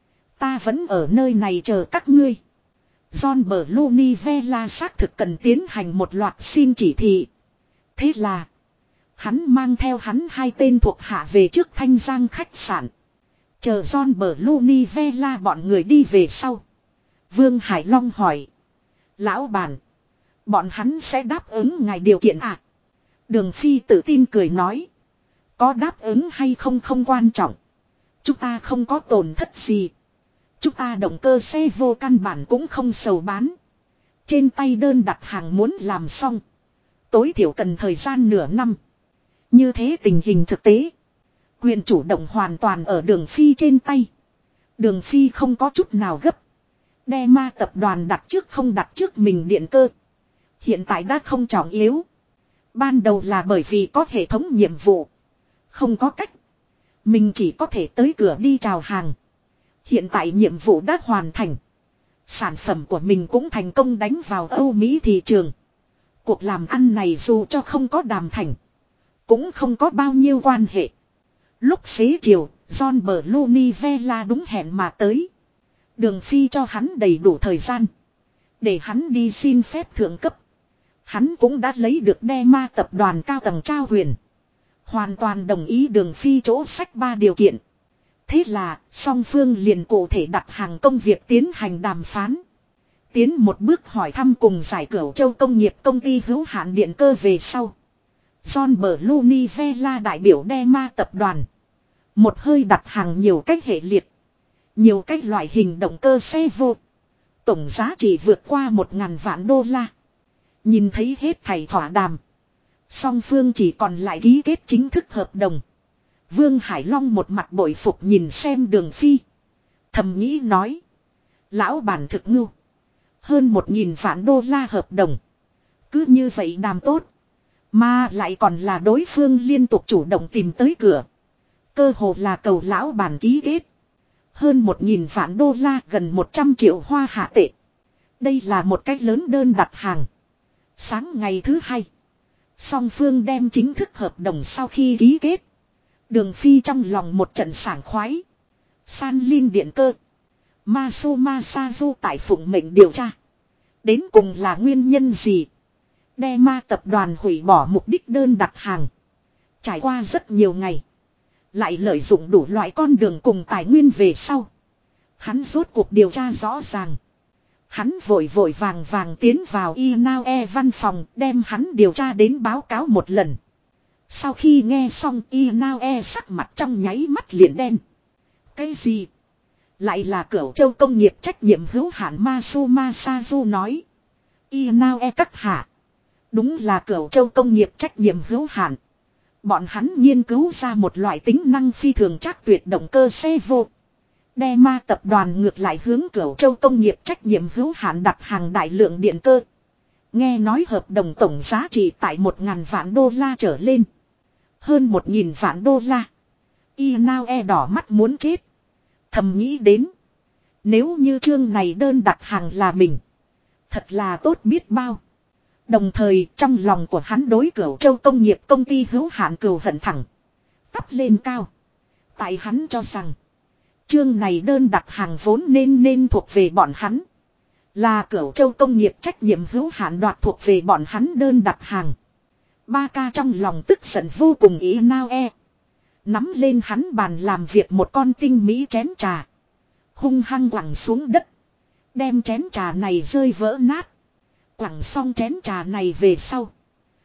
Ta vẫn ở nơi này chờ các ngươi. John Blunivella xác thực cần tiến hành một loạt xin chỉ thị. Thế là. Hắn mang theo hắn 2 tên thuộc hạ về trước Thanh Giang khách sạn. Chờ John Blunivella bọn người đi về sau. Vương Hải Long hỏi. Lão bản. Bọn hắn sẽ đáp ứng ngài điều kiện à? Đường Phi tự tin cười nói. Có đáp ứng hay không không quan trọng. Chúng ta không có tổn thất gì. Chúng ta động cơ xe vô căn bản cũng không sầu bán. Trên tay đơn đặt hàng muốn làm xong. Tối thiểu cần thời gian nửa năm. Như thế tình hình thực tế. Quyền chủ động hoàn toàn ở Đường Phi trên tay. Đường Phi không có chút nào gấp. Dema tập đoàn đặt trước không đặt trước mình điện cơ. Hiện tại đã không trọng yếu. Ban đầu là bởi vì có hệ thống nhiệm vụ. Không có cách. Mình chỉ có thể tới cửa đi chào hàng. Hiện tại nhiệm vụ đã hoàn thành. Sản phẩm của mình cũng thành công đánh vào Âu Mỹ thị trường. Cuộc làm ăn này dù cho không có đàm thành. Cũng không có bao nhiêu quan hệ. Lúc xế chiều, John Blunivella đúng hẹn mà tới. Đường Phi cho hắn đầy đủ thời gian. Để hắn đi xin phép thượng cấp. Hắn cũng đã lấy được Dema tập đoàn cao tầng trao quyền. Hoàn toàn đồng ý Đường Phi chỗ sách 3 điều kiện. Thế là, song phương liền cụ thể đặt hàng công việc tiến hành đàm phán. Tiến một bước hỏi thăm cùng giải Cửu Châu công nghiệp công ty hữu hạn điện cơ về sau. John Blunivella đại biểu Dema tập đoàn. Một hơi đặt hàng nhiều cách hệ liệt. Nhiều cách loại hình động cơ xe vô. Tổng giá trị vượt qua 1.000 vạn đô la. Nhìn thấy hết thảy thỏa đàm. Song phương chỉ còn lại ký kết chính thức hợp đồng. Vương Hải Long một mặt bội phục nhìn xem Đường Phi. Thầm nghĩ nói. Lão bản thực ngưu. Hơn 1.000 vạn đô la hợp đồng. Cứ như vậy đàm tốt. Mà lại còn là đối phương liên tục chủ động tìm tới cửa. Cơ hồ là cầu lão bản ký kết. Hơn 1.000 vạn đô la, gần 100 triệu hoa hạ tệ. Đây là một cách lớn đơn đặt hàng. Sáng ngày thứ hai. Song phương đem chính thức hợp đồng sau khi ký kết. Đường Phi trong lòng một trận sảng khoái. San Linh điện cơ. Masuma Sazu tại phụng mệnh điều tra. Đến cùng là nguyên nhân gì? Dema tập đoàn hủy bỏ mục đích đơn đặt hàng. Trải qua rất nhiều ngày. Lại lợi dụng đủ loại con đường cùng tài nguyên về sau. Hắn rốt cuộc điều tra rõ ràng. Hắn vội vội vàng vàng tiến vào Inaue văn phòng, đem hắn điều tra đến báo cáo một lần. Sau khi nghe xong, Inaue sắc mặt trong nháy mắt liền đen. Cái gì? Lại là Cửu Châu công nghiệp trách nhiệm hữu hạn Masuma Sazu nói. Inaue các hạ. Đúng là Cửu Châu công nghiệp trách nhiệm hữu hạn. Bọn hắn nghiên cứu ra một loại tính năng phi thường trắc tuyệt động cơ xe vô. Dema tập đoàn ngược lại hướng Cửu Châu công nghiệp trách nhiệm hữu hạn đặt hàng đại lượng điện cơ. Nghe nói hợp đồng tổng giá trị tại 1.000 vạn đô la trở lên. Hơn 1.000 vạn đô la. Inaue đỏ mắt muốn chết. Thầm nghĩ đến. Nếu như chương này đơn đặt hàng là mình. Thật là tốt biết bao. Đồng thời trong lòng của hắn đối Cửu Châu công nghiệp công ty hữu hạn cừu hận thẳng tắp lên cao. Tại hắn cho rằng chương này đơn đặt hàng vốn nên thuộc về bọn hắn. Là Cửu Châu công nghiệp trách nhiệm hữu hạn đoạt thuộc về bọn hắn đơn đặt hàng. Ba ca trong lòng tức giận vô cùng Inaue. Nắm lên hắn bàn làm việc một con tinh mỹ chén trà. Hung hăng quẳng xuống đất. Đem chén trà này rơi vỡ nát. Quẳng xong chén trà này về sau.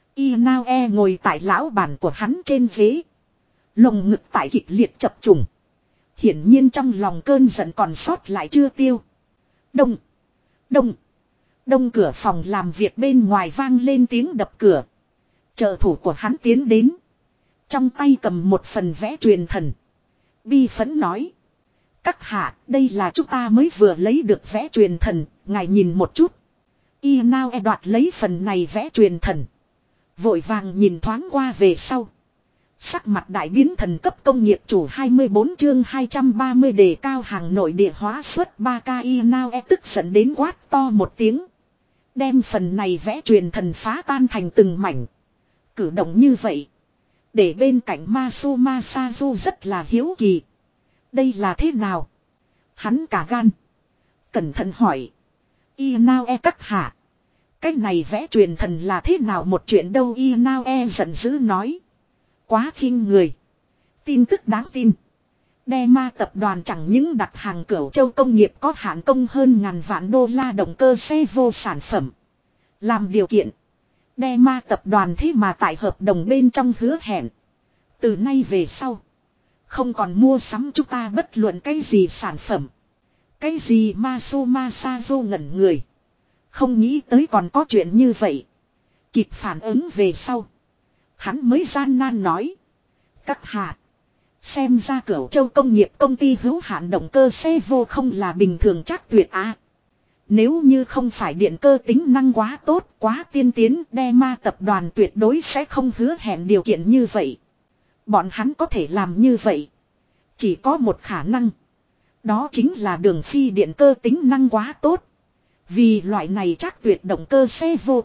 Inaue ngồi tại lão bản của hắn trên ghế. Lồng ngực tại kịch liệt chập trùng. Hiển nhiên trong lòng cơn giận còn sót lại chưa tiêu. Đông. Đông. Đông cửa phòng làm việc bên ngoài vang lên tiếng đập cửa. Trợ thủ của hắn tiến đến. Trong tay cầm một phần vẽ truyền thần. Bi phấn nói. Các hạ, đây là chúng ta mới vừa lấy được vẽ truyền thần, ngài nhìn một chút. Inaue đoạt lấy phần này vẽ truyền thần. Vội vàng nhìn thoáng qua về sau. Sắc mặt đại biến thần cấp công nghiệp chủ 24 chương 230 đề cao hàng nội địa hóa suất 3K Inaue tức giận đến quát to một tiếng. Đem phần này vẽ truyền thần phá tan thành từng mảnh. Cử động như vậy. Để bên cạnh Masuma Sazu rất là hiếu kỳ. Đây là thế nào? Hắn cả gan. Cẩn thận hỏi. Inaue các hạ. Cái này vẽ truyền thần là thế nào một chuyện đâu Inaue giận dữ nói. Quá khinh người. Tin tức đáng tin. Dema tập đoàn chẳng những đặt hàng Cửu Châu công nghiệp có hạn công hơn ngàn vạn đô la động cơ xe vô sản phẩm. Làm điều kiện. Dema tập đoàn thế mà tại hợp đồng bên trong hứa hẹn. Từ nay về sau. Không còn mua sắm chúng ta bất luận cái gì sản phẩm. Cái gì Masuma Sazu ngẩn người. Không nghĩ tới còn có chuyện như vậy. Kịp phản ứng về sau. Hắn mới gian nan nói. Các hạ. Xem ra Cửu Châu công nghiệp công ty hữu hạn động cơ xe vô không là bình thường chắc tuyệt à. Nếu như không phải điện cơ tính năng quá tốt, quá tiên tiến, Dema tập đoàn tuyệt đối sẽ không hứa hẹn điều kiện như vậy. Bọn hắn có thể làm như vậy. Chỉ có một khả năng. Đó chính là Đường Phi điện cơ tính năng quá tốt. Vì loại này chắc tuyệt động cơ xe vô.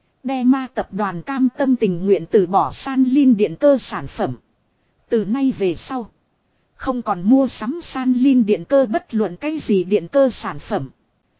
Dema tập đoàn cam tâm tình nguyện từ bỏ San Linh điện cơ sản phẩm. Từ nay về sau. Không còn mua sắm San Linh điện cơ bất luận cái gì điện cơ sản phẩm.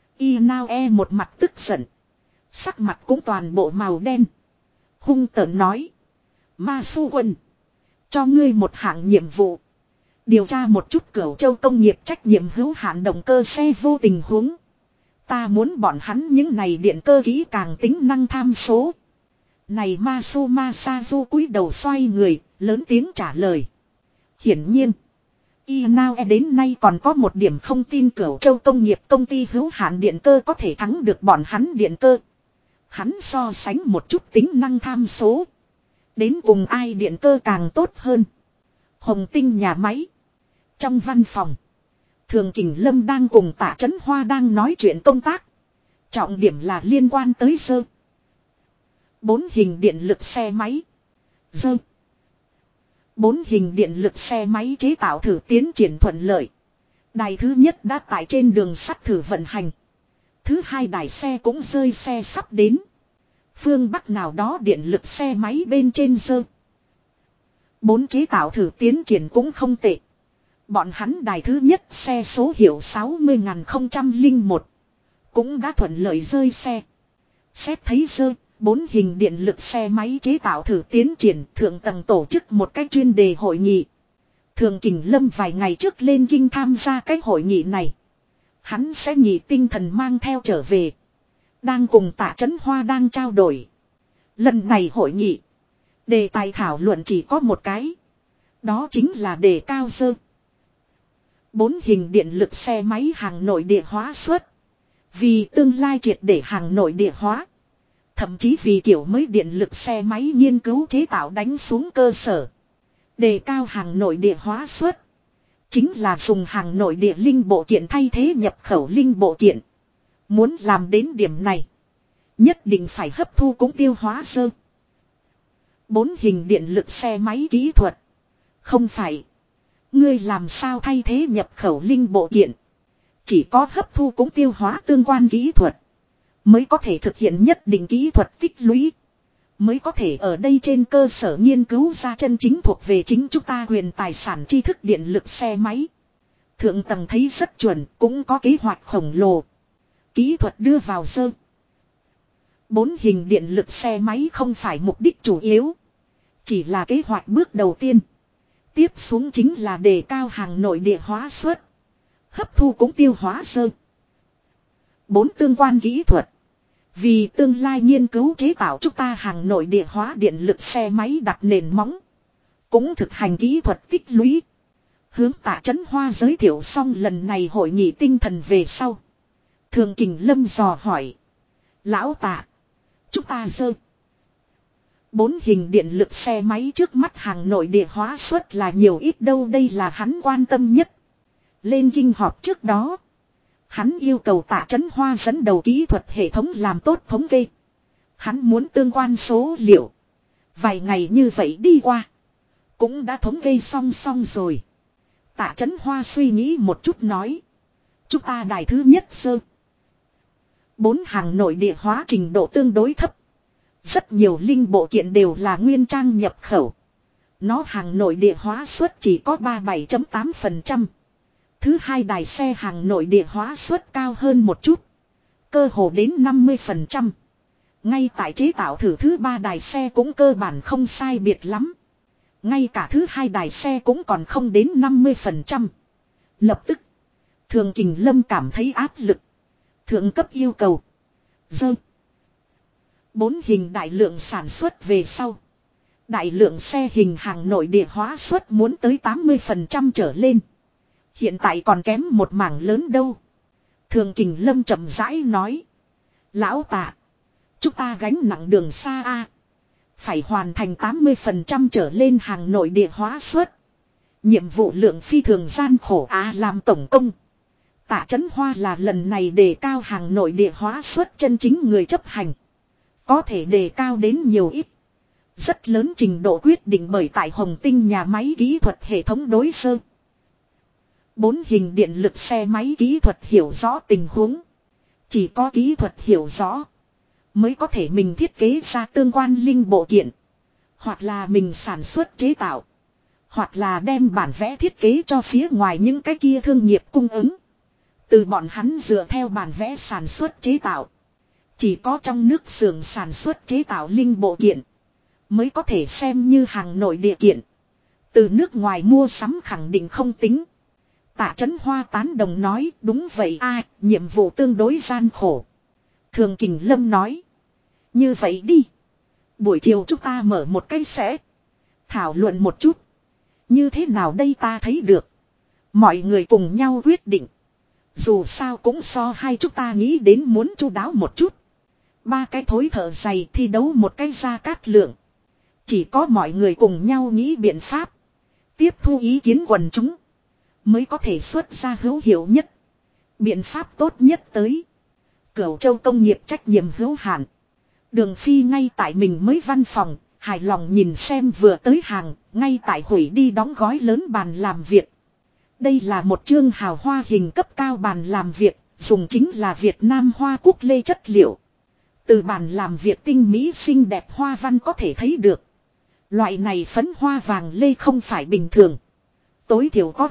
Inaue một mặt tức giận. Sắc mặt cũng toàn bộ màu đen. Hung tợn nói. Masu quân. Cho ngươi một hạng nhiệm vụ. Điều tra một chút Cửu Châu công nghiệp trách nhiệm hữu hạn động cơ xe vô tình huống. Ta muốn bọn hắn những này điện cơ kỹ càng tính năng tham số. Này Masuma Sazu cúi đầu xoay người, lớn tiếng trả lời. Hiển nhiên. INAE đến nay còn có một điểm không tin Cửu Châu Công nghiệp công ty hữu hạn điện cơ có thể thắng được bọn hắn điện cơ. Hắn so sánh một chút tính năng tham số. Đến cùng ai điện cơ càng tốt hơn. Hồng Tinh nhà máy. Trong văn phòng. Thường Kình Lâm đang cùng Tạ Chấn Hoa đang nói chuyện công tác. Trọng điểm là liên quan tới dơ. 4 hình điện lực xe máy. Dơ. 4 hình điện lực xe máy chế tạo thử tiến triển thuận lợi. Đài thứ nhất đã tại trên đường sắt thử vận hành. Thứ hai đài xe cũng rơi xe sắp đến. Phương Bắc nào đó điện lực xe máy bên trên dơ. 4 chế tạo thử tiến triển cũng không tệ. Bọn hắn đài thứ nhất xe số hiệu 60.001 cũng đã thuận lợi rơi xe. Xét thấy dơ, 4 hình điện lực xe máy chế tạo thử tiến triển, thượng tầng tổ chức một cái chuyên đề hội nghị. Thường Kình Lâm vài ngày trước lên kinh tham gia cái hội nghị này. Hắn sẽ nghỉ tinh thần mang theo trở về. Đang cùng Tạ Chấn Hoa đang trao đổi. Lần này hội nghị, đề tài thảo luận chỉ có một cái. Đó chính là đề cao dơ. 4 hình điện lực xe máy hàng nội địa hóa suất. Vì tương lai triệt để hàng nội địa hóa. Thậm chí vì kiểu mới điện lực xe máy nghiên cứu chế tạo đánh xuống cơ sở. Đề cao hàng nội địa hóa suất. Chính là dùng hàng nội địa linh bộ kiện thay thế nhập khẩu linh bộ kiện. Muốn làm đến điểm này. Nhất định phải hấp thu cũng tiêu hóa dơ. 4 hình điện lực xe máy kỹ thuật. Không phải. Ngươi làm sao thay thế nhập khẩu linh bộ kiện. Chỉ có hấp thu cũng tiêu hóa tương quan kỹ thuật. Mới có thể thực hiện nhất định kỹ thuật tích lũy. Mới có thể ở đây trên cơ sở nghiên cứu ra chân chính thuộc về chính chúng ta quyền tài sản tri thức điện lực xe máy. Thượng tầng thấy rất chuẩn, cũng có kế hoạch khổng lồ. Kỹ thuật đưa vào dơ. 4 hình điện lực xe máy không phải mục đích chủ yếu. Chỉ là kế hoạch bước đầu tiên. Tiếp xuống chính là đề cao hàng nội địa hóa suất. Hấp thu cũng tiêu hóa dơ. 4 tương quan kỹ thuật. Vì tương lai nghiên cứu chế tạo chúng ta hàng nội địa hóa điện lực xe máy đặt nền móng. Cũng thực hành kỹ thuật tích lũy. Hướng Tạ Chấn Hoa giới thiệu xong lần này hội nghị tinh thần về sau. Thường Kình Lâm dò hỏi. Lão Tạ. Chúng ta dơ. 4 hình điện lực xe máy trước mắt hàng nội địa hóa suất là nhiều ít đâu, đây là hắn quan tâm nhất. Lên kinh họp trước đó. Hắn yêu cầu Tạ Chấn Hoa dẫn đầu kỹ thuật hệ thống làm tốt thống kê. Hắn muốn tương quan số liệu. Vài ngày như vậy đi qua. Cũng đã thống kê xong rồi. Tạ Chấn Hoa suy nghĩ một chút nói. Chúng ta đài thứ nhất sơ. 4 hàng nội địa hóa trình độ tương đối thấp. Rất nhiều linh bộ kiện đều là nguyên trang nhập khẩu. Nó hàng nội địa hóa suất chỉ có 37.8%. Thứ hai đài xe hàng nội địa hóa suất cao hơn một chút. Cơ hồ đến 50%. Ngay tại chế tạo thử thứ ba đài xe cũng cơ bản không sai biệt lắm. Ngay cả thứ hai đài xe cũng còn không đến 50%. Lập tức. Thường Kình Lâm cảm thấy áp lực. Thượng cấp yêu cầu. Dơ. 4 hình đại lượng sản xuất về sau. Đại lượng xe hình hàng nội địa hóa suất muốn tới 80% trở lên. Hiện tại còn kém một mảng lớn đâu. Thường Kình Lâm chậm rãi nói. Lão Tạ. Chúng ta gánh nặng đường xa a. Phải hoàn thành 80% trở lên hàng nội địa hóa suất. Nhiệm vụ lượng phi thường gian khổ làm tổng công. Tạ Chấn Hoa là lần này đề cao hàng nội địa hóa suất chân chính người chấp hành. Có thể đề cao đến nhiều ít. Rất lớn trình độ quyết định bởi tại Hồng Tinh nhà máy kỹ thuật hệ thống đối sơ. 4 hình điện lực xe máy kỹ thuật hiểu rõ tình huống. Chỉ có kỹ thuật hiểu rõ. Mới có thể mình thiết kế ra tương quan linh bộ kiện. Hoặc là mình sản xuất chế tạo. Hoặc là đem bản vẽ thiết kế cho phía ngoài những cái kia thương nghiệp cung ứng. Từ bọn hắn dựa theo bản vẽ sản xuất chế tạo. Chỉ có trong nước xưởng sản xuất chế tạo linh bộ kiện. Mới có thể xem như hàng nội địa kiện. Từ nước ngoài mua sắm khẳng định không tính. Tạ Chấn Hoa tán đồng nói đúng vậy nhiệm vụ tương đối gian khổ. Thường Kình Lâm nói. Như vậy đi. Buổi chiều chúng ta mở một cái sẽ. Thảo luận một chút. Như thế nào đây ta thấy được. Mọi người cùng nhau quyết định. Dù sao cũng so hai chúng ta nghĩ đến muốn chu đáo một chút. Ba cái thối thở dày thi đấu một cái Gia Cát Lượng. Chỉ có mọi người cùng nhau nghĩ biện pháp. Tiếp thu ý kiến quần chúng. Mới có thể xuất ra hữu hiệu nhất. Biện pháp tốt nhất tới. Cửu Châu Công nghiệp trách nhiệm hữu hạn. Đường Phi ngay tại mình mới văn phòng. Hài lòng nhìn xem vừa tới hàng. Ngay tại hủy đi đóng gói lớn bàn làm việc. Đây là một chương hào hoa hình cấp cao bàn làm việc. Dùng chính là Việt Nam hoa cúc lê chất liệu. Từ bàn làm việc tinh mỹ xinh đẹp hoa văn có thể thấy được. Loại này phấn hoa vàng lê không phải bình thường. Tối thiểu có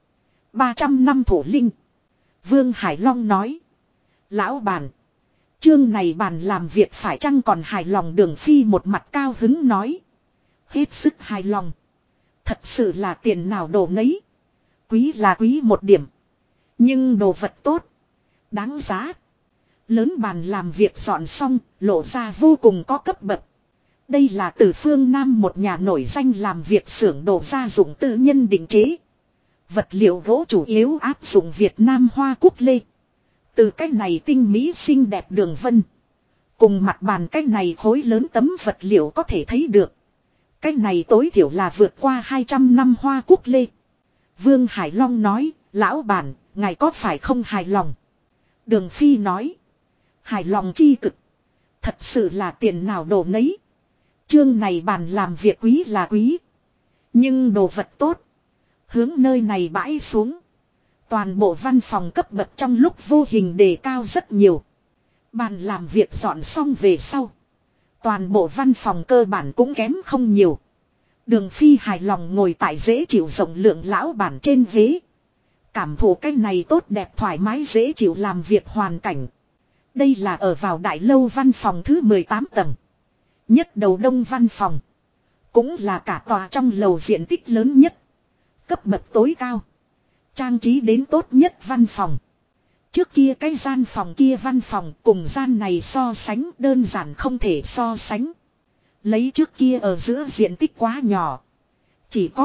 200-300 năm thổ linh. Vương Hải Long nói. Lão bàn. Chương này bàn làm việc phải chăng còn hài lòng Đường Phi một mặt cao hứng nói. Hết sức hài lòng. Thật sự là tiền nào đồ nấy. Quý là quý một điểm. Nhưng đồ vật tốt. Đáng giá. Lớn bàn làm việc dọn xong, lộ ra vô cùng có cấp bậc. Đây là từ phương Nam một nhà nổi danh làm việc xưởng đồ gia dụng tư nhân định chế. Vật liệu gỗ chủ yếu áp dụng Việt Nam hoa cúc lê. Từ cái này tinh mỹ xinh đẹp đường vân. Cùng mặt bàn cái này khối lớn tấm vật liệu có thể thấy được. Cái này tối thiểu là vượt qua 200 năm hoa cúc lê. Vương Hải Long nói, lão bản, ngài có phải không hài lòng? Đường Phi nói. Hài lòng chi cực. Thật sự là tiền nào đồ nấy. Chương này bàn làm việc quý là quý. Nhưng đồ vật tốt. Hướng nơi này bãi xuống. Toàn bộ văn phòng cấp bậc trong lúc vô hình đề cao rất nhiều. Bàn làm việc dọn xong về sau. Toàn bộ văn phòng cơ bản cũng kém không nhiều. Đường Phi hài lòng ngồi tại dễ chịu rộng lượng lão bản trên ghế. Cảm thụ cái này tốt đẹp thoải mái dễ chịu làm việc hoàn cảnh. Đây là ở vào đại lâu văn phòng thứ 18 tầng. Nhất đầu đông văn phòng. Cũng là cả tòa trong lầu diện tích lớn nhất. Cấp bậc tối cao. Trang trí đến tốt nhất văn phòng. Trước kia cái gian phòng kia văn phòng cùng gian này so sánh đơn giản không thể so sánh. Lấy trước kia ở giữa diện tích quá nhỏ. Chỉ có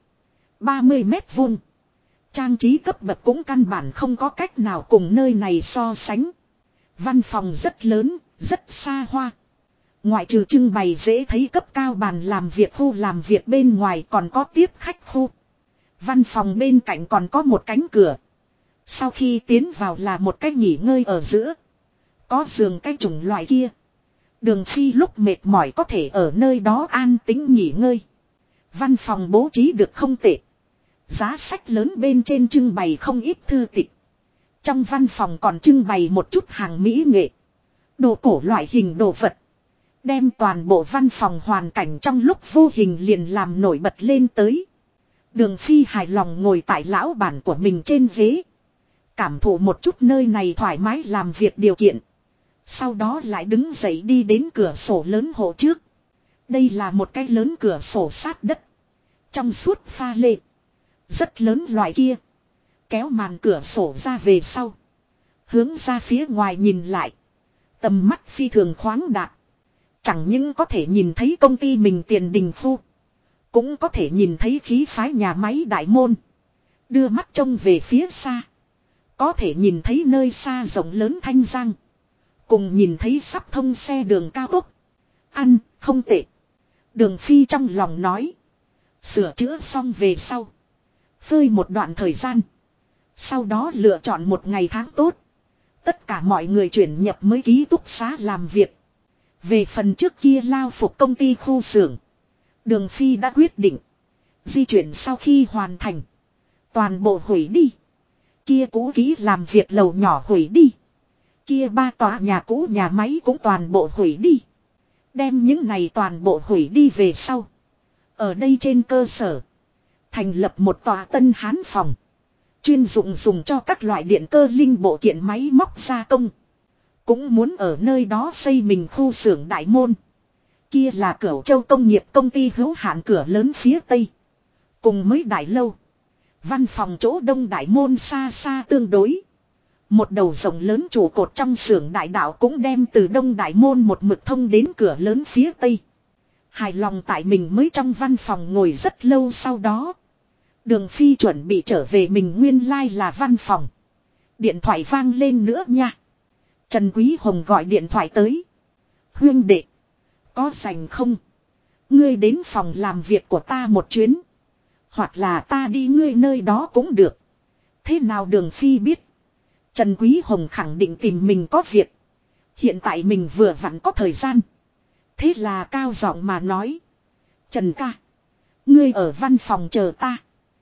20-30 mét vuông. Trang trí cấp bậc cũng căn bản không có cách nào cùng nơi này so sánh. Văn phòng rất lớn, rất xa hoa. Ngoại trừ trưng bày dễ thấy cấp cao bàn làm việc khu làm việc bên ngoài còn có tiếp khách khu. Văn phòng bên cạnh còn có một cánh cửa. Sau khi tiến vào là một cái nghỉ ngơi ở giữa. Có giường cái chủng loại kia. Đường Phi lúc mệt mỏi có thể ở nơi đó an tĩnh nghỉ ngơi. Văn phòng bố trí được không tệ. Giá sách lớn bên trên trưng bày không ít thư tịch. Trong văn phòng còn trưng bày một chút hàng mỹ nghệ. Đồ cổ loại hình đồ vật. Đem toàn bộ văn phòng hoàn cảnh trong lúc vô hình liền làm nổi bật lên tới. Đường Phi hài lòng ngồi tại lão bản của mình trên ghế. Cảm thụ một chút nơi này thoải mái làm việc điều kiện. Sau đó lại đứng dậy đi đến cửa sổ lớn hộ trước. Đây là một cái lớn cửa sổ sát đất. Trong suốt pha lê. Rất lớn loại kia. Kéo màn cửa sổ ra về sau. Hướng ra phía ngoài nhìn lại. Tầm mắt phi thường khoáng đạt. Chẳng những có thể nhìn thấy công ty mình Tiền Đình khu. Cũng có thể nhìn thấy khí phái nhà máy đại môn. Đưa mắt trông về phía xa. Có thể nhìn thấy nơi xa rộng lớn Thanh Giang. Cùng nhìn thấy sắp thông xe đường cao tốc. Ăn, không tệ. Đường Phi trong lòng nói. Sửa chữa xong về sau. Phơi một đoạn thời gian. Sau đó lựa chọn một ngày tháng tốt. Tất cả mọi người chuyển nhập mới ký túc xá làm việc. Về phần trước kia lao phục công ty khu xưởng. Đường Phi đã quyết định. Di chuyển sau khi hoàn thành. Toàn bộ hủy đi. Kia cũ kỹ làm việc lầu nhỏ hủy đi. Kia 3 tòa nhà cũ nhà máy cũng toàn bộ hủy đi. Đem những này toàn bộ hủy đi về sau. Ở đây trên cơ sở. Thành lập một tòa tân hán phòng. Chuyên dùng cho các loại điện cơ linh bộ kiện máy móc gia công. Cũng muốn ở nơi đó xây mình khu xưởng đại môn. Kia là Cửu Châu Công nghiệp công ty hữu hạn cửa lớn phía tây. Cùng mới đại lâu. Văn phòng chỗ đông đại môn xa xa tương đối. Một đầu rộng lớn trụ cột trong xưởng đại đạo cũng đem từ đông đại môn một mực thông đến cửa lớn phía tây. Hài lòng tại mình mới trong văn phòng ngồi rất lâu sau đó. Đường Phi chuẩn bị trở về mình nguyên lai là văn phòng. Điện thoại vang lên nữa nha. Trần Quý Hồng gọi điện thoại tới. Huyên đệ. Có rảnh không? Ngươi đến phòng làm việc của ta một chuyến. Hoặc là ta đi ngươi nơi đó cũng được. Thế nào Đường Phi biết. Trần Quý Hồng khẳng định tìm mình có việc. Hiện tại mình vừa vặn có thời gian. Thế là cao giọng mà nói. Trần ca. Ngươi ở văn phòng chờ ta.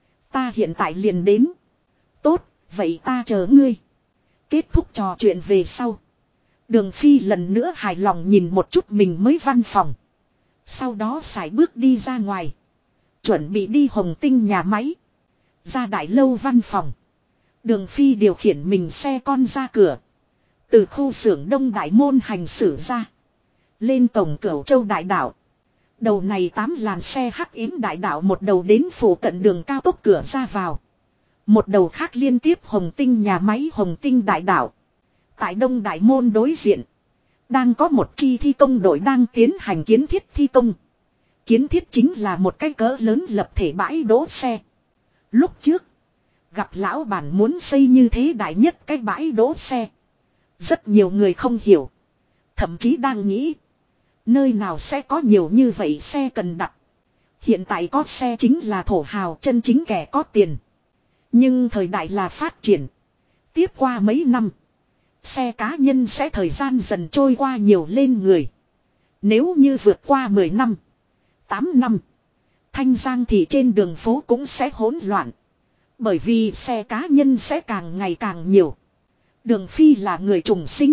Ta hiện tại liền đến. Tốt, vậy ta chờ ngươi. Kết thúc trò chuyện về sau. Đường Phi lần nữa hài lòng nhìn một chút mình mới văn phòng. Sau đó sải bước đi ra ngoài. Chuẩn bị đi Hồng Tinh nhà máy. Ra đại lâu văn phòng. Đường Phi điều khiển mình xe con ra cửa. Từ khu xưởng Đông Đại Môn hành xử ra. Lên cổng Cửu Châu Đại Đạo. Đầu này 8 làn xe hắc yến đại đạo một đầu đến phủ cận đường cao tốc cửa ra vào. Một đầu khác liên tiếp Hồng Tinh nhà máy Hồng Tinh đại đạo. Tại Đông Đại Môn đối diện. Đang có một chi thi công đội đang tiến hành kiến thiết thi công. Kiến thiết chính là một cái cỡ lớn lập thể bãi đỗ xe. Lúc trước. Gặp lão bản muốn xây như thế đại nhất cái bãi đỗ xe. Rất nhiều người không hiểu. Thậm chí đang nghĩ. Nơi nào sẽ có nhiều như vậy xe cần đặt. Hiện tại có xe chính là thổ hào chân chính kẻ có tiền. Nhưng thời đại là phát triển. Tiếp qua mấy năm. Xe cá nhân sẽ thời gian dần trôi qua nhiều lên người. Nếu như vượt qua 10 năm. 8 năm. Thanh Giang thì trên đường phố cũng sẽ hỗn loạn. Bởi vì xe cá nhân sẽ càng ngày càng nhiều. Đường Phi là người trùng sinh.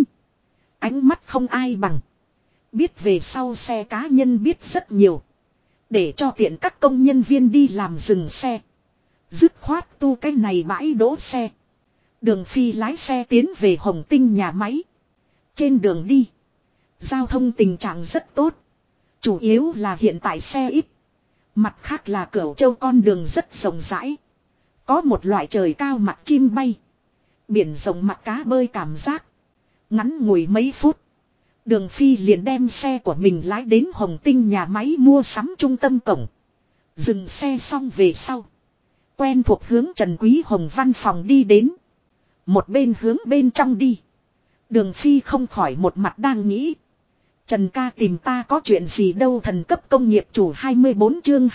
Ánh mắt không ai bằng. Biết về sau xe cá nhân biết rất nhiều. Để cho tiện các công nhân viên đi làm dừng xe. Dứt khoát tu cái này bãi đỗ xe. Đường Phi lái xe tiến về Hồng Tinh nhà máy. Trên đường đi. Giao thông tình trạng rất tốt. Chủ yếu là hiện tại xe ít. Mặt khác là Cửu Châu con đường rất rộng rãi. Có một loại trời cao mặt chim bay. Biển rộng mặt cá bơi cảm giác. Ngắn ngủi mấy phút. Đường Phi liền đem xe của mình lái đến Hồng Tinh nhà máy mua sắm trung tâm cổng. Dừng xe xong về sau. Quen thuộc hướng Trần Quý Hồng văn phòng đi đến. Một bên hướng bên trong đi. Đường Phi không khỏi một mặt đang nghĩ. Trần ca tìm ta có chuyện gì đâu thần cấp công nghiệp chủ 24 chương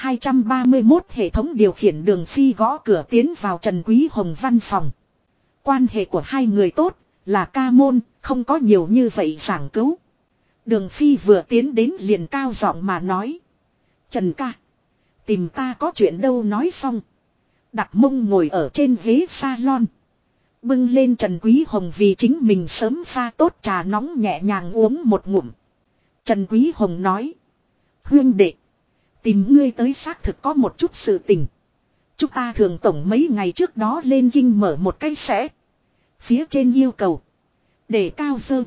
231 hệ thống điều khiển Đường Phi gõ cửa tiến vào Trần Quý Hồng văn phòng. Quan hệ của hai người tốt, là ca môn, không có nhiều như vậy giảng cứu. Đường Phi vừa tiến đến liền cao giọng mà nói. Trần ca, tìm ta có chuyện đâu nói xong. Đặt mông ngồi ở trên ghế salon. Bưng lên Trần Quý Hồng vì chính mình sớm pha tốt trà nóng nhẹ nhàng uống một ngụm. Trần Quý Hồng nói. Huyên đệ, tìm ngươi tới xác thực có một chút sự tình. Chúng ta thường tổng mấy ngày trước đó lên kinh mở một cái sẽ. Phía trên yêu cầu. Để cao dơ.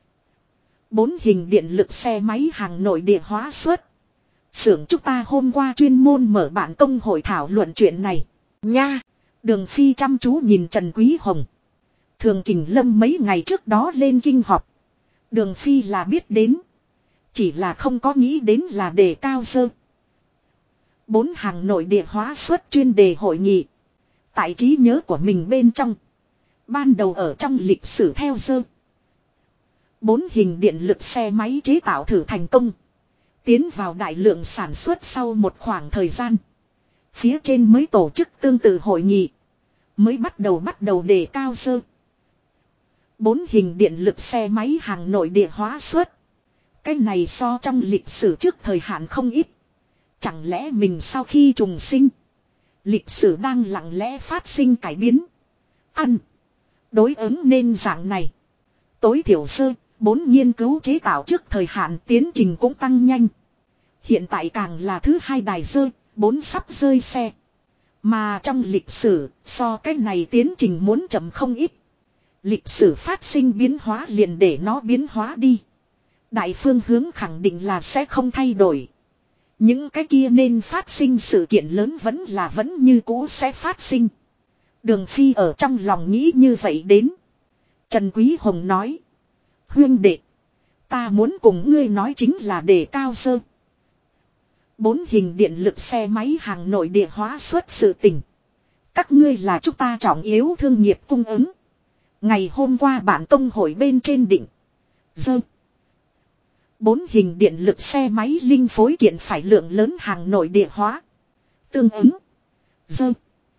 4 hình điện lực xe máy hàng nội địa hóa suất. Xưởng chúng ta hôm qua chuyên môn mở bản công hội thảo luận chuyện này. Nha. Đường Phi chăm chú nhìn Trần Quý Hồng. Thường Kình Lâm mấy ngày trước đó lên kinh họp. Đường Phi là biết đến. Chỉ là không có nghĩ đến là đề cao dơ. 4 hàng nội địa hóa suất chuyên đề hội nghị. Tại trí nhớ của mình bên trong. Ban đầu ở trong lịch sử theo dơ. 4 hình điện lực xe máy chế tạo thử thành công. Tiến vào đại lượng sản xuất sau một khoảng thời gian. Phía trên mới tổ chức tương tự hội nghị. Mới bắt đầu đề cao dơ. 4 hình điện lực xe máy hàng nội địa hóa suất. Cái này so trong lịch sử trước thời hạn không ít. Chẳng lẽ mình sau khi trùng sinh. Lịch sử đang lặng lẽ phát sinh cải biến. Ăn. Đối ứng nên dạng này. Tối thiểu sơ, 4 nghiên cứu chế tạo trước thời hạn tiến trình cũng tăng nhanh. Hiện tại càng là thứ 2 đài rơi, 4 sắp rơi xe. Mà trong lịch sử, so cái này tiến trình muốn chậm không ít. Lịch sử phát sinh biến hóa liền để nó biến hóa đi. Đại phương hướng khẳng định là sẽ không thay đổi. Những cái kia nên phát sinh sự kiện lớn vẫn như cũ sẽ phát sinh. Đường Phi ở trong lòng nghĩ như vậy đến. Trần Quý Hồng nói. Huyên đệ. Ta muốn cùng ngươi nói chính là đề cao sơ. 4 hình điện lực xe máy hàng nội địa hóa suất sự tình. Các ngươi là chúng ta trọng yếu thương nghiệp cung ứng. Ngày hôm qua bản công hội bên trên đỉnh. Dơ. 4 hình điện lực xe máy linh phối kiện phải lượng lớn hàng nội địa hóa. Tương ứng. Dơ.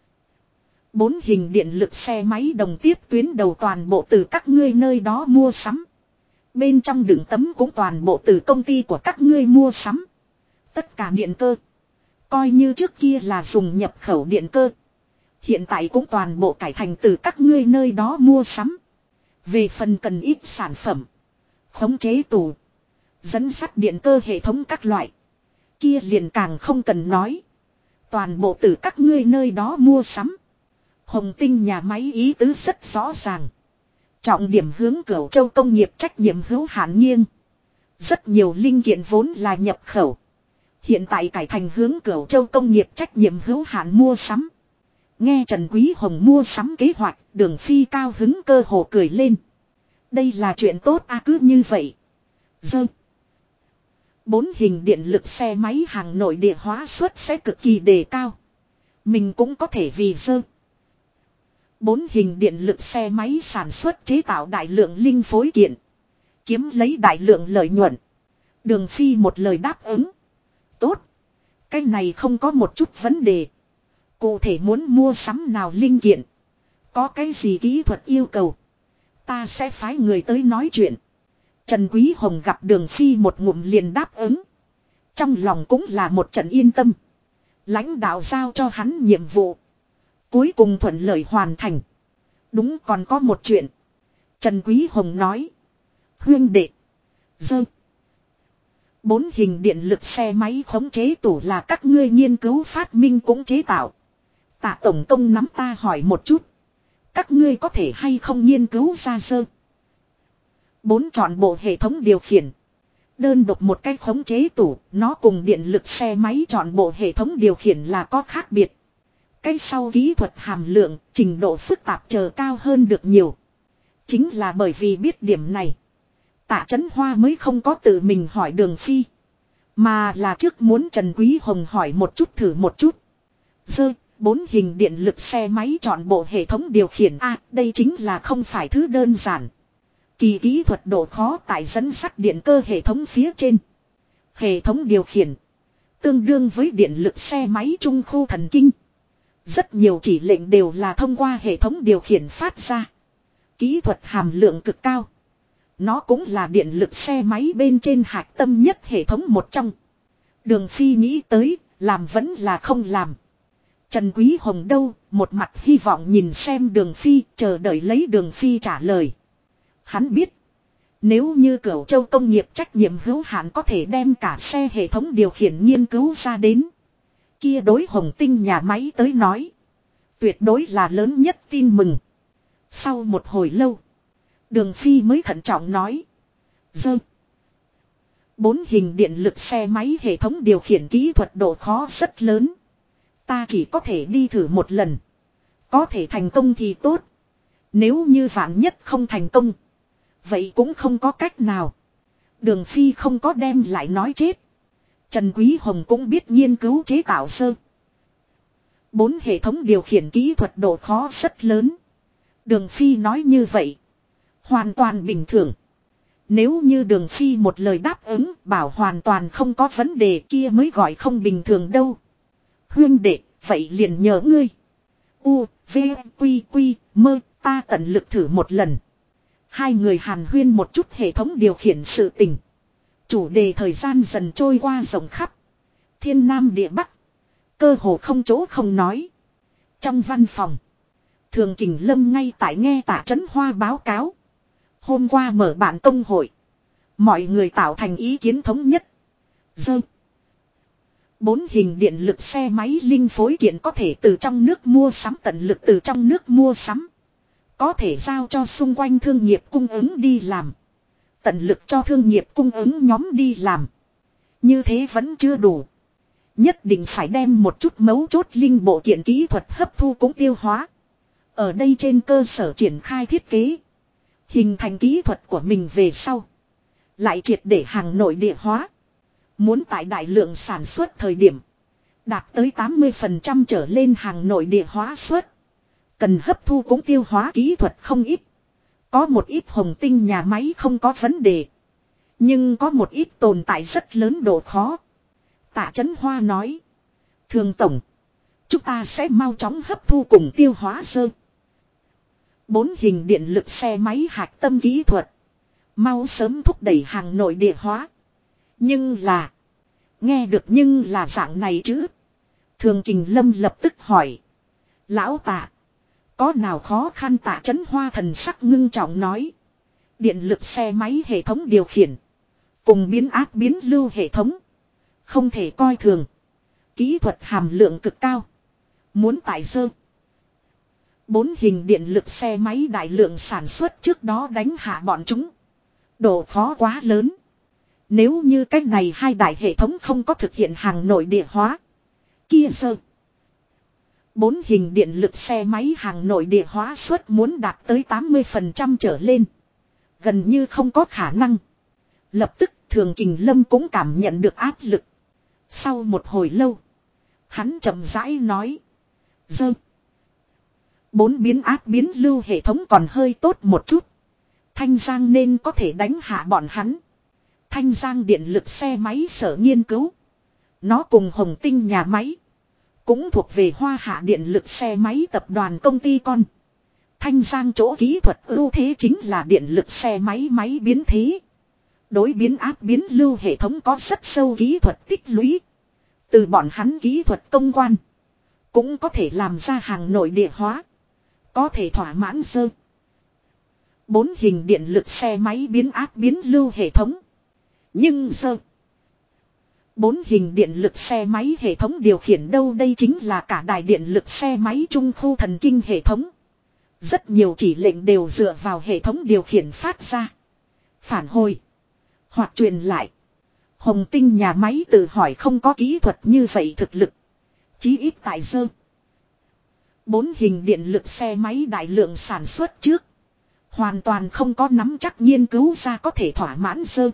4 hình điện lực xe máy đồng tiếp tuyến đầu toàn bộ từ các ngươi nơi đó mua sắm. Bên trong đựng tấm cũng toàn bộ từ công ty của các ngươi mua sắm. Tất cả điện cơ. Coi như trước kia là dùng nhập khẩu điện cơ. Hiện tại cũng toàn bộ cải thành từ các ngươi nơi đó mua sắm. Về phần cần ít sản phẩm. Khống chế tủ. Dẫn sắt điện cơ hệ thống các loại. Kia liền càng không cần nói. Toàn bộ từ các ngươi nơi đó mua sắm. Hồng Tinh nhà máy ý tứ rất rõ ràng. Trọng điểm hướng Cửu Châu công nghiệp trách nhiệm hữu hạn nghiêng. Rất nhiều linh kiện vốn là nhập khẩu. Hiện tại cải thành hướng Cửu Châu công nghiệp trách nhiệm hữu hạn mua sắm. Nghe Trần Quý Hồng mua sắm kế hoạch, Đường Phi cao hứng cơ hồ cười lên. Đây là chuyện tốt cứ như vậy. Dơ. 4 hình điện lực xe máy hàng nội địa hóa suất sẽ cực kỳ đề cao. Mình cũng có thể vì dơ. 4 hình điện lực xe máy sản xuất chế tạo đại lượng linh phối kiện. Kiếm lấy đại lượng lợi nhuận. Đường Phi một lời đáp ứng. Tốt. Cái này không có một chút vấn đề. Cụ thể muốn mua sắm nào linh kiện. Có cái gì kỹ thuật yêu cầu. Ta sẽ phái người tới nói chuyện. Trần Quý Hồng gặp Đường Phi một ngụm liền đáp ứng. Trong lòng cũng là một trận yên tâm. Lãnh đạo giao cho hắn nhiệm vụ. Cuối cùng thuận lợi hoàn thành. Đúng còn có một chuyện. Trần Quý Hồng nói. Huyên đệ. Dơ. 4 hình điện lực xe máy khống chế tủ là các ngươi nghiên cứu phát minh cũng chế tạo. Tạ Tổng Công nắm ta hỏi một chút. Các ngươi có thể hay không nghiên cứu ra dơ. 4 chọn bộ hệ thống điều khiển. Đơn độc một cái khống chế tủ, nó cùng điện lực xe máy chọn bộ hệ thống điều khiển là có khác biệt. Cái sau kỹ thuật hàm lượng, trình độ phức tạp chờ cao hơn được nhiều. Chính là bởi vì biết điểm này. Tạ Chấn Hoa mới không có tự mình hỏi Đường Phi. Mà là trước muốn Trần Quý Hồng hỏi một chút thử một chút. Dơ, 4 hình điện lực xe máy chọn bộ hệ thống điều khiển đây chính là không phải thứ đơn giản. Kỳ kỹ thuật độ khó tại dẫn sắt điện cơ hệ thống phía trên. Hệ thống điều khiển. Tương đương với điện lực xe máy trung khu thần kinh. Rất nhiều chỉ lệnh đều là thông qua hệ thống điều khiển phát ra. Kỹ thuật hàm lượng cực cao. Nó cũng là điện lực xe máy bên trên hạch tâm nhất hệ thống một trong. Đường Phi nghĩ tới, làm vẫn là không làm. Trần Quý Hồng đâu, một mặt hy vọng nhìn xem Đường Phi, chờ đợi lấy Đường Phi trả lời. Hắn biết, nếu như Cửu Châu công nghiệp trách nhiệm hữu hạn có thể đem cả xe hệ thống điều khiển nghiên cứu ra đến. Kia đối Hồng Tinh nhà máy tới nói, tuyệt đối là lớn nhất tin mừng. Sau một hồi lâu, Đường Phi mới thận trọng nói. Dơ. 4 hình điện lực xe máy hệ thống điều khiển kỹ thuật độ khó rất lớn. Ta chỉ có thể đi thử một lần. Có thể thành công thì tốt. Nếu như vạn nhất không thành công. Vậy cũng không có cách nào. Đường Phi không có đem lại nói chết. Trần Quý Hồng cũng biết nghiên cứu chế tạo sơ. 4 hệ thống điều khiển kỹ thuật độ khó rất lớn. Đường Phi nói như vậy. Hoàn toàn bình thường. Nếu như Đường Phi một lời đáp ứng bảo hoàn toàn không có vấn đề kia mới gọi không bình thường đâu. Huyên đệ, vậy liền nhờ ngươi. U, V, Quy, Quy, mơ, ta tận lực thử một lần. Hai người hàn huyên một chút hệ thống điều khiển sự tình. Chủ đề thời gian dần trôi qua rộng khắp. Thiên Nam địa Bắc. Cơ hồ không chỗ không nói. Trong văn phòng. Thường Kình Lâm ngay tại nghe Tạ Chấn Hoa báo cáo. Hôm qua mở bản công hội. Mọi người tạo thành ý kiến thống nhất. Dơ. 4 hình điện lực xe máy linh phối kiện có thể từ trong nước mua sắm tận lực từ trong nước mua sắm. Có thể giao cho xung quanh thương nghiệp cung ứng đi làm. Tận lực cho thương nghiệp cung ứng nhóm đi làm. Như thế vẫn chưa đủ. Nhất định phải đem một chút mấu chốt linh bộ kiện kỹ thuật hấp thu cũng tiêu hóa. Ở đây trên cơ sở triển khai thiết kế. Hình thành kỹ thuật của mình về sau. Lại triệt để hàng nội địa hóa. Muốn tại đại lượng sản xuất thời điểm. Đạt tới 80% trở lên hàng nội địa hóa suất. Cần hấp thu cũng tiêu hóa kỹ thuật không ít. Có một ít Hồng Tinh nhà máy không có vấn đề. Nhưng có một ít tồn tại rất lớn độ khó. Tạ Chấn Hoa nói. Thường tổng. Chúng ta sẽ mau chóng hấp thu cùng tiêu hóa sơ. 4 hình điện lực xe máy hạch tâm kỹ thuật. Mau sớm thúc đẩy hàng nội địa hóa. Nhưng là. Nghe được nhưng là dạng này chứ. Thường Kình Lâm lập tức hỏi. Lão Tạ. Có nào khó khăn? Tạ Chấn Hoa thần sắc ngưng trọng nói. Điện lực xe máy hệ thống điều khiển. Cùng biến áp biến lưu hệ thống. Không thể coi thường. Kỹ thuật hàm lượng cực cao. Muốn tại sơ. 4 hình điện lực xe máy đại lượng sản xuất trước đó đánh hạ bọn chúng. Độ khó quá lớn. Nếu như cách này hai đại hệ thống không có thực hiện hàng nội địa hóa. Kia sơ. 4 hình điện lực xe máy hàng nội địa hóa suất muốn đạt tới 80% trở lên. Gần như không có khả năng. Lập tức Thường Kình Lâm cũng cảm nhận được áp lực. Sau một hồi lâu. Hắn chậm rãi nói. Dơ. 4 biến áp biến lưu hệ thống còn hơi tốt một chút. Thanh Giang nên có thể đánh hạ bọn hắn. Thanh Giang điện lực xe máy sở nghiên cứu. Nó cùng Hồng Tinh nhà máy. Cũng thuộc về Hoa Hạ điện lực xe máy tập đoàn công ty con. Thanh Giang chỗ kỹ thuật ưu thế chính là điện lực xe máy máy biến thế. Đối biến áp biến lưu hệ thống có rất sâu kỹ thuật tích lũy. Từ bọn hắn kỹ thuật công quan. Cũng có thể làm ra hàng nội địa hóa. Có thể thỏa mãn sơ. 4 hình điện lực xe máy biến áp biến lưu hệ thống. Nhưng sơ. 4 hình điện lực xe máy hệ thống điều khiển đâu đây chính là cả đài điện lực xe máy trung khu thần kinh hệ thống. Rất nhiều chỉ lệnh đều dựa vào hệ thống điều khiển phát ra. Phản hồi. Hoặc truyền lại. Hồng Tinh nhà máy tự hỏi không có kỹ thuật như vậy thực lực. Chí ít tại dơ. 4 hình điện lực xe máy đại lượng sản xuất trước. Hoàn toàn không có nắm chắc nghiên cứu ra có thể thỏa mãn dơ.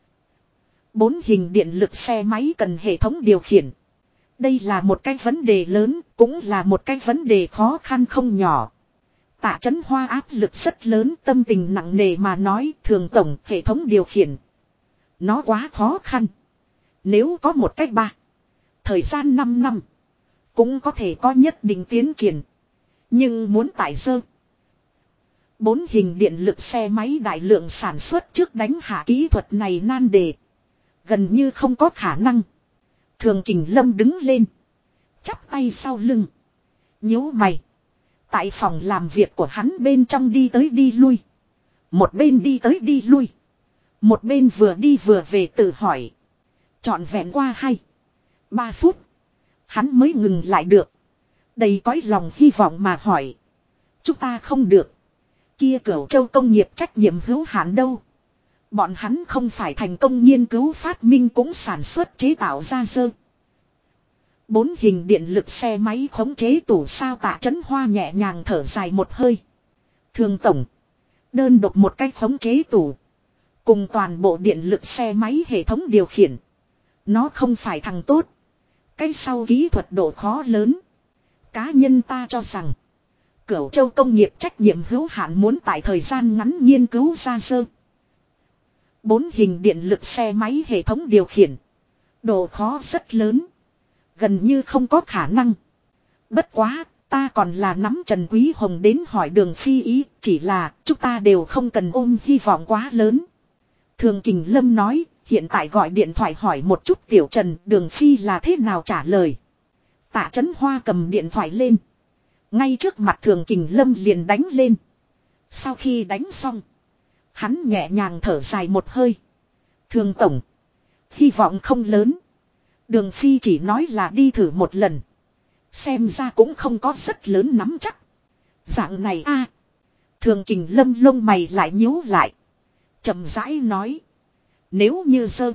4 hình điện lực xe máy cần hệ thống điều khiển. Đây là một cái vấn đề lớn, cũng là một cái vấn đề khó khăn không nhỏ. Tạ Chấn Hoa áp lực rất lớn, tâm tình nặng nề mà nói Thường tổng hệ thống điều khiển. Nó quá khó khăn. Nếu có một cách thời gian 5 năm. Cũng có thể có nhất định tiến triển. Nhưng muốn tại dơ. 4 hình điện lực xe máy đại lượng sản xuất trước đánh hạ kỹ thuật này nan đề. Gần như không có khả năng. Thường Kình Lâm đứng lên. Chắp tay sau lưng. Nhíu mày. Tại phòng làm việc của hắn bên trong đi tới đi lui. Một bên đi tới đi lui. Một bên vừa đi vừa về tự hỏi. Trọn vẹn qua 2-3 phút. Hắn mới ngừng lại được. Đầy cõi lòng hy vọng mà hỏi. Chúng ta không được. Kia Cửu Châu công nghiệp trách nhiệm hữu hạn đâu. Bọn hắn không phải thành công nghiên cứu phát minh cũng sản xuất chế tạo ra dơ. 4 hình điện lực xe máy khống chế tủ sao? Tạ Chấn Hoa nhẹ nhàng thở dài một hơi. Thường tổng. Đơn độc một cách khống chế tủ. Cùng toàn bộ điện lực xe máy hệ thống điều khiển. Nó không phải thằng tốt. Cái sau kỹ thuật độ khó lớn. Cá nhân ta cho rằng. Cửu Châu công nghiệp trách nhiệm hữu hạn muốn tại thời gian ngắn nghiên cứu ra sơ. 4 hình điện lực xe máy hệ thống điều khiển. Độ khó rất lớn. Gần như không có khả năng. Bất quá, ta còn là nắm Trần Quý Hồng đến hỏi Đường Phi ý. Chỉ là chúng ta đều không cần ôm hy vọng quá lớn. Thường Kình Lâm nói, hiện tại gọi điện thoại hỏi một chút Tiểu Trần Đường Phi là thế nào trả lời. Tạ Chấn Hoa cầm điện thoại lên. Ngay trước mặt Thường Kình Lâm liền đánh lên. Sau khi đánh xong. Hắn nhẹ nhàng thở dài một hơi. Thường tổng. Hy vọng không lớn. Đường Phi chỉ nói là đi thử một lần. Xem ra cũng không có rất lớn nắm chắc. Dạng này a. Thường Kình Lâm lông mày lại nhíu lại. Chậm rãi nói. Nếu như sơ.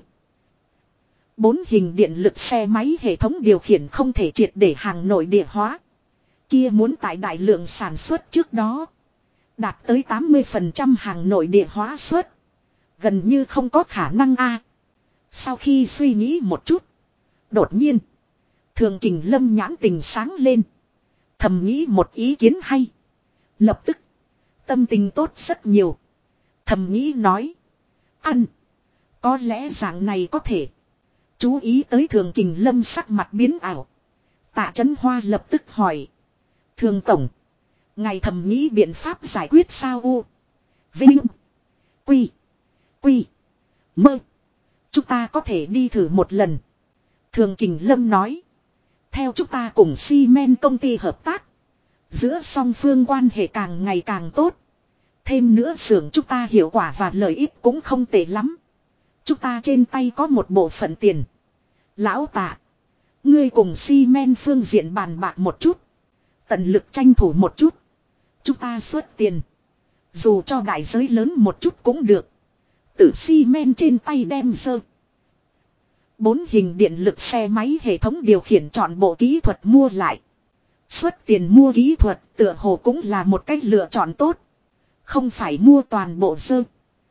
4 hình điện lực xe máy hệ thống điều khiển không thể triệt để hàng nội địa hóa. Kia muốn tại đại lượng sản xuất trước đó. Đạt tới 80% hàng nội địa hóa suất. Gần như không có khả năng a. Sau khi suy nghĩ một chút. Đột nhiên. Thường Kình Lâm nhãn tình sáng lên. Thầm nghĩ một ý kiến hay. Lập tức. Tâm tình tốt rất nhiều. Thầm nghĩ nói. Ăn. Có lẽ dạng này có thể. Chú ý tới Thường Kình Lâm sắc mặt biến ảo. Tạ Chấn Hoa lập tức hỏi. Thường Tổng. Ngài thầm nghĩ biện pháp giải quyết sao u. Vinh. Quy. Quy. Mơ. Chúng ta có thể đi thử một lần. Thường Kình Lâm nói. Theo chúng ta cùng xi men công ty hợp tác. Giữa song phương quan hệ càng ngày càng tốt. Thêm nữa xưởng chúng ta hiệu quả và lợi ích cũng không tệ lắm. Chúng ta trên tay có một bộ phận tiền. Lão Tạ. Ngươi cùng xi men phương diện bàn bạc một chút. Tận lực tranh thủ một chút. Chúng ta xuất tiền. Dù cho đại giới lớn một chút cũng được. Từ xi men trên tay đem sơ. 4 hình điện lực xe máy hệ thống điều khiển chọn bộ kỹ thuật mua lại. Xuất tiền mua kỹ thuật tựa hồ cũng là một cách lựa chọn tốt. Không phải mua toàn bộ sơ.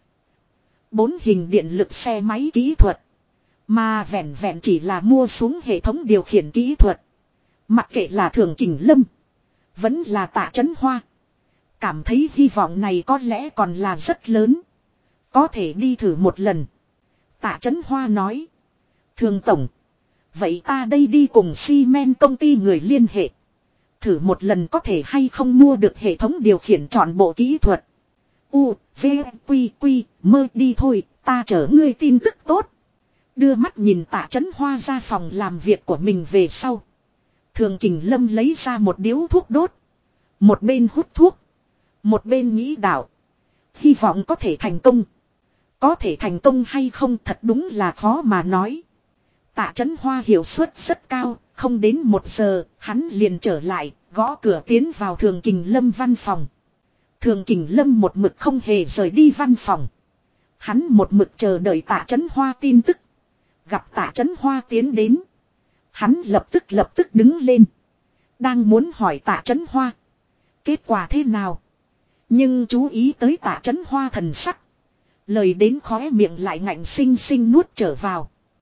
4 hình điện lực xe máy kỹ thuật. Mà vẹn vẹn chỉ là mua xuống hệ thống điều khiển kỹ thuật. Mặc kệ là Thường Kình Lâm. Vẫn là Tạ Chấn Hoa. Cảm thấy hy vọng này có lẽ còn là rất lớn. Có thể đi thử một lần. Tạ Chấn Hoa nói. Thường Tổng. Vậy ta đây đi cùng xi men công ty người liên hệ. Thử một lần có thể hay không mua được hệ thống điều khiển chọn bộ kỹ thuật. U, V, Quy, Quy, mơ đi thôi, ta chở ngươi tin tức tốt. Đưa mắt nhìn Tạ Chấn Hoa ra phòng làm việc của mình về sau. Thường Kình Lâm lấy ra một điếu thuốc đốt. Một bên hút thuốc. Một bên nghĩ đạo. Hy vọng có thể thành công. Có thể thành công hay không thật đúng là khó mà nói. Tạ Chấn Hoa hiệu suất rất cao. Không đến 1 giờ, hắn liền trở lại, gõ cửa tiến vào Thường Kình Lâm văn phòng. Thường Kình Lâm một mực không hề rời đi văn phòng. Hắn một mực chờ đợi Tạ Chấn Hoa tin tức. Gặp Tạ Chấn Hoa tiến đến. Hắn lập tức đứng lên. Đang muốn hỏi Tạ Chấn Hoa. Kết quả thế nào? Nhưng chú ý tới Tạ Chấn Hoa thần sắc. Lời đến khóe miệng lại ngạnh sinh sinh nuốt trở vào.